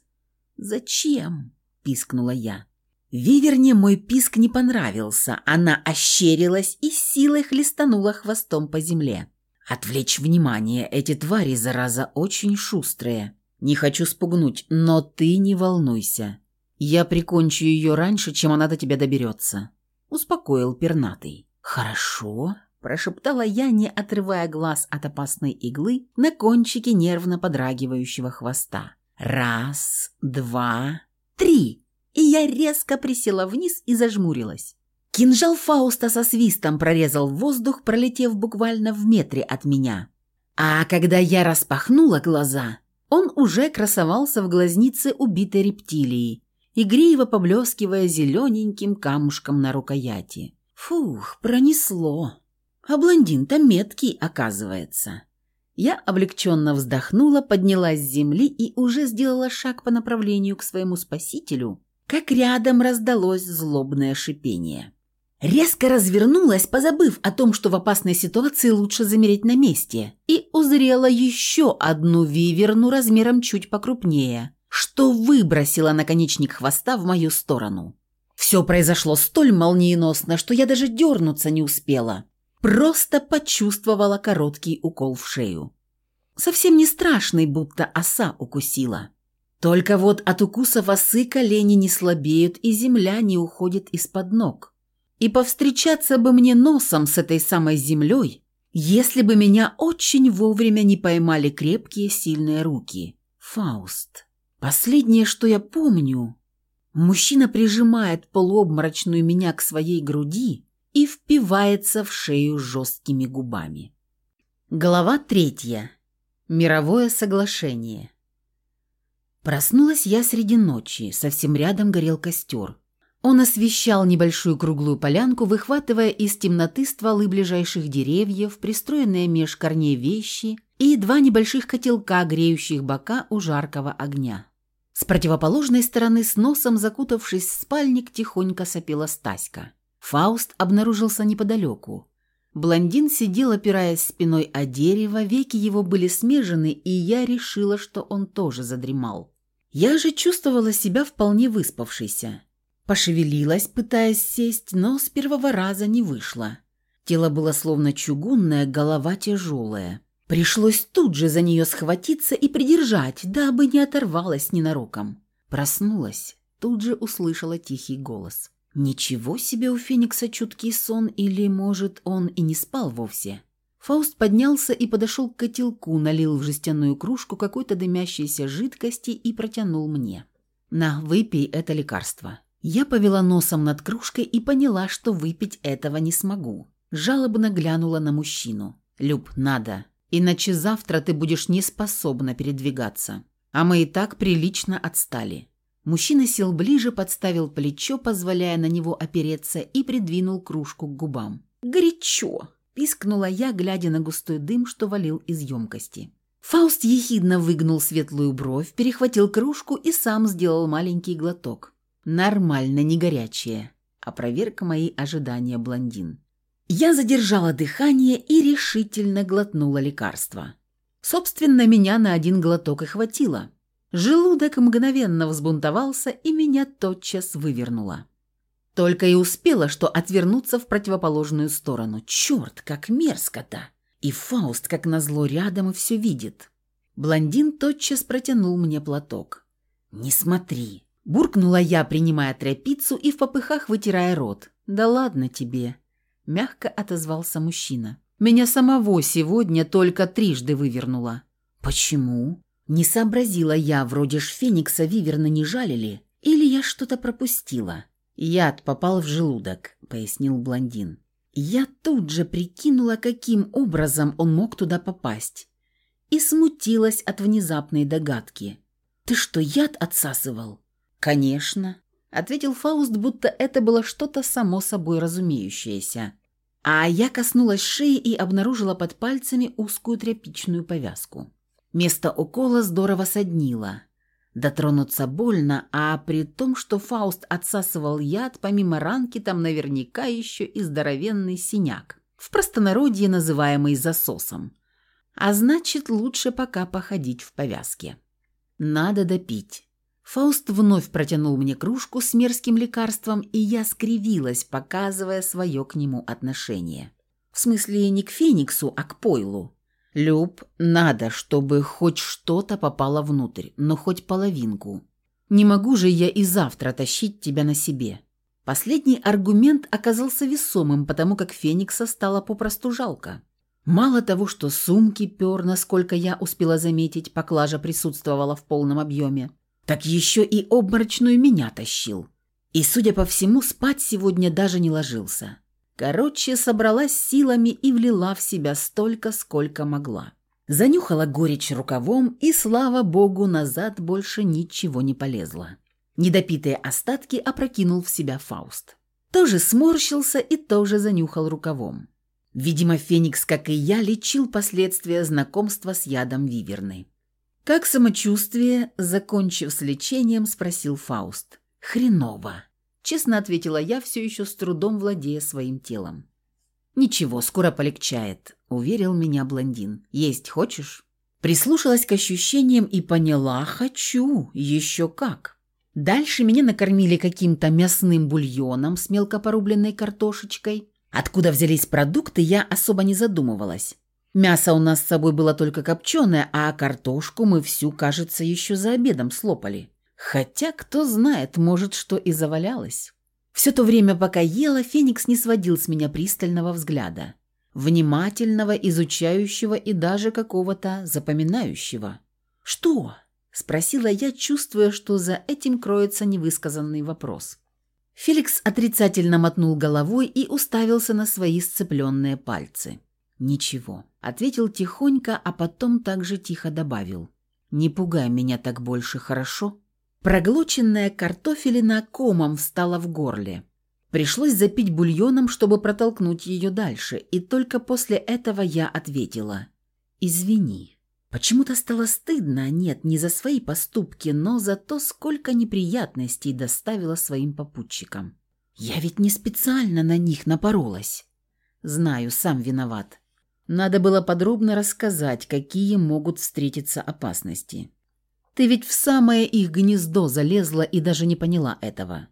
«Зачем?» – пискнула я. Виверне мой писк не понравился. Она ощерилась и с силой хлестанула хвостом по земле. «Отвлечь внимание, эти твари, зараза, очень шустрые. Не хочу спугнуть, но ты не волнуйся. «Я прикончу ее раньше, чем она до тебя доберется», – успокоил пернатый. «Хорошо», – прошептала я, не отрывая глаз от опасной иглы на кончике нервно подрагивающего хвоста. 1, 2, 3, и я резко присела вниз и зажмурилась. Кинжал Фауста со свистом прорезал воздух, пролетев буквально в метре от меня. А когда я распахнула глаза, он уже красовался в глазнице убитой рептилии, игриво поблескивая зелененьким камушком на рукояти. Фух, пронесло. А блондин-то меткий, оказывается. Я облегченно вздохнула, поднялась с земли и уже сделала шаг по направлению к своему спасителю, как рядом раздалось злобное шипение. Резко развернулась, позабыв о том, что в опасной ситуации лучше замереть на месте, и узрела еще одну виверну размером чуть покрупнее, что выбросила наконечник хвоста в мою сторону. Все произошло столь молниеносно, что я даже дернуться не успела. Просто почувствовала короткий укол в шею. Совсем не страшный, будто оса укусила. Только вот от укусов осы колени не слабеют и земля не уходит из-под ног. И повстречаться бы мне носом с этой самой землей, если бы меня очень вовремя не поймали крепкие сильные руки. Фауст. Последнее, что я помню, мужчина прижимает полуобморочную меня к своей груди и впивается в шею жесткими губами. Глава 3. Мировое соглашение. Проснулась я среди ночи, совсем рядом горел костер. Он освещал небольшую круглую полянку, выхватывая из темноты стволы ближайших деревьев, пристроенные меж корней вещи и 2 небольших котелка, греющих бока у жаркого огня. С противоположной стороны, с носом закутавшись в спальник, тихонько сопела Стаська. Фауст обнаружился неподалеку. Блондин сидел, опираясь спиной о дерево, веки его были смежены, и я решила, что он тоже задремал. Я же чувствовала себя вполне выспавшейся. Пошевелилась, пытаясь сесть, но с первого раза не вышло. Тело было словно чугунное, голова тяжелая. Пришлось тут же за нее схватиться и придержать, дабы не оторвалась ненароком. Проснулась, тут же услышала тихий голос. Ничего себе у Феникса чуткий сон, или, может, он и не спал вовсе. Фауст поднялся и подошел к котелку, налил в жестяную кружку какой-то дымящейся жидкости и протянул мне. «На, выпей это лекарство». Я повела носом над кружкой и поняла, что выпить этого не смогу. Жалобно глянула на мужчину. «Люб, надо, иначе завтра ты будешь неспособна передвигаться. А мы и так прилично отстали». Мужчина сел ближе, подставил плечо, позволяя на него опереться, и придвинул кружку к губам. «Горячо!» – пискнула я, глядя на густой дым, что валил из емкости. Фауст ехидно выгнул светлую бровь, перехватил кружку и сам сделал маленький глоток. «Нормально, не горячее», – опроверг мои ожидания блондин. Я задержала дыхание и решительно глотнула лекарство. Собственно, меня на один глоток и хватило. Желудок мгновенно взбунтовался, и меня тотчас вывернуло. Только и успела, что отвернуться в противоположную сторону. Черт, как мерзко-то! И Фауст, как назло, рядом и все видит. Блондин тотчас протянул мне платок. «Не смотри!» – буркнула я, принимая тряпицу и в попыхах вытирая рот. «Да ладно тебе!» – мягко отозвался мужчина. «Меня самого сегодня только 3 вывернуло». «Почему?» Не сообразила я, вроде ж Феникса виверны не жалили, или я что-то пропустила. «Яд попал в желудок», — пояснил блондин. Я тут же прикинула, каким образом он мог туда попасть, и смутилась от внезапной догадки. «Ты что, яд отсасывал?» «Конечно», — ответил Фауст, будто это было что-то само собой разумеющееся. А я коснулась шеи и обнаружила под пальцами узкую тряпичную повязку. Место укола здорово соднило. Дотронуться больно, а при том, что Фауст отсасывал яд, помимо ранки там наверняка еще и здоровенный синяк, в простонародье называемый засосом. А значит, лучше пока походить в повязке. Надо допить. Фауст вновь протянул мне кружку с мерзким лекарством, и я скривилась, показывая свое к нему отношение. В смысле, не к Фениксу, а к пойлу. «Люб, надо, чтобы хоть что-то попало внутрь, но хоть половинку». Не могу же я и завтра тащить тебя на себе». Последний аргумент оказался весомым, потому как Феникса стало попросту жалко. Мало того, что сумки пер, насколько я успела заметить, поклажа присутствовала в полном объеме, так еще и обморочную меня тащил. И, судя по всему, спать сегодня даже не ложился. Короче, собралась силами и влила в себя столько, сколько могла. Занюхала горечь рукавом, и, слава богу, назад больше ничего не полезло. Недопитые остатки опрокинул в себя Фауст. Тоже сморщился и тоже занюхал рукавом. Видимо, Феникс, как и я, лечил последствия знакомства с ядом виверны. «Как самочувствие?» – закончив с лечением, спросил Фауст. «Хреново», – честно ответила я, все еще с трудом владея своим телом. «Ничего, скоро полегчает», – уверил меня блондин. «Есть хочешь?» Прислушалась к ощущениям и поняла – хочу, еще как. Дальше меня накормили каким-то мясным бульоном с мелко порубленной картошечкой. Откуда взялись продукты, я особо не задумывалась. Мясо у нас с собой было только копченое, а картошку мы всю, кажется, еще за обедом слопали. Хотя, кто знает, может, что и завалялось. Все то время, пока ела, Феникс не сводил с меня пристального взгляда. Внимательного, изучающего и даже какого-то запоминающего. «Что?» – спросила я, чувствуя, что за этим кроется невысказанный вопрос. Феликс отрицательно мотнул головой и уставился на свои сцепленные пальцы. «Ничего», – ответил тихонько, а потом также тихо добавил. «Не пугай меня так больше, хорошо?» Проглоченная картофелина комом встала в горле. Пришлось запить бульоном, чтобы протолкнуть ее дальше, и только после этого я ответила. «Извини». Почему-то стало стыдно, нет, не за свои поступки, но за то, сколько неприятностей доставила своим попутчикам. Я ведь не специально на них напоролась. Знаю, сам виноват. Надо было подробно рассказать, какие могут встретиться опасности. Ты ведь в самое их гнездо залезла и даже не поняла этого.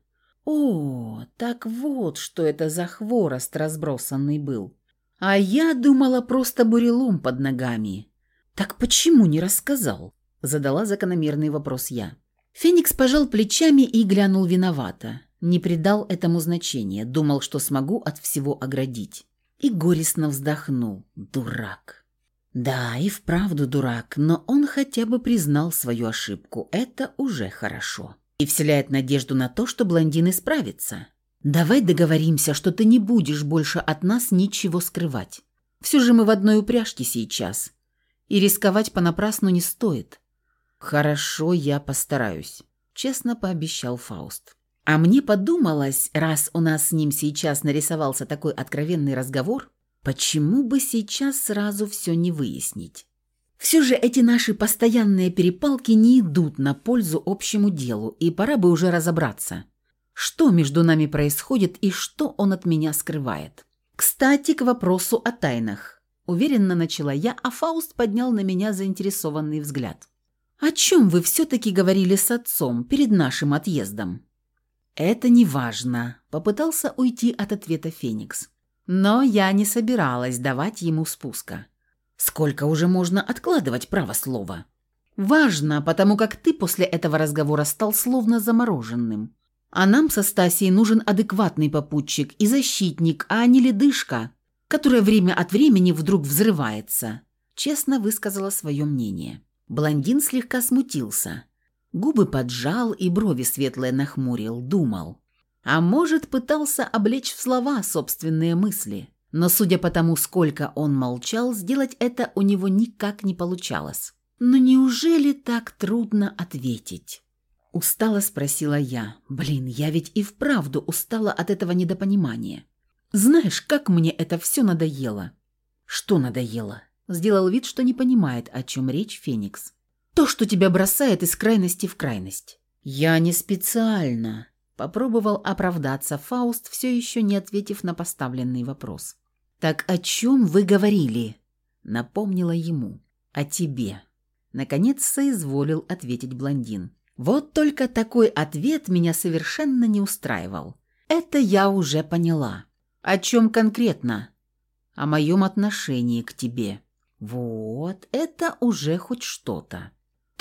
О, так вот, что это за хворост разбросанный был. А я думала, просто бурелом под ногами. «Так почему не рассказал?» – задала закономерный вопрос я. Феникс пожал плечами и глянул виновато. Не придал этому значения, думал, что смогу от всего оградить. И горестно вздохнул. Дурак. Да, и вправду дурак, но он хотя бы признал свою ошибку. Это уже хорошо. И вселяет надежду на то, что блондин исправится. Давай договоримся, что ты не будешь больше от нас ничего скрывать. Все же мы в одной упряжке сейчас. И рисковать понапрасну не стоит. «Хорошо, я постараюсь», – честно пообещал Фауст. А мне подумалось, раз у нас с ним сейчас нарисовался такой откровенный разговор, почему бы сейчас сразу все не выяснить? Все же эти наши постоянные перепалки не идут на пользу общему делу, и пора бы уже разобраться, что между нами происходит и что он от меня скрывает. Кстати, к вопросу о тайнах. Уверенно начала я, а Фауст поднял на меня заинтересованный взгляд. «О чем вы все-таки говорили с отцом перед нашим отъездом?» «Это не важно», – попытался уйти от ответа Феникс. Но я не собиралась давать ему спуска. «Сколько уже можно откладывать право слова?» «Важно, потому как ты после этого разговора стал словно замороженным. А нам со Стасией нужен адекватный попутчик и защитник, а не ледышка, которая время от времени вдруг взрывается», – честно высказала свое мнение. Блондин слегка смутился. Губы поджал и брови светлые нахмурил, думал. А может, пытался облечь в слова собственные мысли. Но, судя по тому, сколько он молчал, сделать это у него никак не получалось. «Но неужели так трудно ответить?» Устало спросила я. Блин, я ведь и вправду устала от этого недопонимания. Знаешь, как мне это все надоело?» «Что надоело?» Сделал вид, что не понимает, о чем речь Феникс. «То, что тебя бросает из крайности в крайность». «Я не специально», – попробовал оправдаться Фауст, все еще не ответив на поставленный вопрос. «Так о чем вы говорили?» – напомнила ему. «О тебе». Наконец соизволил ответить блондин. Вот только такой ответ меня совершенно не устраивал. Это я уже поняла. «О чем конкретно?» «О моем отношении к тебе». Вот, это уже хоть что-то.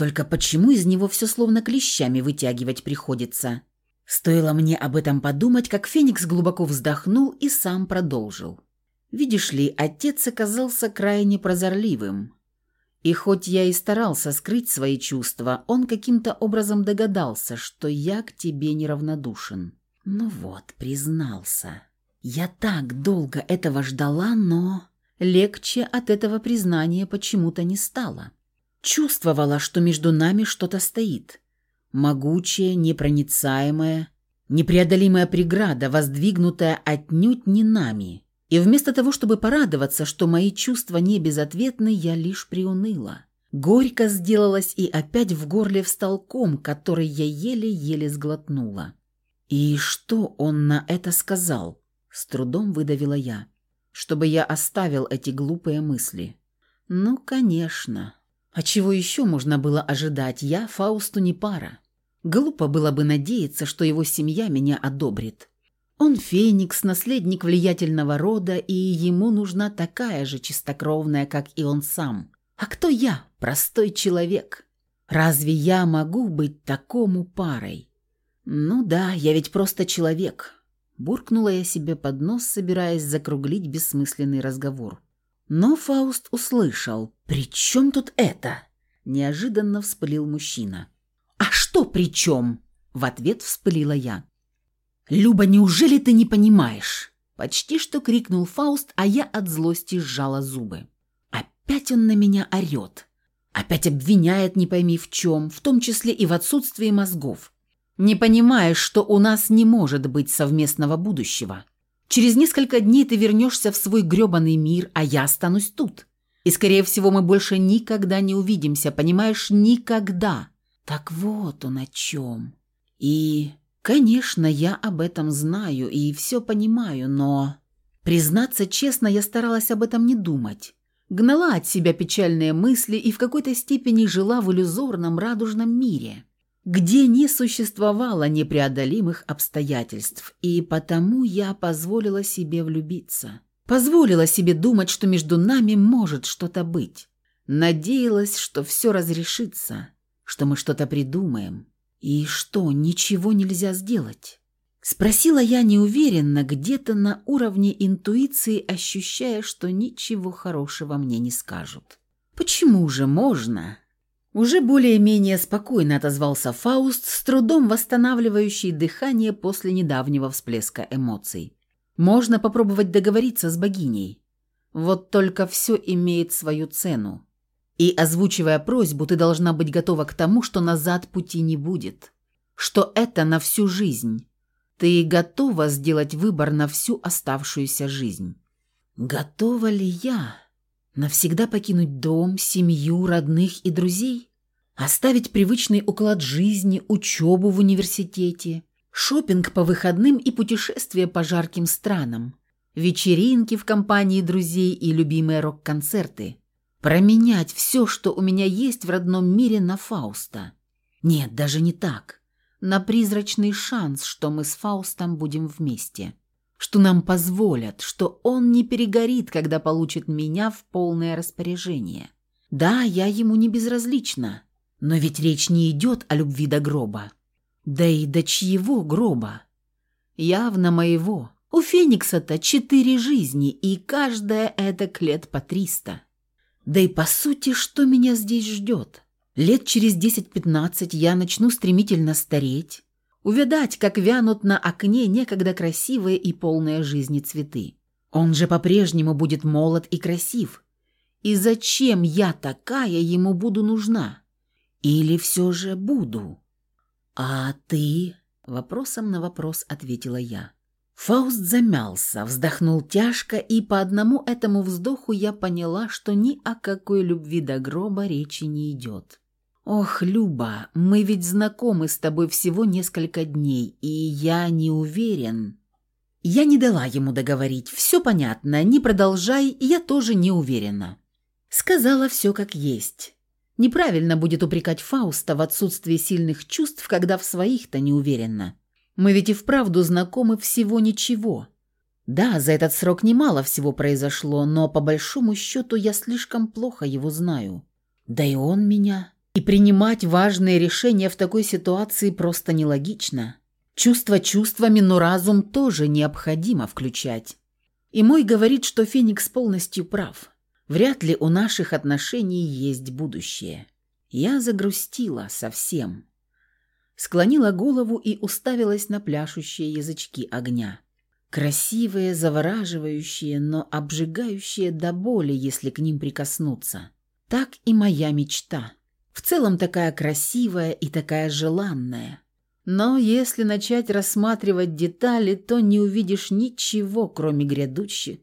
Только почему из него все словно клещами вытягивать приходится? Стоило мне об этом подумать, как Феникс глубоко вздохнул и сам продолжил. Видишь ли, отец оказался крайне прозорливым. И хоть я и старался скрыть свои чувства, он каким-то образом догадался, что я к тебе неравнодушен. Ну вот, признался. Я так долго этого ждала, но легче от этого признания почему-то не стало. Чувствовала, что между нами что-то стоит. Могучая, непроницаемая, непреодолимая преграда, воздвигнутая отнюдь не нами. И вместо того, чтобы порадоваться, что мои чувства не безответны, я лишь приуныла. Горько сделалось, и опять в горле встал ком, который я еле-еле сглотнула. «И что он на это сказал?» – с трудом выдавила я. «Чтобы я оставил эти глупые мысли». «Ну, конечно. А чего еще можно было ожидать? Я Фаусту не пара. Глупо было бы надеяться, что его семья меня одобрит. Он Феникс, наследник влиятельного рода, и ему нужна такая же чистокровная, как и он сам. А кто я, простой человек? Разве я могу быть такому парой? Ну да, я ведь просто человек». Буркнула я себе под нос, собираясь закруглить бессмысленный разговор. Но Фауст услышал. «При чем тут это?» Неожиданно вспылил мужчина. «А что при чем?» В ответ вспылила я. «Люба, неужели ты не понимаешь?» Почти что крикнул Фауст, а я от злости сжала зубы. Опять он на меня орет. Опять обвиняет не пойми в чем, в том числе и в отсутствии мозгов. Не понимаешь, что у нас не может быть совместного будущего. Через несколько дней ты вернешься в свой грёбаный мир, а я останусь тут. И, скорее всего, мы больше никогда не увидимся, понимаешь, никогда. Так вот он о чем. И, конечно, я об этом знаю и все понимаю, но... Признаться честно, я старалась об этом не думать. Гнала от себя печальные мысли и в какой-то степени жила в иллюзорном радужном мире, где не существовало непреодолимых обстоятельств, и потому я позволила себе влюбиться. Позволила себе думать, что между нами может что-то быть. Надеялась, что все разрешится, что мы что-то придумаем. И что, ничего нельзя сделать? Спросила я неуверенно, где-то на уровне интуиции, ощущая, что ничего хорошего мне не скажут. «Почему же можно?» Уже более-менее спокойно отозвался Фауст, с трудом восстанавливающий дыхание после недавнего всплеска эмоций. «Можно попробовать договориться с богиней. Вот только все имеет свою цену. И, озвучивая просьбу, ты должна быть готова к тому, что назад пути не будет. Что это на всю жизнь. Ты готова сделать выбор на всю оставшуюся жизнь». Готова ли я? Навсегда покинуть дом, семью, родных и друзей? Оставить привычный уклад жизни, учебу в университете, шопинг по выходным и путешествия по жарким странам, вечеринки в компании друзей и любимые рок-концерты? Променять все, что у меня есть в родном мире, на Фауста? Нет, даже не так. На призрачный шанс, что мы с Фаустом будем вместе. Что нам позволят, что он не перегорит, когда получит меня в полное распоряжение. Да, я ему не безразлична, но ведь речь не идет о любви до гроба. Да и до чьего гроба? Явно моего. У Феникса-то 4 жизни, и каждая эдак лет по 300. Да и по сути, что меня здесь ждет? Лет через 10-15 я начну стремительно стареть, увядать, как вянут на окне некогда красивые и полные жизни цветы. Он же по-прежнему будет молод и красив. И зачем я такая ему буду нужна? Или все же буду? А ты? Вопросом на вопрос ответила я. Фауст замялся, вздохнул тяжко, и по одному этому вздоху я поняла, что ни о какой любви до гроба речи не идет. «Ох, Люба, мы ведь знакомы с тобой всего несколько дней, и я не уверен». Я не дала ему договорить. «Все понятно, не продолжай, я тоже не уверена». Сказала все как есть. Неправильно будет упрекать Фауста в отсутствии сильных чувств, когда в своих-то не уверена. Мы ведь и вправду знакомы всего ничего. Да, за этот срок немало всего произошло, но по большому счету я слишком плохо его знаю. Да и он меня. И принимать важные решения в такой ситуации просто нелогично. Чувства чувствами, но разум тоже необходимо включать. И мой говорит, что Феникс полностью прав. Вряд ли у наших отношений есть будущее. Я загрустила совсем. Склонила голову и уставилась на пляшущие язычки огня. Красивые, завораживающие, но обжигающие до боли, если к ним прикоснуться. Так и моя мечта. В целом такая красивая и такая желанная. Но если начать рассматривать детали, то не увидишь ничего, кроме грядущих.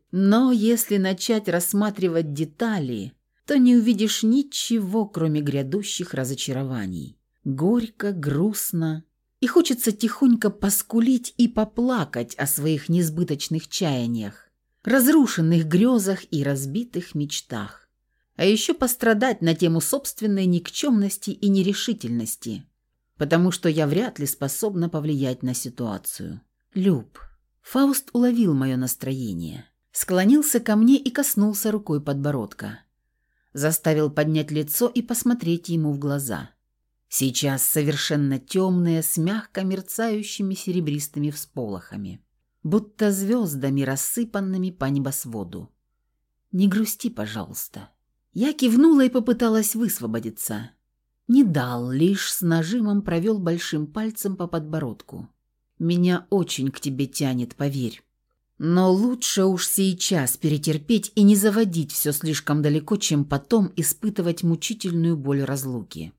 Разочарований. Горько, грустно. И хочется тихонько поскулить и поплакать о своих несбыточных чаяниях, разрушенных грезах и разбитых мечтах. А еще пострадать на тему собственной никчемности и нерешительности, потому что я вряд ли способна повлиять на ситуацию. Люб. Фауст уловил мое настроение, склонился ко мне и коснулся рукой подбородка. Заставил поднять лицо и посмотреть ему в глаза. Сейчас совершенно темные, с мягко мерцающими серебристыми всполохами, будто звездами, рассыпанными по небосводу. «Не грусти, пожалуйста». Я кивнула и попыталась высвободиться. Не дал, лишь с нажимом провел большим пальцем по подбородку. «Меня очень к тебе тянет, поверь. Но лучше уж сейчас перетерпеть и не заводить все слишком далеко, чем потом испытывать мучительную боль разлуки».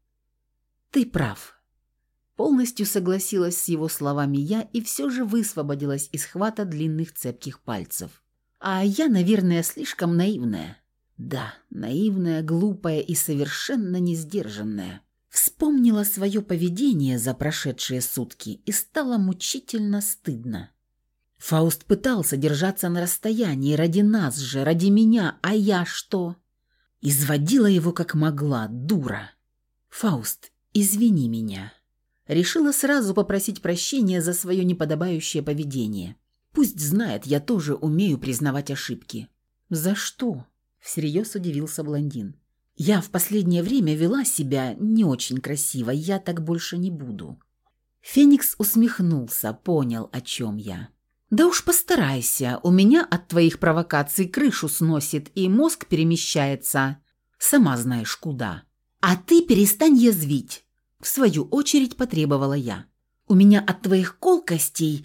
«Ты прав». Полностью согласилась с его словами я и все же высвободилась из хвата длинных цепких пальцев. А я, наверное, слишком наивная. Да, наивная, глупая и совершенно несдержанная. Вспомнила свое поведение за прошедшие сутки и стало мучительно стыдно. Фауст пытался держаться на расстоянии ради нас же, ради меня, а я что? Изводила его как могла, дура. «Фауст, извини меня». Решила сразу попросить прощения за свое неподобающее поведение. Пусть знает, я тоже умею признавать ошибки. «За что?» – всерьез удивился блондин. «Я в последнее время вела себя не очень красиво, я так больше не буду». Феникс усмехнулся, понял, о чем я. «Да уж постарайся, у меня от твоих провокаций крышу сносит и мозг перемещается, сама знаешь куда. А ты перестань язвить», – в свою очередь потребовала я. «У меня от твоих колкостей,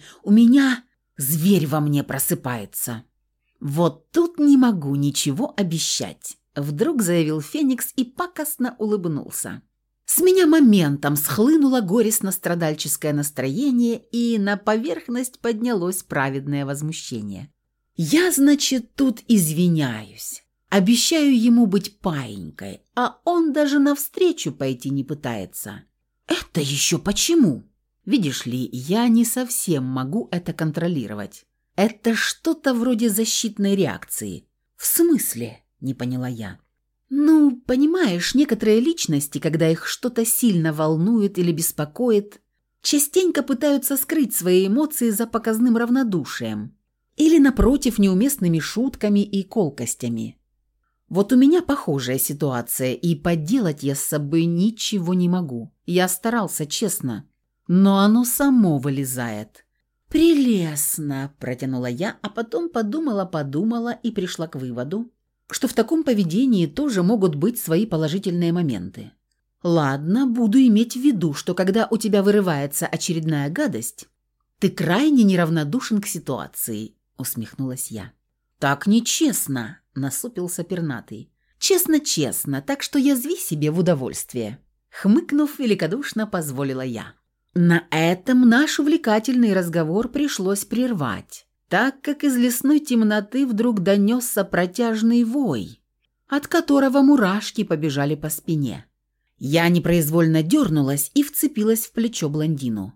зверь во мне просыпается». «Вот тут не могу ничего обещать», – вдруг заявил Феникс и пакостно улыбнулся. С меня моментом схлынуло горестно-страдальческое настроение, и на поверхность поднялось праведное возмущение. «Я, значит, тут извиняюсь. Обещаю ему быть паинькой, а он даже навстречу пойти не пытается. Это еще почему? Видишь ли, я не совсем могу это контролировать. Это что-то вроде защитной реакции». «В смысле?» – не поняла я. «Ну, понимаешь, некоторые личности, когда их что-то сильно волнует или беспокоит, частенько пытаются скрыть свои эмоции за показным равнодушием или, напротив, неуместными шутками и колкостями. Вот у меня похожая ситуация, и поделать я с собой ничего не могу. Я старался, честно, но оно само вылезает». «Прелестно», – протянула я, а потом подумала и пришла к выводу, что в таком поведении тоже могут быть свои положительные моменты. «Ладно, буду иметь в виду, что когда у тебя вырывается очередная гадость, ты крайне неравнодушен к ситуации», – усмехнулась я. «Так нечестно», – насупился пернатый. «Честно-честно, так что язви себе в удовольствие», – хмыкнув, великодушно позволила я. На этом наш увлекательный разговор пришлось прервать, так как из лесной темноты вдруг донесся протяжный вой, от которого мурашки побежали по спине. Я непроизвольно дернулась и вцепилась в плечо блондину.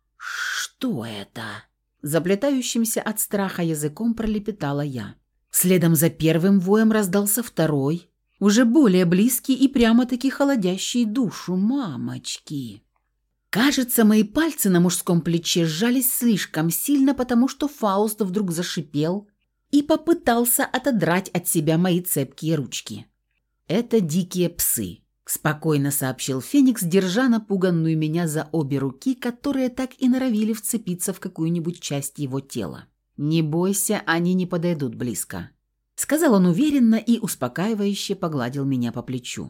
«Что это?» – заплетающимся от страха языком пролепетала я. Следом за первым воем раздался второй, уже более близкий и прямо-таки холодящий душу. «Мамочки!» Кажется, мои пальцы на мужском плече сжались слишком сильно, потому что Фауст вдруг зашипел и попытался отодрать от себя мои цепкие ручки. «Это дикие псы», спокойно сообщил Феникс, держа напуганную меня за обе руки, которые так и норовили вцепиться в какую-нибудь часть его тела. «Не бойся, они не подойдут близко», — сказал он уверенно и успокаивающе погладил меня по плечу.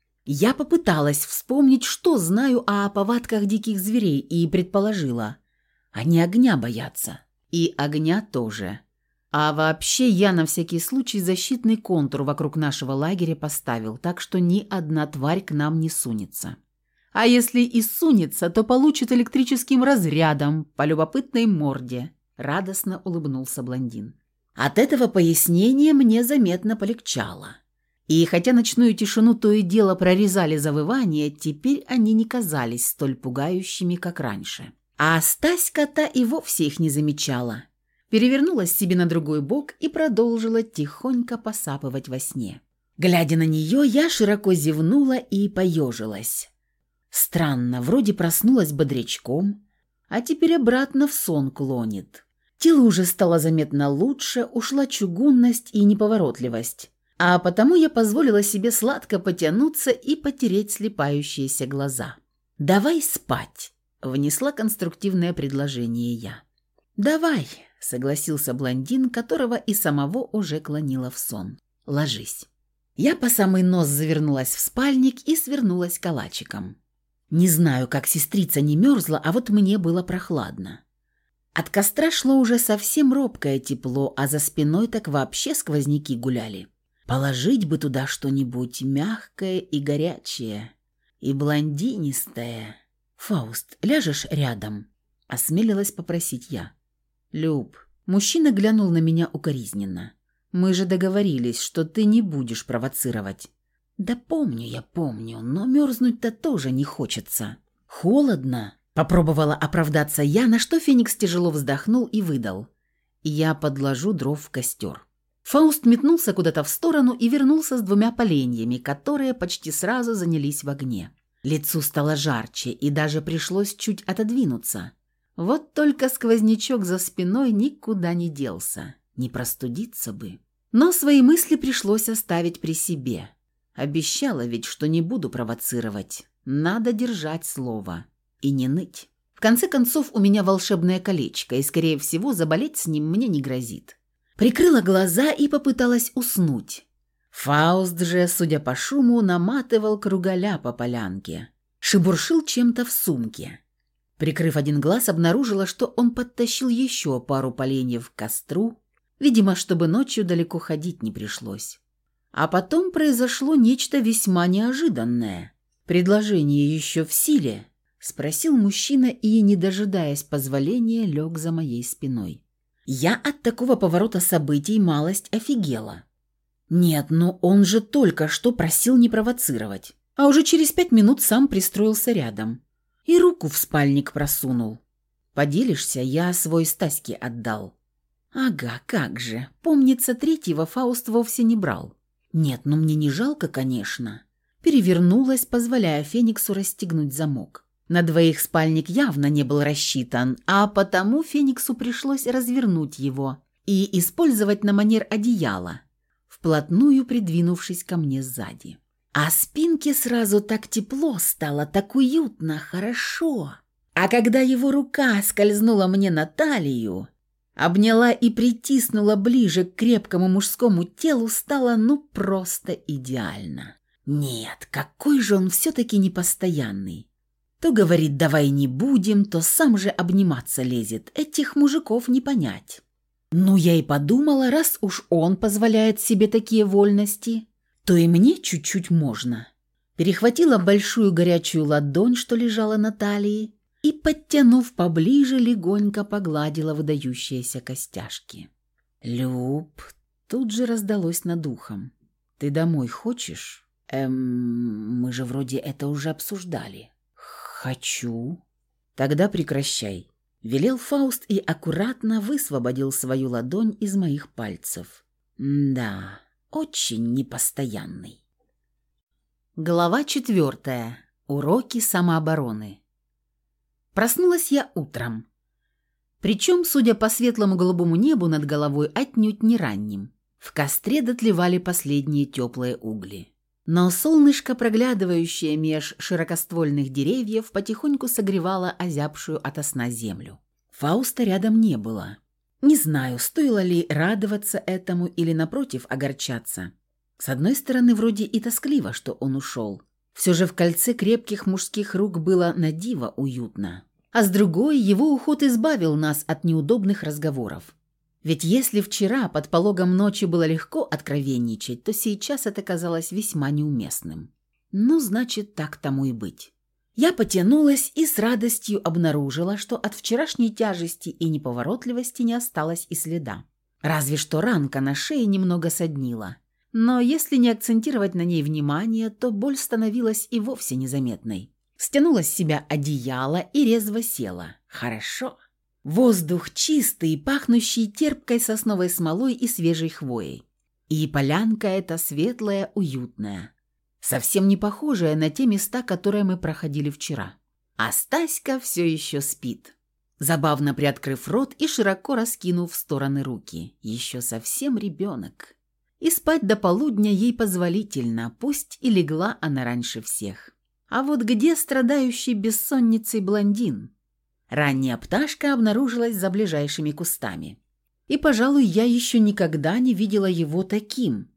Я попыталась вспомнить, что знаю о повадках диких зверей, и предположила: они огня боятся. И огня тоже. А вообще я на всякий случай защитный контур вокруг нашего лагеря поставил, так что ни одна тварь к нам не сунется. А если и сунется, то получит электрическим разрядом по любопытной морде. Радостно улыбнулся блондин. От этого пояснения мне заметно полегчало. И хотя ночную тишину то и дело прорезали завывания, теперь они не казались столь пугающими, как раньше. А Стаська-то и вовсе их не замечала. Перевернулась себе на другой бок и продолжила тихонько посапывать во сне. Глядя на нее, я широко зевнула и поежилась. Странно, вроде проснулась бодрячком, а теперь обратно в сон клонит. Тело уже стало заметно лучше, ушла чугунность и неповоротливость. А потому я позволила себе сладко потянуться и потереть слипающиеся глаза. «Давай спать», — внесла конструктивное предложение я. «Давай», — согласился блондин, которого и самого уже клонило в сон. «Ложись». Я по самый нос завернулась в спальник и свернулась калачиком. Не знаю, как сестрица не мерзла, а вот мне было прохладно. От костра шло уже совсем робкое тепло, а за спиной так вообще сквозняки гуляли. Положить бы туда что-нибудь мягкое и горячее, и блондинистое. «Фауст, ляжешь рядом?» – осмелилась попросить я. «Люб», – мужчина глянул на меня укоризненно. «Мы же договорились, что ты не будешь провоцировать». «Да помню я, помню, но мерзнуть-то тоже не хочется. Холодно», – попробовала оправдаться я, на что Феникс тяжело вздохнул и выдал. «Я подложу дров в костер». Фауст метнулся куда-то в сторону и вернулся с 2 поленьями, которые почти сразу занялись в огне. Лицу стало жарче, и даже пришлось чуть отодвинуться. Вот только сквознячок за спиной никуда не делся, не простудиться бы. Но свои мысли пришлось оставить при себе. Обещала ведь, что не буду провоцировать. Надо держать слово и не ныть. В конце концов, у меня волшебное колечко, и, скорее всего, заболеть с ним мне не грозит. Прикрыла глаза и попыталась уснуть. Фауст же, судя по шуму, наматывал кругаля по полянке. Шебуршил чем-то в сумке. Прикрыв один глаз, обнаружила, что он подтащил еще пару поленьев к костру, видимо, чтобы ночью далеко ходить не пришлось. А потом произошло нечто весьма неожиданное. «Предложение еще в силе?» – спросил мужчина и, не дожидаясь позволения, лег за моей спиной. Я от такого поворота событий малость офигела. Нет, но он же только что просил не провоцировать, а уже через 5 минут сам пристроился рядом и руку в спальник просунул. «Поделишься, я свой Стаське отдал». «Ага, как же, помнится, 3-го Фауст вовсе не брал». «Нет, но мне не жалко, конечно». Перевернулась, позволяя Фениксу расстегнуть замок. На 2 спальник явно не был рассчитан, а потому Фениксу пришлось развернуть его и использовать на манер одеяла, вплотную придвинувшись ко мне сзади. А спинке сразу так тепло стало, так уютно, хорошо. А когда его рука скользнула мне на талию, обняла и притиснула ближе к крепкому мужскому телу, стало просто идеально. Нет, какой же он все-таки непостоянный. То говорит «давай не будем», то сам же обниматься лезет. Этих мужиков не понять. Ну, я и подумала, раз уж он позволяет себе такие вольности, то и мне чуть-чуть можно. Перехватила большую горячую ладонь, что лежала на талии, и, подтянув поближе, легонько погладила выдающиеся костяшки. «Люб», тут же раздалось над ухом. «Ты домой хочешь?» Мы же вроде это уже обсуждали». «Хочу». «Тогда прекращай», — велел Фауст и аккуратно высвободил свою ладонь из моих пальцев. Да, очень непостоянный. Глава 4. Уроки самообороны. Проснулась я утром. Причем, судя по светлому голубому небу над головой, отнюдь не ранним. В костре дотлевали последние теплые угли. Но солнышко, проглядывающее меж широкоствольных деревьев, потихоньку согревало озябшую ото сна землю. Фауста рядом не было. Не знаю, стоило ли радоваться этому или, напротив, огорчаться. С одной стороны, вроде и тоскливо, что он ушел. Все же в кольце крепких мужских рук было на диво уютно. А с другой, его уход избавил нас от неудобных разговоров. Ведь если вчера под пологом ночи было легко откровенничать, то сейчас это казалось весьма неуместным. Ну, значит, так тому и быть. Я потянулась и с радостью обнаружила, что от вчерашней тяжести и неповоротливости не осталось и следа. Разве что ранка на шее немного соднила. Но если не акцентировать на ней внимание, то боль становилась и вовсе незаметной. Стянула с себя одеяло и резво села. Хорошо. Воздух чистый, пахнущий терпкой сосновой смолой и свежей хвоей. И полянка эта светлая, уютная. Совсем не похожая на те места, которые мы проходили вчера. А Стаська все еще спит, забавно приоткрыв рот и широко раскинув в стороны руки. Еще совсем ребенок. И спать до полудня ей позволительно, пусть и легла она раньше всех. А вот где страдающий бессонницей блондин? Ранняя пташка обнаружилась за ближайшими кустами. И, пожалуй, я еще никогда не видела его таким.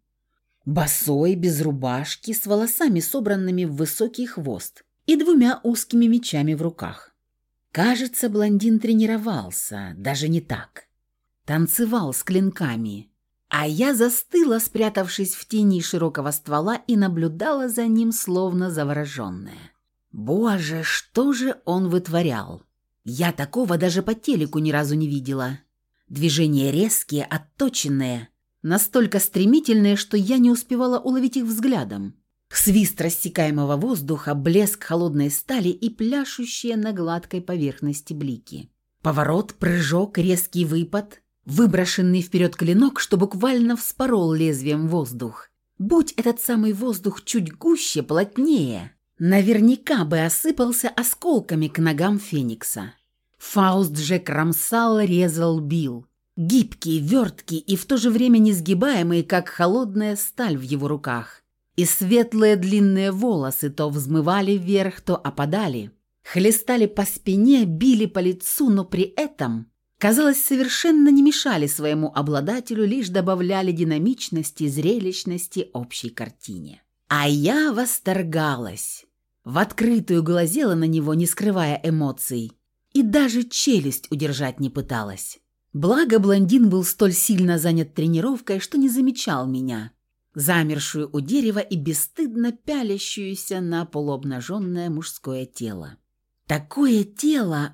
Босой, без рубашки, с волосами, собранными в высокий хвост, и 2 узкими мечами в руках. Кажется, блондин тренировался, даже не так. Танцевал с клинками. А я застыла, спрятавшись в тени широкого ствола, и наблюдала за ним, словно завороженная. Боже, что же он вытворял! Я такого даже по телеку ни разу не видела. Движения резкие, отточенные, настолько стремительные, что я не успевала уловить их взглядом. Свист рассекаемого воздуха, блеск холодной стали и пляшущие на гладкой поверхности блики. Поворот, прыжок, резкий выпад, выброшенный вперед клинок, что буквально вспорол лезвием воздух. Будь этот самый воздух чуть гуще, плотнее, наверняка бы осыпался осколками к ногам Феникса. Фауст же кромсал, резал, бил. Гибкий, верткий и в то же время несгибаемый, как холодная сталь в его руках. И светлые длинные волосы то взмывали вверх, то опадали. Хлестали по спине, били по лицу, но при этом, казалось, совершенно не мешали своему обладателю, лишь добавляли динамичности, зрелищности общей картине. А я восторгалась. В открытую глазела на него, не скрывая эмоций. И даже челюсть удержать не пыталась. Благо, блондин был столь сильно занят тренировкой, что не замечал меня, замершую у дерева и бесстыдно пялящуюся на полуобнаженное мужское тело. Такое тело,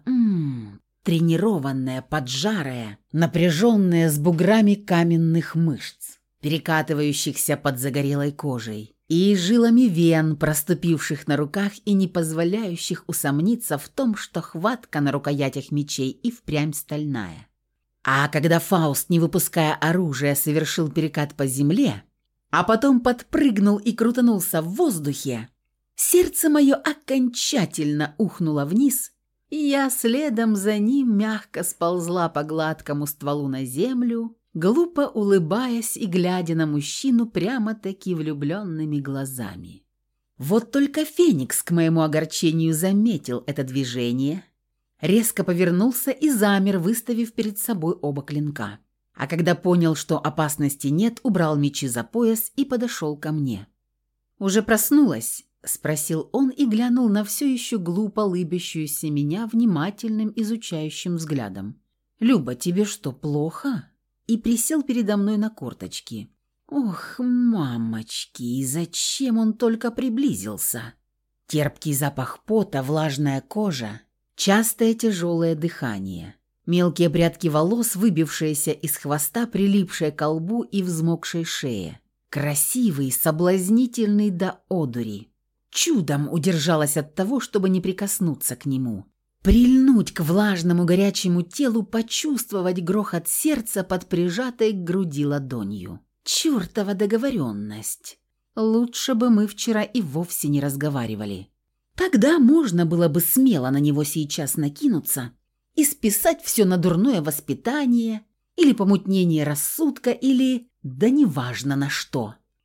тренированное, поджарое, напряженное, с буграми каменных мышц, перекатывающихся под загорелой кожей, и жилами вен, проступивших на руках и не позволяющих усомниться в том, что хватка на рукоятях мечей и впрямь стальная. А когда Фауст, не выпуская оружия, совершил перекат по земле, а потом подпрыгнул и крутанулся в воздухе, сердце мое окончательно ухнуло вниз, и я следом за ним мягко сползла по гладкому стволу на землю, глупо улыбаясь и глядя на мужчину прямо-таки влюбленными глазами. Вот только Феникс, к моему огорчению, заметил это движение, резко повернулся и замер, выставив перед собой оба клинка. А когда понял, что опасности нет, убрал мечи за пояс и подошел ко мне. «Уже проснулась?» – спросил он и глянул на все еще глупо лыбящуюся меня внимательным изучающим взглядом. «Люба, тебе что, плохо?» И присел передо мной на корточки. Ох, мамочки, и зачем он только приблизился? Терпкий запах пота, влажная кожа, частое тяжелое дыхание, мелкие прядки волос, выбившиеся из хвоста, прилипшие к лбу и взмокшей шее. Красивый, соблазнительный до одури. Чудом удержалась от того, чтобы не прикоснуться к нему. Прильнуть к влажному горячему телу, почувствовать грохот сердца под прижатой к груди ладонью. Чёртова договоренность. Лучше бы мы вчера и вовсе не разговаривали. Тогда можно было бы смело на него сейчас накинуться и списать все на дурное воспитание или помутнение рассудка, или... да неважно на что.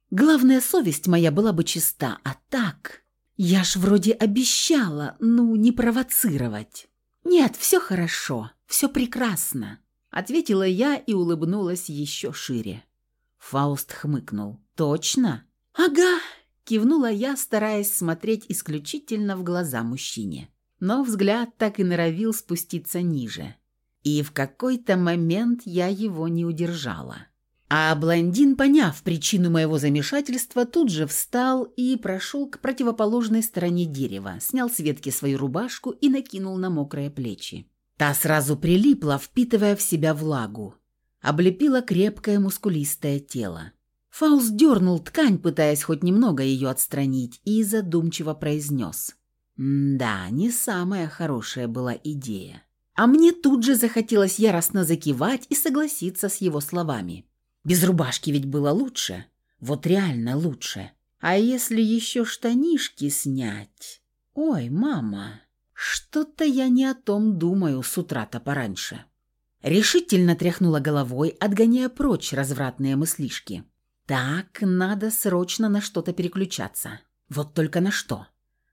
Главная, совесть моя была бы чиста, а так... Я ж вроде обещала, не провоцировать. Нет, все хорошо, все прекрасно, ответила я и улыбнулась еще шире. Фауст хмыкнул. Точно? Ага, кивнула я, стараясь смотреть исключительно в глаза мужчине. Но взгляд так и норовил спуститься ниже. И в какой-то момент я его не удержала. А блондин, поняв причину моего замешательства, тут же встал и прошел к противоположной стороне дерева, снял с ветки свою рубашку и накинул на мокрые плечи. Та сразу прилипла, впитывая в себя влагу. Облепила крепкое мускулистое тело. Фауст дернул ткань, пытаясь хоть немного ее отстранить, и задумчиво произнес. Да, не самая хорошая была идея. А мне тут же захотелось яростно закивать и согласиться с его словами. Без рубашки ведь было лучше. Вот реально лучше. А если еще штанишки снять? Ой, мама, что-то я не о том думаю с утра-то пораньше. Решительно тряхнула головой, отгоняя прочь развратные мыслишки. Так, надо срочно на что-то переключаться. Вот только на что?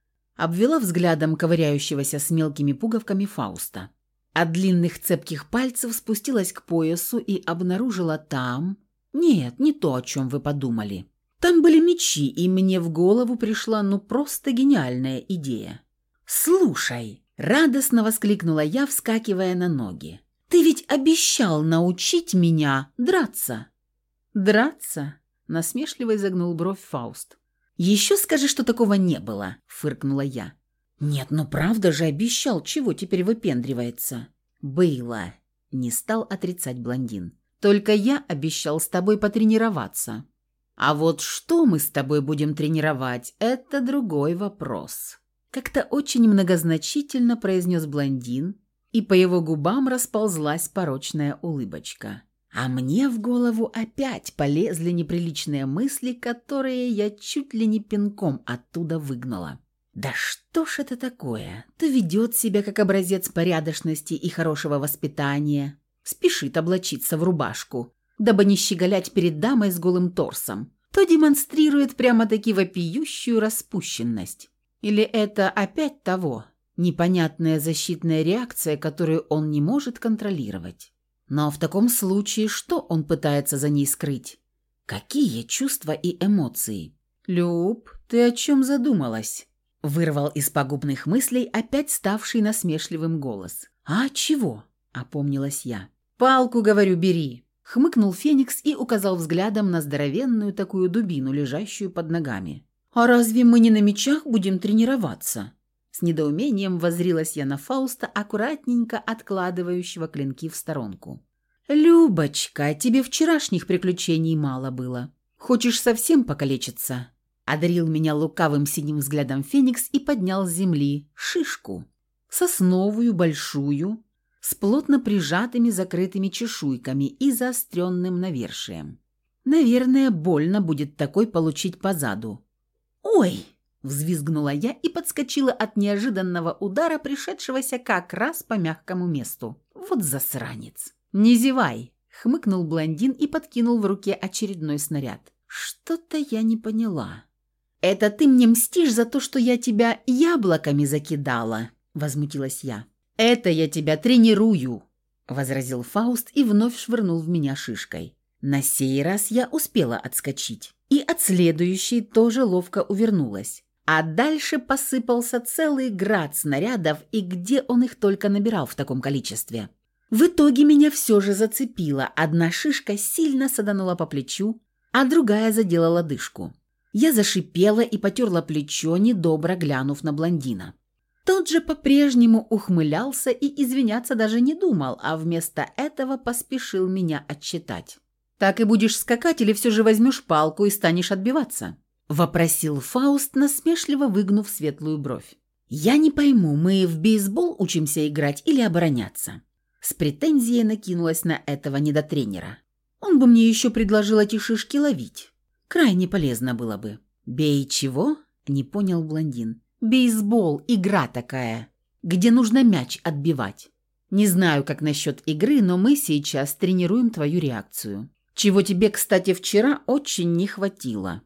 Обвела взглядом ковыряющегося с мелкими пуговками Фауста. От длинных цепких пальцев спустилась к поясу и обнаружила там... Нет, не то, о чем вы подумали. Там были мечи, и мне в голову пришла просто гениальная идея. «Слушай!» – радостно воскликнула я, вскакивая на ноги. «Ты ведь обещал научить меня драться!» «Драться?» – насмешливо изогнул бровь Фауст. «Еще скажи, что такого не было!» – фыркнула я. «Нет, правда же обещал, чего теперь выпендривается?» «Было», – не стал отрицать блондин. «Только я обещал с тобой потренироваться. А вот что мы с тобой будем тренировать, это другой вопрос». Как-то очень многозначительно произнес блондин, и по его губам расползлась порочная улыбочка. А мне в голову опять полезли неприличные мысли, которые я чуть ли не пинком оттуда выгнала. Да что ж это такое? То ведет себя как образец порядочности и хорошего воспитания, спешит облачиться в рубашку, дабы не щеголять перед дамой с голым торсом, то демонстрирует прямо-таки вопиющую распущенность. Или это опять того, непонятная защитная реакция, которую он не может контролировать. Но в таком случае что он пытается за ней скрыть? Какие чувства и эмоции? «Люб, ты о чем задумалась?» Вырвал из пагубных мыслей опять ставший насмешливым голос. «А чего?» – опомнилась я. «Палку, говорю, бери!» – хмыкнул Феникс и указал взглядом на здоровенную такую дубину, лежащую под ногами. «А разве мы не на мечах будем тренироваться?» С недоумением воззрилась я на Фауста, аккуратненько откладывающего клинки в сторонку. «Любочка, тебе вчерашних приключений мало было. Хочешь совсем покалечиться?» Одарил меня лукавым синим взглядом Феникс и поднял с земли шишку. Сосновую, большую, с плотно прижатыми закрытыми чешуйками и заостренным навершием. Наверное, больно будет такой получить по заду. «Ой!» – взвизгнула я и подскочила от неожиданного удара, пришедшегося как раз по мягкому месту. «Вот засранец!» «Не зевай!» – хмыкнул блондин и подкинул в руке очередной снаряд. «Что-то я не поняла». «Это ты мне мстишь за то, что я тебя яблоками закидала?» – возмутилась я. «Это я тебя тренирую!» – возразил Фауст и вновь швырнул в меня шишкой. На сей раз я успела отскочить. И от следующей тоже ловко увернулась. А дальше посыпался целый град снарядов, и где он их только набирал в таком количестве. В итоге меня все же зацепило. Одна шишка сильно саданула по плечу, а другая задела лодыжку. Я зашипела и потерла плечо, недобро глянув на блондина. Тот же по-прежнему ухмылялся и извиняться даже не думал, а вместо этого поспешил меня отчитать. «Так и будешь скакать или все же возьмешь палку и станешь отбиваться?» – вопросил Фауст, насмешливо выгнув светлую бровь. «Я не пойму, мы в бейсбол учимся играть или обороняться?» С претензией накинулась на этого недотренера. Он бы мне еще предложил эти шишки ловить. Крайне полезно было бы. «Бей чего?» – не понял блондин. «Бейсбол, игра такая, где нужно мяч отбивать. Не знаю, как насчет игры, но мы сейчас тренируем твою реакцию. Чего тебе, кстати, вчера очень не хватило».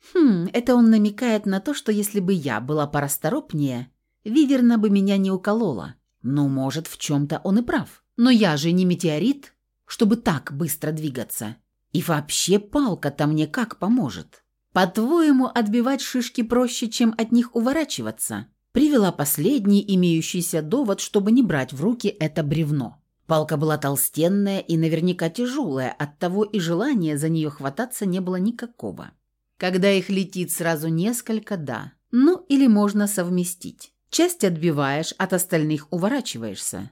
Это он намекает на то, что если бы я была порасторопнее, Виверна бы меня не уколола. Ну, может, в чем-то он и прав. Но я же не метеорит, чтобы так быстро двигаться. И вообще палка-то мне как поможет? По-твоему, отбивать шишки проще, чем от них уворачиваться? Привела последний имеющийся довод, чтобы не брать в руки это бревно. Палка была толстенная и наверняка тяжелая, оттого и желания за нее хвататься не было никакого. Когда их летит сразу несколько, да. Ну, или можно совместить. Часть отбиваешь, от остальных уворачиваешься.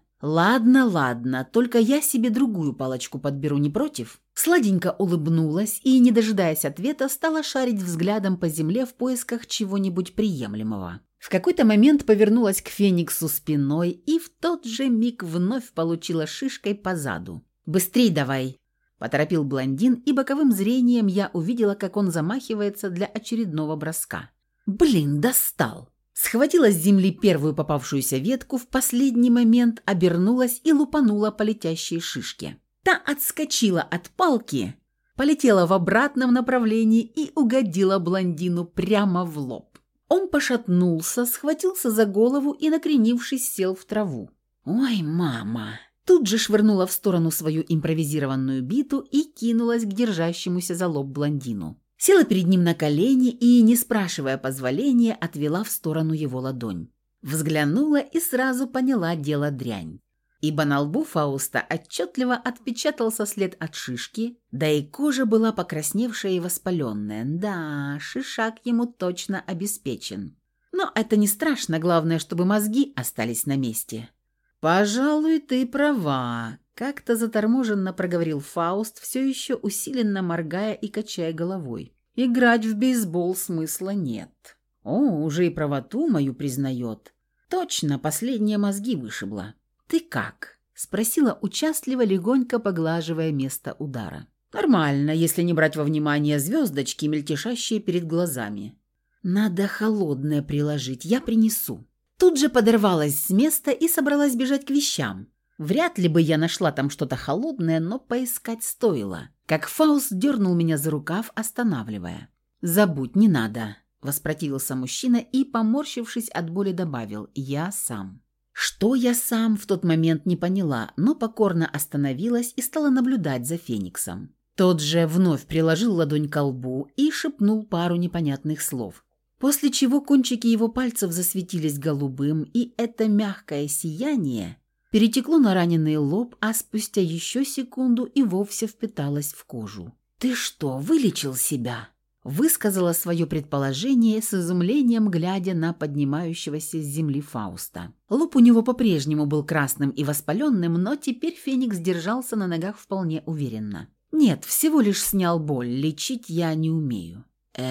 Ладно, только я себе другую палочку подберу, не против? Сладенько улыбнулась и, не дожидаясь ответа, стала шарить взглядом по земле в поисках чего-нибудь приемлемого. В какой-то момент повернулась к Фениксу спиной и в тот же миг вновь получила шишкой по заду. «Быстрей давай!» – поторопил блондин, и боковым зрением я увидела, как он замахивается для очередного броска. «Блин, достал!» Схватила с земли первую попавшуюся ветку, в последний момент обернулась и лупанула по летящей шишке. Та отскочила от палки, полетела в обратном направлении и угодила блондину прямо в лоб. Он пошатнулся, схватился за голову и, накренившись, сел в траву. «Ой, мама!» Тут же швырнула в сторону свою импровизированную биту и кинулась к держащемуся за лоб блондину. Села перед ним на колени и, не спрашивая позволения, отвела в сторону его ладонь. Взглянула и сразу поняла дело дрянь. Ибо на лбу Фауста отчетливо отпечатался след от шишки, да и кожа была покрасневшая и воспаленная. Да, шишак ему точно обеспечен. Но это не страшно, главное, чтобы мозги остались на месте. «Пожалуй, ты права», – как-то заторможенно проговорил Фауст, все еще усиленно моргая и качая головой. «Играть в бейсбол смысла нет». «О, уже и правоту мою признает». «Точно, последние мозги вышибла». «Ты как?» – спросила участливо, легонько поглаживая место удара. «Нормально, если не брать во внимание звездочки, мельтешащие перед глазами». «Надо холодное приложить, я принесу». Тут же подорвалась с места и собралась бежать к вещам. Вряд ли бы я нашла там что-то холодное, но поискать стоило. Как Фауст дернул меня за рукав, останавливая. «Забудь, не надо», – воспротивился мужчина и, поморщившись от боли, добавил «я сам». Что я сам, в тот момент не поняла, но покорно остановилась и стала наблюдать за Фениксом. Тот же вновь приложил ладонь ко лбу и шепнул пару непонятных слов. После чего кончики его пальцев засветились голубым, и это мягкое сияние перетекло на раненый лоб, а спустя еще секунду и вовсе впиталось в кожу. «Ты что, вылечил себя?» – высказала свое предположение с изумлением, глядя на поднимающегося с земли Фауста. Лоб у него по-прежнему был красным и воспаленным, но теперь Феникс держался на ногах вполне уверенно. «Нет, всего лишь снял боль, лечить я не умею».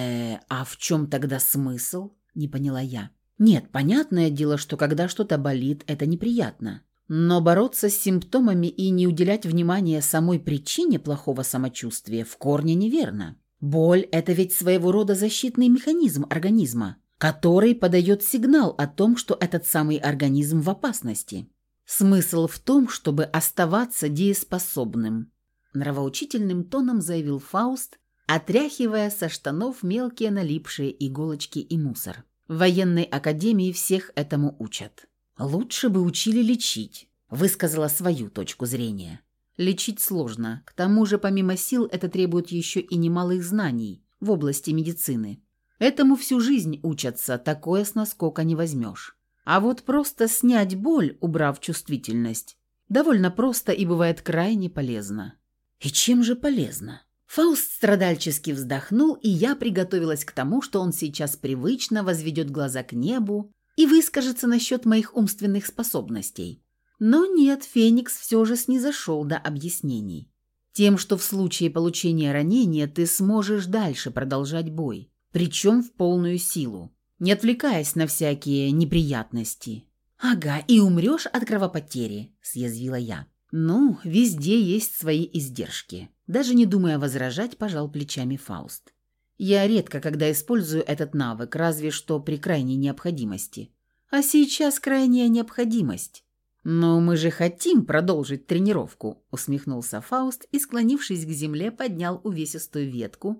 А в чем тогда смысл?» – не поняла я. «Нет, понятное дело, что когда что-то болит, это неприятно. Но бороться с симптомами и не уделять внимания самой причине плохого самочувствия в корне неверно. Боль – это ведь своего рода защитный механизм организма, который подает сигнал о том, что этот самый организм в опасности. Смысл в том, чтобы оставаться дееспособным», – нравоучительным тоном заявил Фауст, отряхивая со штанов мелкие налипшие иголочки и мусор. «В военной академии всех этому учат». «Лучше бы учили лечить», – высказала свою точку зрения. «Лечить сложно. К тому же, помимо сил, это требует еще и немалых знаний в области медицины. Этому всю жизнь учатся, такое с наскока не возьмешь. А вот просто снять боль, убрав чувствительность, довольно просто и бывает крайне полезно». «И чем же полезно?» Фауст страдальчески вздохнул, и я приготовилась к тому, что он сейчас привычно возведет глаза к небу и выскажется насчет моих умственных способностей. Но нет, Феникс все же снизошел до объяснений. Тем, что в случае получения ранения ты сможешь дальше продолжать бой, причем в полную силу, не отвлекаясь на всякие неприятности. «Ага, и умрешь от кровопотери», – съязвила я. «Ну, везде есть свои издержки». Даже не думая возражать, пожал плечами Фауст. «Я редко когда использую этот навык, разве что при крайней необходимости. А сейчас крайняя необходимость». «Но мы же хотим продолжить тренировку», – усмехнулся Фауст и, склонившись к земле, поднял увесистую ветку,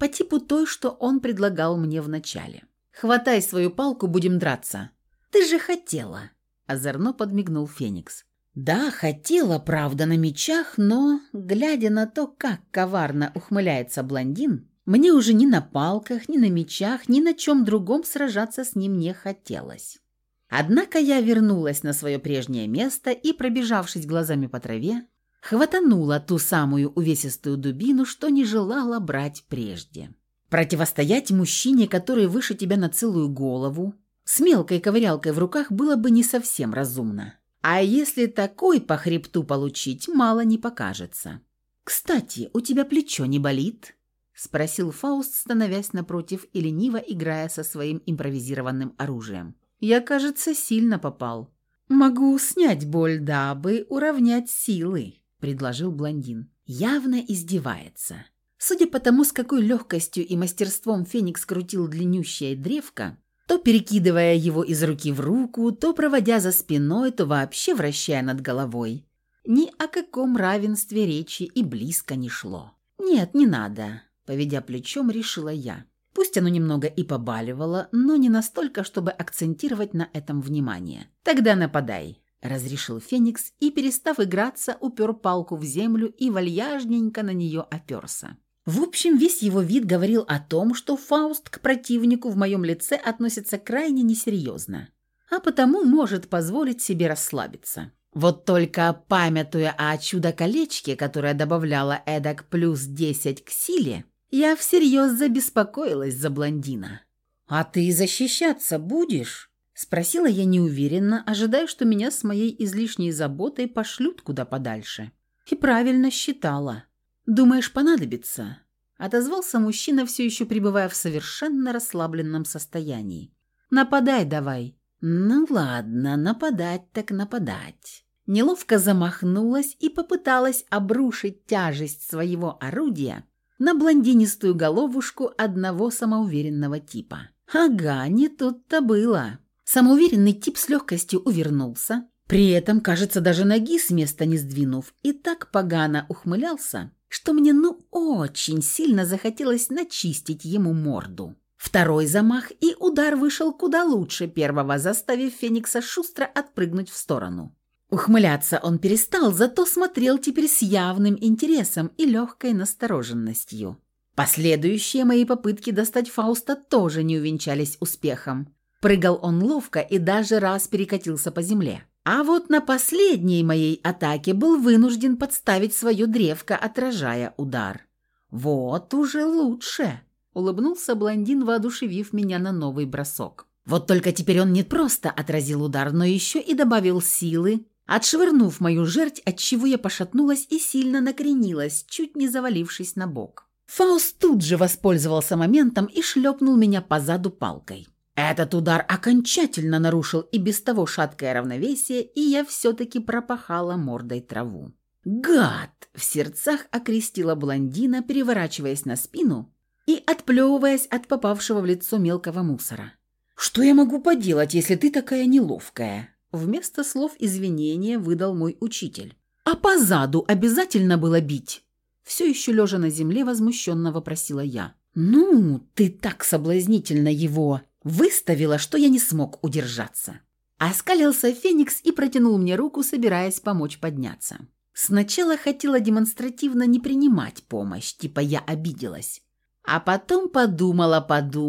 по типу той, что он предлагал мне вначале. «Хватай свою палку, будем драться». «Ты же хотела», – озорно подмигнул Феникс. «Да, хотела, правда, на мечах, но, глядя на то, как коварно ухмыляется блондин, мне уже ни на палках, ни на мечах, ни на чем другом сражаться с ним не хотелось». Однако я вернулась на свое прежнее место и, пробежавшись глазами по траве, хватанула ту самую увесистую дубину, что не желала брать прежде. Противостоять мужчине, который выше тебя на целую голову, с мелкой ковырялкой в руках, было бы не совсем разумно. А если такой по хребту получить, мало не покажется. «Кстати, у тебя плечо не болит?» – спросил Фауст, становясь напротив и лениво играя со своим импровизированным оружием. «Я, кажется, сильно попал». «Могу снять боль, дабы уравнять силы», – предложил блондин. Явно издевается. Судя по тому, с какой легкостью и мастерством Феникс крутил длиннющее древко, то перекидывая его из руки в руку, то проводя за спиной, то вообще вращая над головой, ни о каком равенстве речи и близко не шло. «Нет, не надо», – поведя плечом, решила я. Пусть оно немного и побаливало, но не настолько, чтобы акцентировать на этом внимание. «Тогда нападай», – разрешил Феникс и, перестав играться, упер палку в землю и вальяжненько на нее оперся. В общем, весь его вид говорил о том, что Фауст к противнику в моем лице относится крайне несерьезно, а потому может позволить себе расслабиться. Вот только, памятуя о чудо-колечке, которое добавляло эдак плюс 10 к силе, я всерьез забеспокоилась за блондина. «А ты защищаться будешь?» – спросила я неуверенно, ожидая, что меня с моей излишней заботой пошлют куда подальше. И правильно считала. «Думаешь, понадобится?» – отозвался мужчина, все еще пребывая в совершенно расслабленном состоянии. «Нападай давай». «Ну ладно, нападать так нападать». Неловко замахнулась и попыталась обрушить тяжесть своего орудия на блондинистую головушку одного самоуверенного типа. Ага, не тут-то было. Самоуверенный тип с легкостью увернулся, при этом, кажется, даже ноги с места не сдвинув, и так погано ухмылялся, что мне очень сильно захотелось начистить ему морду. Второй замах, и удар вышел куда лучше первого, заставив Феникса шустро отпрыгнуть в сторону. Ухмыляться он перестал, зато смотрел теперь с явным интересом и легкой настороженностью. Последующие мои попытки достать Фауста тоже не увенчались успехом. Прыгал он ловко и даже раз перекатился по земле. А вот на последней моей атаке был вынужден подставить свое древко, отражая удар. «Вот уже лучше», – улыбнулся блондин, воодушевив меня на новый бросок. Вот только теперь он не просто отразил удар, но еще и добавил силы, отшвырнув мою жерть, отчего я пошатнулась и сильно накренилась, чуть не завалившись на бок. Фауст тут же воспользовался моментом и шлепнул меня по заду палкой. Этот удар окончательно нарушил и без того шаткое равновесие, и я все-таки пропахала мордой траву. «Гад!» – в сердцах окрестила блондина, переворачиваясь на спину и отплевываясь от попавшего в лицо мелкого мусора. «Что я могу поделать, если ты такая неловкая?» Вместо слов извинения выдал мой учитель. «А по заду обязательно было бить?» Все еще лежа на земле возмущенно вопросила я. «Ну, ты так соблазнительно его выставила, что я не смог удержаться». Оскалился Феникс и протянул мне руку, собираясь помочь подняться. Сначала хотела демонстративно не принимать помощь, типа я обиделась. А потом подумала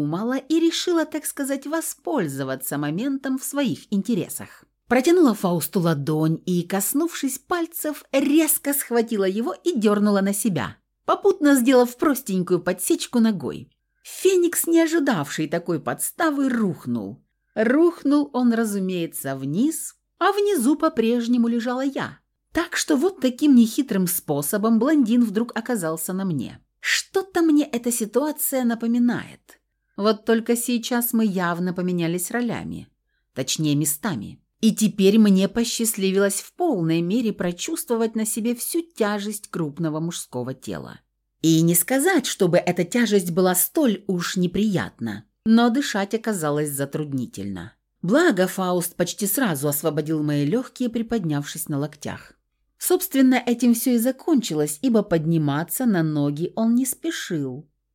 и решила, так сказать, воспользоваться моментом в своих интересах. Протянула Фаусту ладонь и, коснувшись пальцев, резко схватила его и дернула на себя, попутно сделав простенькую подсечку ногой. Феникс, не ожидавший такой подставы, рухнул. Рухнул он, разумеется, вниз, а внизу по-прежнему лежала я. Так что вот таким нехитрым способом блондин вдруг оказался на мне. Что-то мне эта ситуация напоминает. Вот только сейчас мы явно поменялись ролями, точнее местами. И теперь мне посчастливилось в полной мере прочувствовать на себе всю тяжесть крупного мужского тела. И не сказать, чтобы эта тяжесть была столь уж неприятна, но дышать оказалось затруднительно. Благо, Фауст почти сразу освободил мои легкие, приподнявшись на локтях. Собственно, этим все и закончилось, ибо подниматься на ноги он не спешил.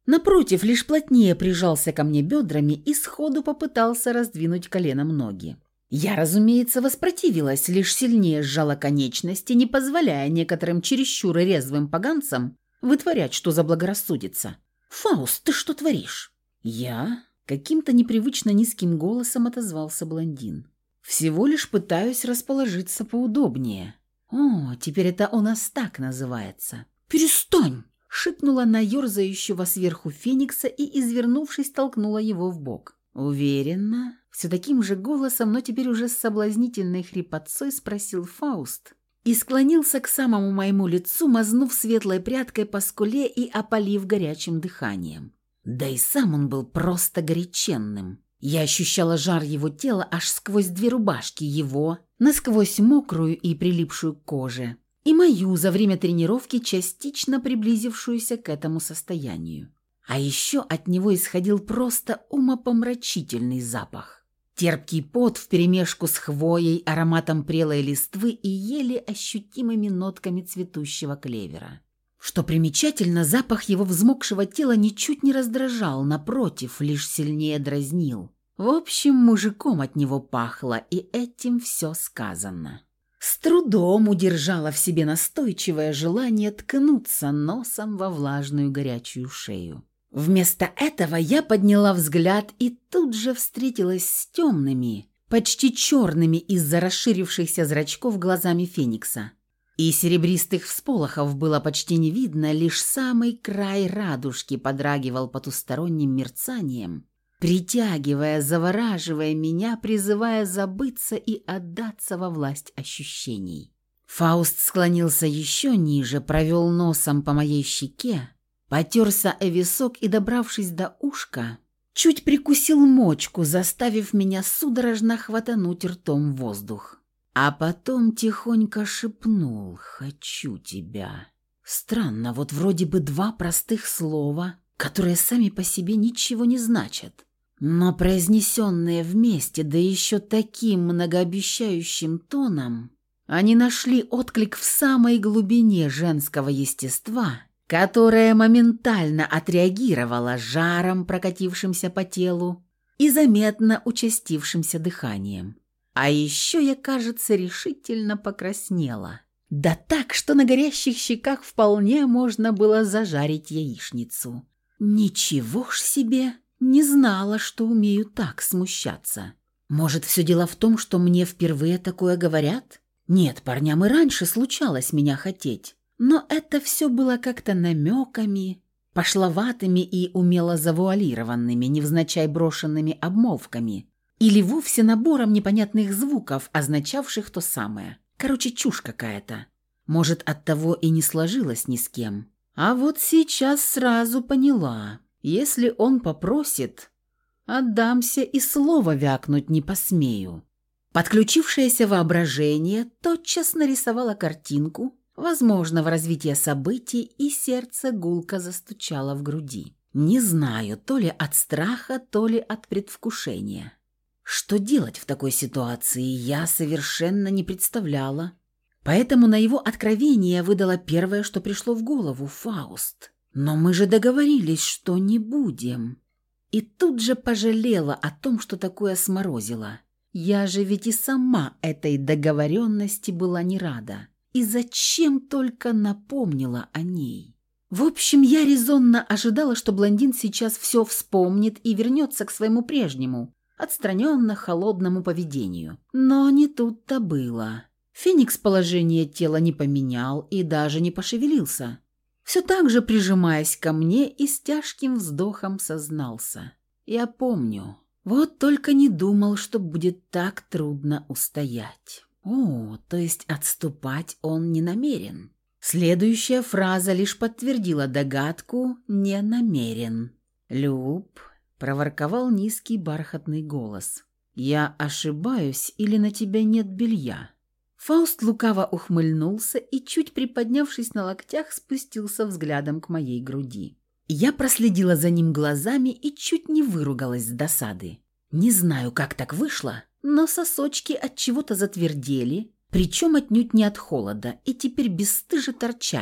Напротив, лишь плотнее прижался ко мне бедрами и сходу попытался раздвинуть коленом ноги. Я, разумеется, воспротивилась, лишь сильнее сжала конечности, не позволяя некоторым чересчур резвым поганцам вытворять, что заблагорассудится. «Фауст, ты что творишь?» «Я?» – каким-то непривычно низким голосом отозвался блондин. «Всего лишь пытаюсь расположиться поудобнее». «О, теперь это у нас так называется». «Перестань!» – шикнула на ерзающего сверху феникса и, извернувшись, толкнула его в бок. Уверенно, все таким же голосом, но теперь уже с соблазнительной хрипотцой спросил Фауст и склонился к самому моему лицу, мазнув светлой прядкой по скуле и опалив горячим дыханием. Да и сам он был просто горяченным. Я ощущала жар его тела аж сквозь две рубашки его, насквозь мокрую и прилипшую к коже, и мою за время тренировки, частично приблизившуюся к этому состоянию. А еще от него исходил просто умопомрачительный запах. Терпкий пот вперемешку с хвоей, ароматом прелой листвы и еле ощутимыми нотками цветущего клевера. Что примечательно, запах его взмокшего тела ничуть не раздражал, напротив, лишь сильнее дразнил. В общем, мужиком от него пахло, и этим все сказано. С трудом удержала в себе настойчивое желание ткнуться носом во влажную горячую шею. Вместо этого я подняла взгляд и тут же встретилась с темными, почти черными из-за расширившихся зрачков глазами феникса. И серебристых всполохов было почти не видно, лишь самый край радужки подрагивал потусторонним мерцанием, притягивая, завораживая меня, призывая забыться и отдаться во власть ощущений. Фауст склонился еще ниже, провел носом по моей щеке, потерся о висок и, добравшись до ушка, чуть прикусил мочку, заставив меня судорожно хватануть ртом воздух. А потом тихонько шепнул «Хочу тебя». Странно, вот вроде бы два простых слова, которые сами по себе ничего не значат, но произнесенные вместе, да еще таким многообещающим тоном, они нашли отклик в самой глубине женского естества, которое моментально отреагировало жаром, прокатившимся по телу, и заметно участившимся дыханием. А еще я, кажется, решительно покраснела. Да так, что на горящих щеках вполне можно было зажарить яичницу. Ничего ж себе, не знала, что умею так смущаться. Может, все дело в том, что мне впервые такое говорят? Нет, парням и раньше случалось меня хотеть. Но это все было как-то намеками, пошловатыми и умело завуалированными, невзначай брошенными обмолвками, или вовсе набором непонятных звуков, означавших то самое. Короче, чушь какая-то. Может, оттого и не сложилось ни с кем. А вот сейчас сразу поняла. Если он попросит, отдамся и слова вякнуть не посмею. Подключившееся воображение тотчас нарисовало картинку возможного развития событий, и сердце гулко застучало в груди. Не знаю, то ли от страха, то ли от предвкушения. Что делать в такой ситуации, я совершенно не представляла. Поэтому на его откровение выдала первое, что пришло в голову – Фауст. Но мы же договорились, что не будем. И тут же пожалела о том, что такое сморозила. Я же ведь и сама этой договоренности была не рада. И зачем только напомнила о ней? В общем, я резонно ожидала, что блондин сейчас все вспомнит и вернется к своему прежнему, отстраненно-холодному поведению. Но не тут-то было. Феникс положение тела не поменял и даже не пошевелился. Все так же, прижимаясь ко мне, и с тяжким вздохом сознался. Я помню. Вот только не думал, что будет так трудно устоять. О, то есть отступать он не намерен. Следующая фраза лишь подтвердила догадку «не намерен». «Люб», — проворковал низкий бархатный голос, — «я ошибаюсь или на тебя нет белья?» Фауст лукаво ухмыльнулся и, чуть приподнявшись на локтях, спустился взглядом к моей груди. Я проследила за ним глазами и чуть не выругалась с досады. Не знаю, как так вышло, но сосочки от чего-то затвердели, причем отнюдь не от холода, и теперь бесстыже торчали,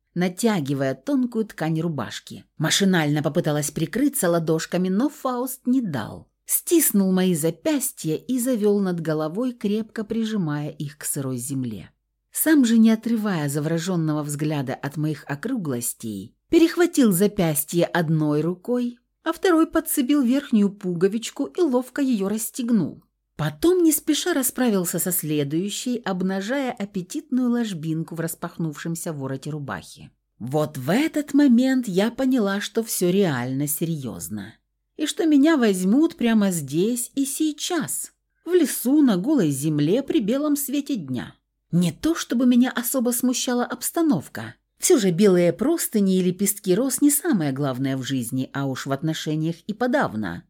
натягивая тонкую ткань рубашки. Машинально попыталась прикрыться ладошками, но Фауст не дал. Стиснул мои запястья и завел над головой, крепко прижимая их к сырой земле. Сам же, не отрывая завороженного взгляда от моих округлостей, перехватил запястье одной рукой, а второй подцепил верхнюю пуговичку и ловко ее расстегнул. Потом не спеша расправился со следующей, обнажая аппетитную ложбинку в распахнувшемся вороте рубахи. Вот в этот момент я поняла, что все реально серьезно. И что меня возьмут прямо здесь и сейчас, в лесу, на голой земле, при белом свете дня. Не то чтобы меня особо смущала обстановка. Все же белые простыни и лепестки роз не самое главное в жизни, а уж в отношениях и подавно.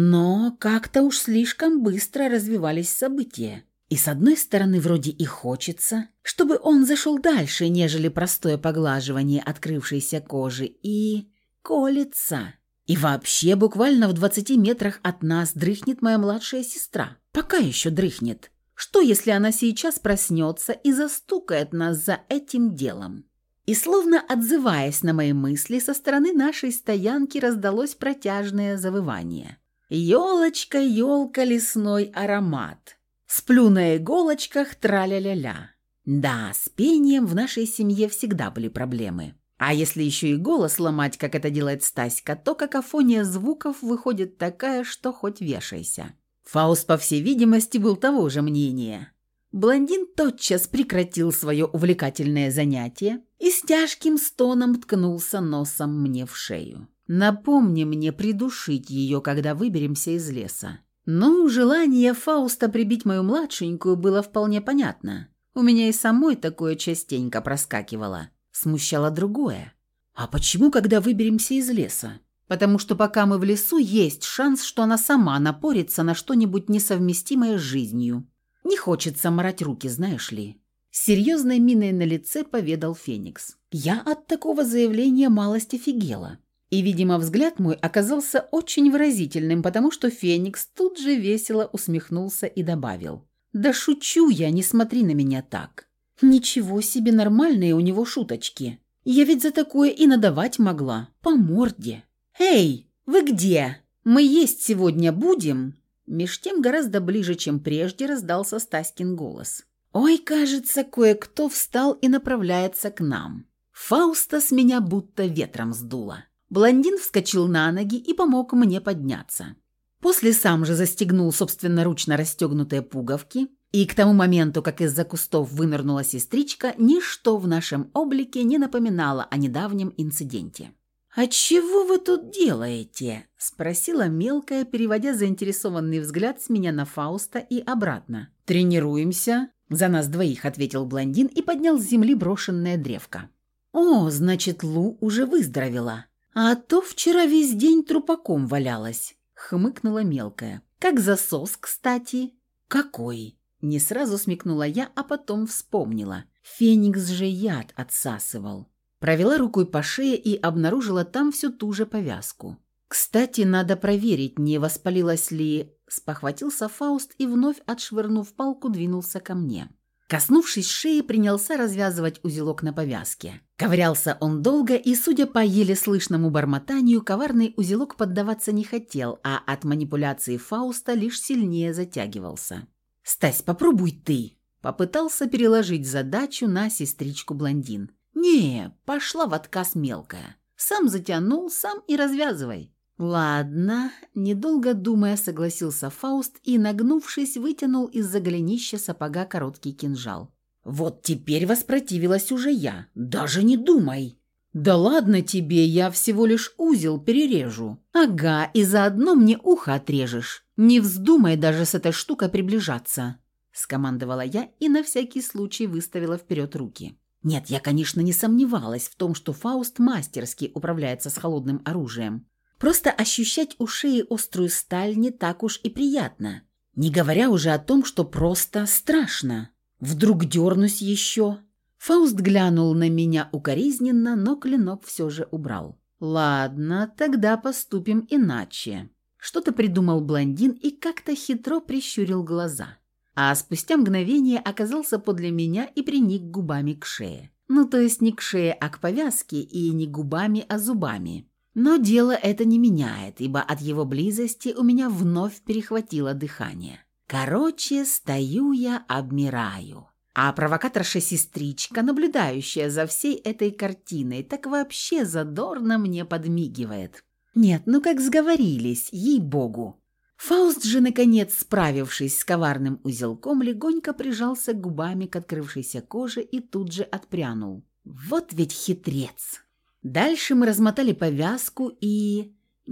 Но как-то уж слишком быстро развивались события. И с одной стороны, вроде и хочется, чтобы он зашел дальше, нежели простое поглаживание открывшейся кожи, и колется. И вообще, буквально в 20 метрах от нас дрыхнет моя младшая сестра. Пока еще дрыхнет. Что, если она сейчас проснется и застукает нас за этим делом? И словно отзываясь на мои мысли, со стороны нашей стоянки раздалось протяжное завывание. «Елочка, елка, лесной аромат! Сплю на иголочках, траля-ля-ля!» Да, с пением в нашей семье всегда были проблемы. А если еще и голос ломать, как это делает Стаська, то какофония звуков выходит такая, что хоть вешайся. Фауст, по всей видимости, был того же мнения. Блондин тотчас прекратил свое увлекательное занятие и с тяжким стоном ткнулся носом мне в шею. «Напомни мне придушить ее, когда выберемся из леса». Ну, желание Фауста прибить мою младшенькую было вполне понятно. У меня и самой такое частенько проскакивало. Смущало другое. «А почему, когда выберемся из леса?» «Потому что пока мы в лесу, есть шанс, что она сама напорится на что-нибудь несовместимое с жизнью. Не хочется марать руки, знаешь ли». С серьезной миной на лице поведал Феникс. Я от такого заявления малость офигела. И, видимо, взгляд мой оказался очень выразительным, потому что Феникс тут же весело усмехнулся и добавил. «Да шучу я, не смотри на меня так». «Ничего себе, нормальные у него шуточки. Я ведь за такое и надавать могла. По морде». «Эй, вы где? Мы есть сегодня будем?» Меж тем гораздо ближе, чем прежде, раздался Стаськин голос. «Ой, кажется, кое-кто встал и направляется к нам». Фауста с меня будто ветром сдуло. Блондин вскочил на ноги и помог мне подняться. После сам же застегнул собственноручно расстегнутые пуговки, и к тому моменту, как из-за кустов вынырнула сестричка, ничто в нашем облике не напоминало о недавнем инциденте. «А чего вы тут делаете?» – спросила мелкая, переводя заинтересованный взгляд с меня на Фауста и обратно. «Тренируемся?» – за нас двоих ответил блондин и поднял с земли брошенное древко. «О, значит, Лу уже выздоровела. А то вчера весь день трупаком валялась», – хмыкнула мелкая. «Как засос, кстати». «Какой?» – не сразу смекнула я, а потом вспомнила. Феникс же яд отсасывал. Провела рукой по шее и обнаружила там всю ту же повязку. «Кстати, надо проверить, не воспалилась ли...» Спохватился Фауст и, вновь отшвырнув палку, двинулся ко мне. Коснувшись шеи, принялся развязывать узелок на повязке. Ковырялся он долго, и, судя по еле слышному бормотанию, коварный узелок поддаваться не хотел, а от манипуляции Фауста лишь сильнее затягивался. «Стась, попробуй ты!» Попытался переложить задачу на сестричку блондин. «Не, пошла в отказ мелкая. Сам затянул, сам и развязывай». «Ладно», – недолго думая, согласился Фауст и, нагнувшись, вытянул из-за голенища сапога короткий кинжал. Вот теперь воспротивилась уже я. «Даже не думай». «Да ладно тебе, я всего лишь узел перережу». «Ага, и заодно мне ухо отрежешь. Не вздумай даже с этой штукой приближаться», – скомандовала я и на всякий случай выставила вперед руки. Нет, я, конечно, не сомневалась в том, что Фауст мастерски управляется с холодным оружием. Просто ощущать у шеи острую сталь не так уж и приятно. Не говоря уже о том, что просто страшно. Вдруг дернусь еще. Фауст глянул на меня укоризненно, но клинок все же убрал. «Ладно, тогда поступим иначе». Что-то придумал блондин и как-то хитро прищурил глаза. А спустя мгновение оказался подле меня и приник губами к шее. Ну, то есть не к шее, а к повязке, и не губами, а зубами. Но дело это не меняет, ибо от его близости у меня вновь перехватило дыхание. Короче, стою я, обмираю. А провокаторша-сестричка, наблюдающая за всей этой картиной, так вообще задорно мне подмигивает. Нет, ну как сговорились, ей-богу. Фауст же, наконец, справившись с коварным узелком, легонько прижался губами к открывшейся коже и тут же отпрянул. Вот ведь хитрец! Дальше мы размотали повязку и...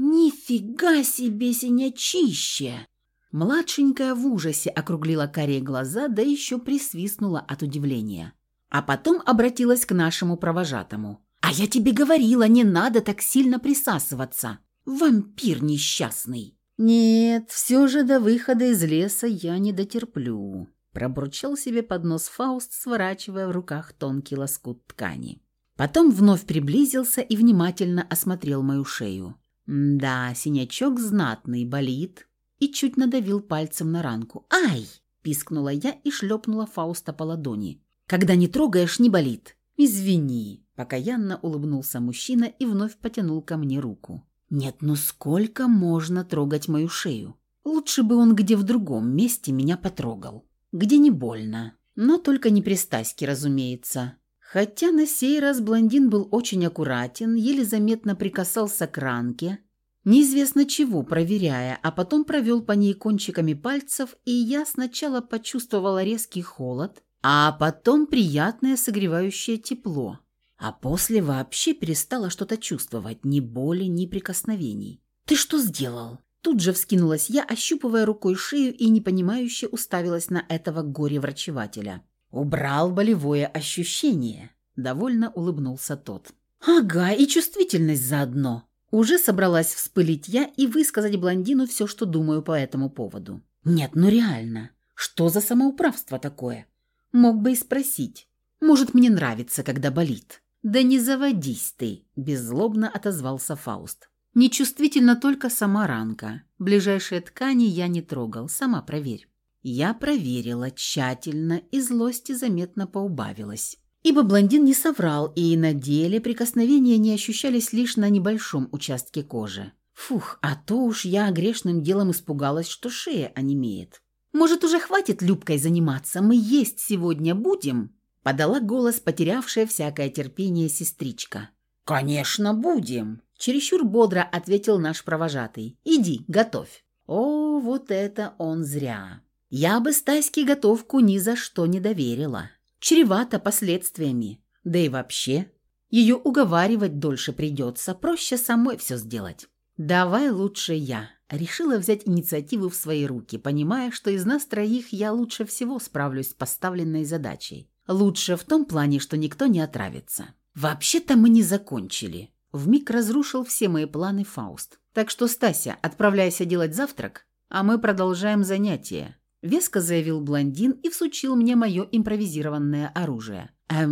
Нифига себе синячище! Младшенькая в ужасе округлила карие глаза, да еще присвистнула от удивления. А потом обратилась к нашему провожатому. «А я тебе говорила, не надо так сильно присасываться! Вампир несчастный!» «Нет, все же до выхода из леса я не дотерплю», – пробурчал себе под нос Фауст, сворачивая в руках тонкий лоскут ткани. Потом вновь приблизился и внимательно осмотрел мою шею. Да, синячок знатный, болит, и чуть надавил пальцем на ранку. «Ай!» – пискнула я и шлепнула Фауста по ладони. «Когда не трогаешь, не болит». «Извини», – покаянно улыбнулся мужчина и вновь потянул ко мне руку. Нет, ну сколько можно трогать мою шею? Лучше бы он где в другом месте меня потрогал. Где не больно. Но только не при Стаське, разумеется. Хотя на сей раз блондин был очень аккуратен, еле заметно прикасался к ранке, неизвестно чего проверяя, а потом провел по ней кончиками пальцев, и я сначала почувствовала резкий холод, а потом приятное согревающее тепло. А после вообще перестала что-то чувствовать, ни боли, ни прикосновений. «Ты что сделал?» Тут же вскинулась я, ощупывая рукой шею и непонимающе уставилась на этого горе-врачевателя. «Убрал болевое ощущение», – довольно улыбнулся тот. «Ага, и чувствительность заодно». Уже собралась вспылить я и высказать блондину все, что думаю по этому поводу. «Нет, ну реально, что за самоуправство такое?» Мог бы и спросить. «Может, мне нравится, когда болит?» «Да не заводись ты», – беззлобно отозвался Фауст. «Нечувствительна только сама ранка. Ближайшие ткани я не трогал, сама проверь». Я проверила тщательно, и злости заметно поубавилась. Ибо блондин не соврал, и на деле прикосновения не ощущались лишь на небольшом участке кожи. Фух, а то уж я грешным делом испугалась, что шея онемеет. «Может, уже хватит Любкой заниматься? Мы есть сегодня будем?» Подала голос потерявшая всякое терпение сестричка. «Конечно, будем!» Чересчур бодро ответил наш провожатый. «Иди, готовь». О, вот это он зря. Я бы Стаське готовку ни за что не доверила. Чревато последствиями. Да и вообще, ее уговаривать дольше придется, проще самой все сделать. «Давай лучше я». Решила взять инициативу в свои руки, понимая, что из нас троих я лучше всего справлюсь с поставленной задачей. Лучше в том плане, что никто не отравится. «Вообще-то мы не закончили». Вмиг разрушил все мои планы Фауст. «Так что, Стася, отправляйся делать завтрак, а мы продолжаем занятие», – веско заявил блондин и всучил мне мое импровизированное оружие.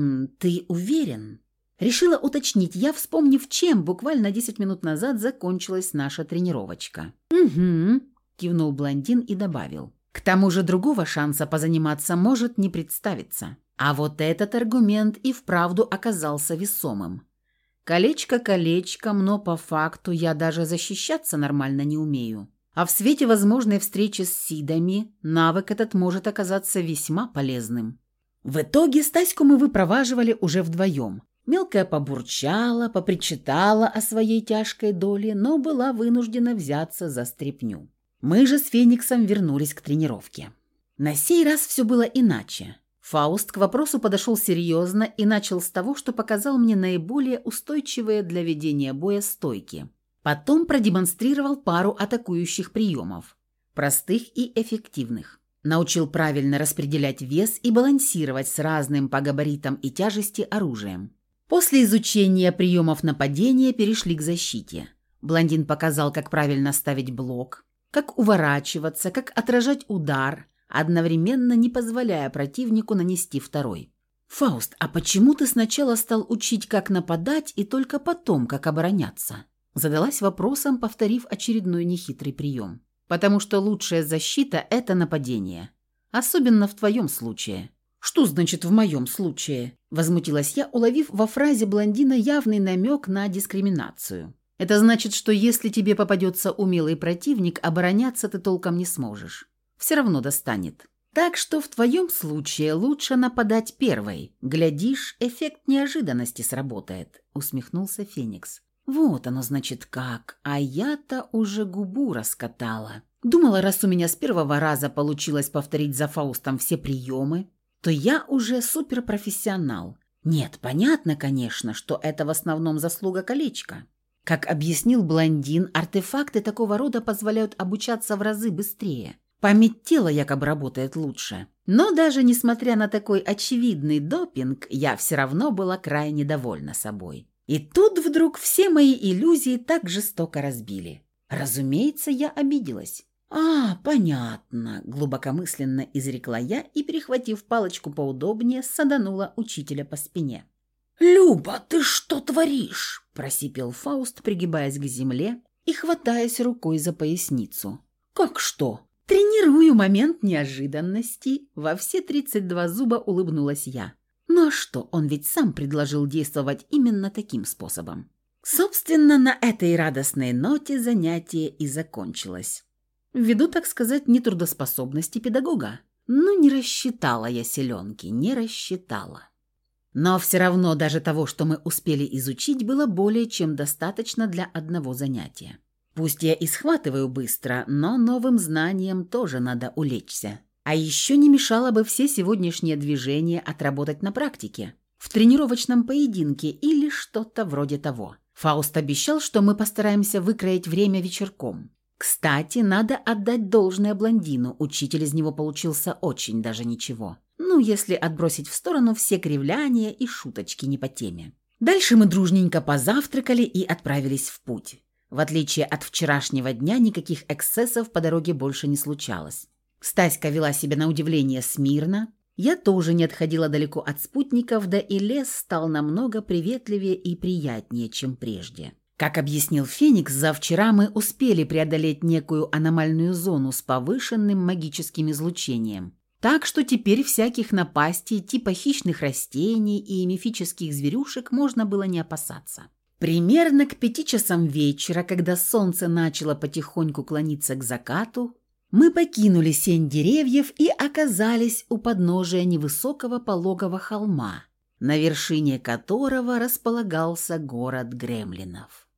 Ты уверен?» Решила уточнить я, вспомнив, чем буквально 10 минут назад закончилась наша тренировочка. «Угу», – кивнул блондин и добавил. «К тому же другого шанса позаниматься может не представиться». А вот этот аргумент и вправду оказался весомым. Колечко колечком, но по факту я даже защищаться нормально не умею. А в свете возможной встречи с Сидами навык этот может оказаться весьма полезным. В итоге Стаську мы выпроваживали уже вдвоем. Мелкая побурчала, попричитала о своей тяжкой доле, но была вынуждена взяться за стряпню. Мы же с Фениксом вернулись к тренировке. На сей раз все было иначе. Фауст к вопросу подошел серьезно и начал с того, что показал мне наиболее устойчивые для ведения боя стойки. Потом продемонстрировал пару атакующих приемов, простых и эффективных. Научил правильно распределять вес и балансировать с разным по габаритам и тяжести оружием. После изучения приемов нападения перешли к защите. Блондин показал, как правильно ставить блок, как уворачиваться, как отражать удар, одновременно не позволяя противнику нанести второй. «Фауст, а почему ты сначала стал учить, как нападать, и только потом, как обороняться?» Задалась вопросом, повторив очередной нехитрый прием. «Потому что лучшая защита – это нападение. Особенно в твоем случае». «Что значит «в моем случае»?» – возмутилась я, уловив во фразе блондина явный намек на дискриминацию. «Это значит, что если тебе попадется умелый противник, обороняться ты толком не сможешь. Все равно достанет. Так что в твоем случае лучше нападать первой. Глядишь, эффект неожиданности сработает», – усмехнулся Феникс. «Вот оно, значит, как. А я-то уже губу раскатала. Думала, раз у меня с первого раза получилось повторить за Фаустом все приемы, то я уже суперпрофессионал. Нет, понятно, конечно, что это в основном заслуга колечка. Как объяснил блондин, артефакты такого рода позволяют обучаться в разы быстрее. Память тела якобы работает лучше. Но даже несмотря на такой очевидный допинг, я все равно была крайне довольна собой. И тут вдруг все мои иллюзии так жестоко разбили. Разумеется, я обиделась. «А, понятно», – глубокомысленно изрекла я и, перехватив палочку поудобнее, саданула учителя по спине. «Люба, ты что творишь?» – просипел Фауст, пригибаясь к земле и хватаясь рукой за поясницу. «Как что?» «Тренирую момент неожиданности», – во все 32 зуба улыбнулась я. «Ну а что, он ведь сам предложил действовать именно таким способом». Собственно, на этой радостной ноте занятие и закончилось. Ввиду, так сказать, нетрудоспособности педагога. Ну, не рассчитала я селенки, не рассчитала. Но все равно даже того, что мы успели изучить, было более чем достаточно для одного занятия. Пусть я и схватываю быстро, но новым знаниям тоже надо улечься. А еще не мешало бы все сегодняшние движения отработать на практике, в тренировочном поединке или что-то вроде того. Фауст обещал, что мы постараемся выкроить время вечерком. Кстати, надо отдать должное блондину, учитель из него получился очень даже ничего. Ну, если отбросить в сторону все кривляния и шуточки не по теме. Дальше мы дружненько позавтракали и отправились в путь. В отличие от вчерашнего дня, никаких эксцессов по дороге больше не случалось. Стаська вела себя на удивление смирно. Я тоже не отходила далеко от спутников, да и лес стал намного приветливее и приятнее, чем прежде. Как объяснил Феникс, завчера мы успели преодолеть некую аномальную зону с повышенным магическим излучением. Так что теперь всяких напастей типа хищных растений и мифических зверюшек можно было не опасаться. Примерно к 5 часам вечера, когда солнце начало потихоньку клониться к закату, мы покинули сень деревьев и оказались у подножия невысокого пологого холма, на вершине которого располагался город гремлинов.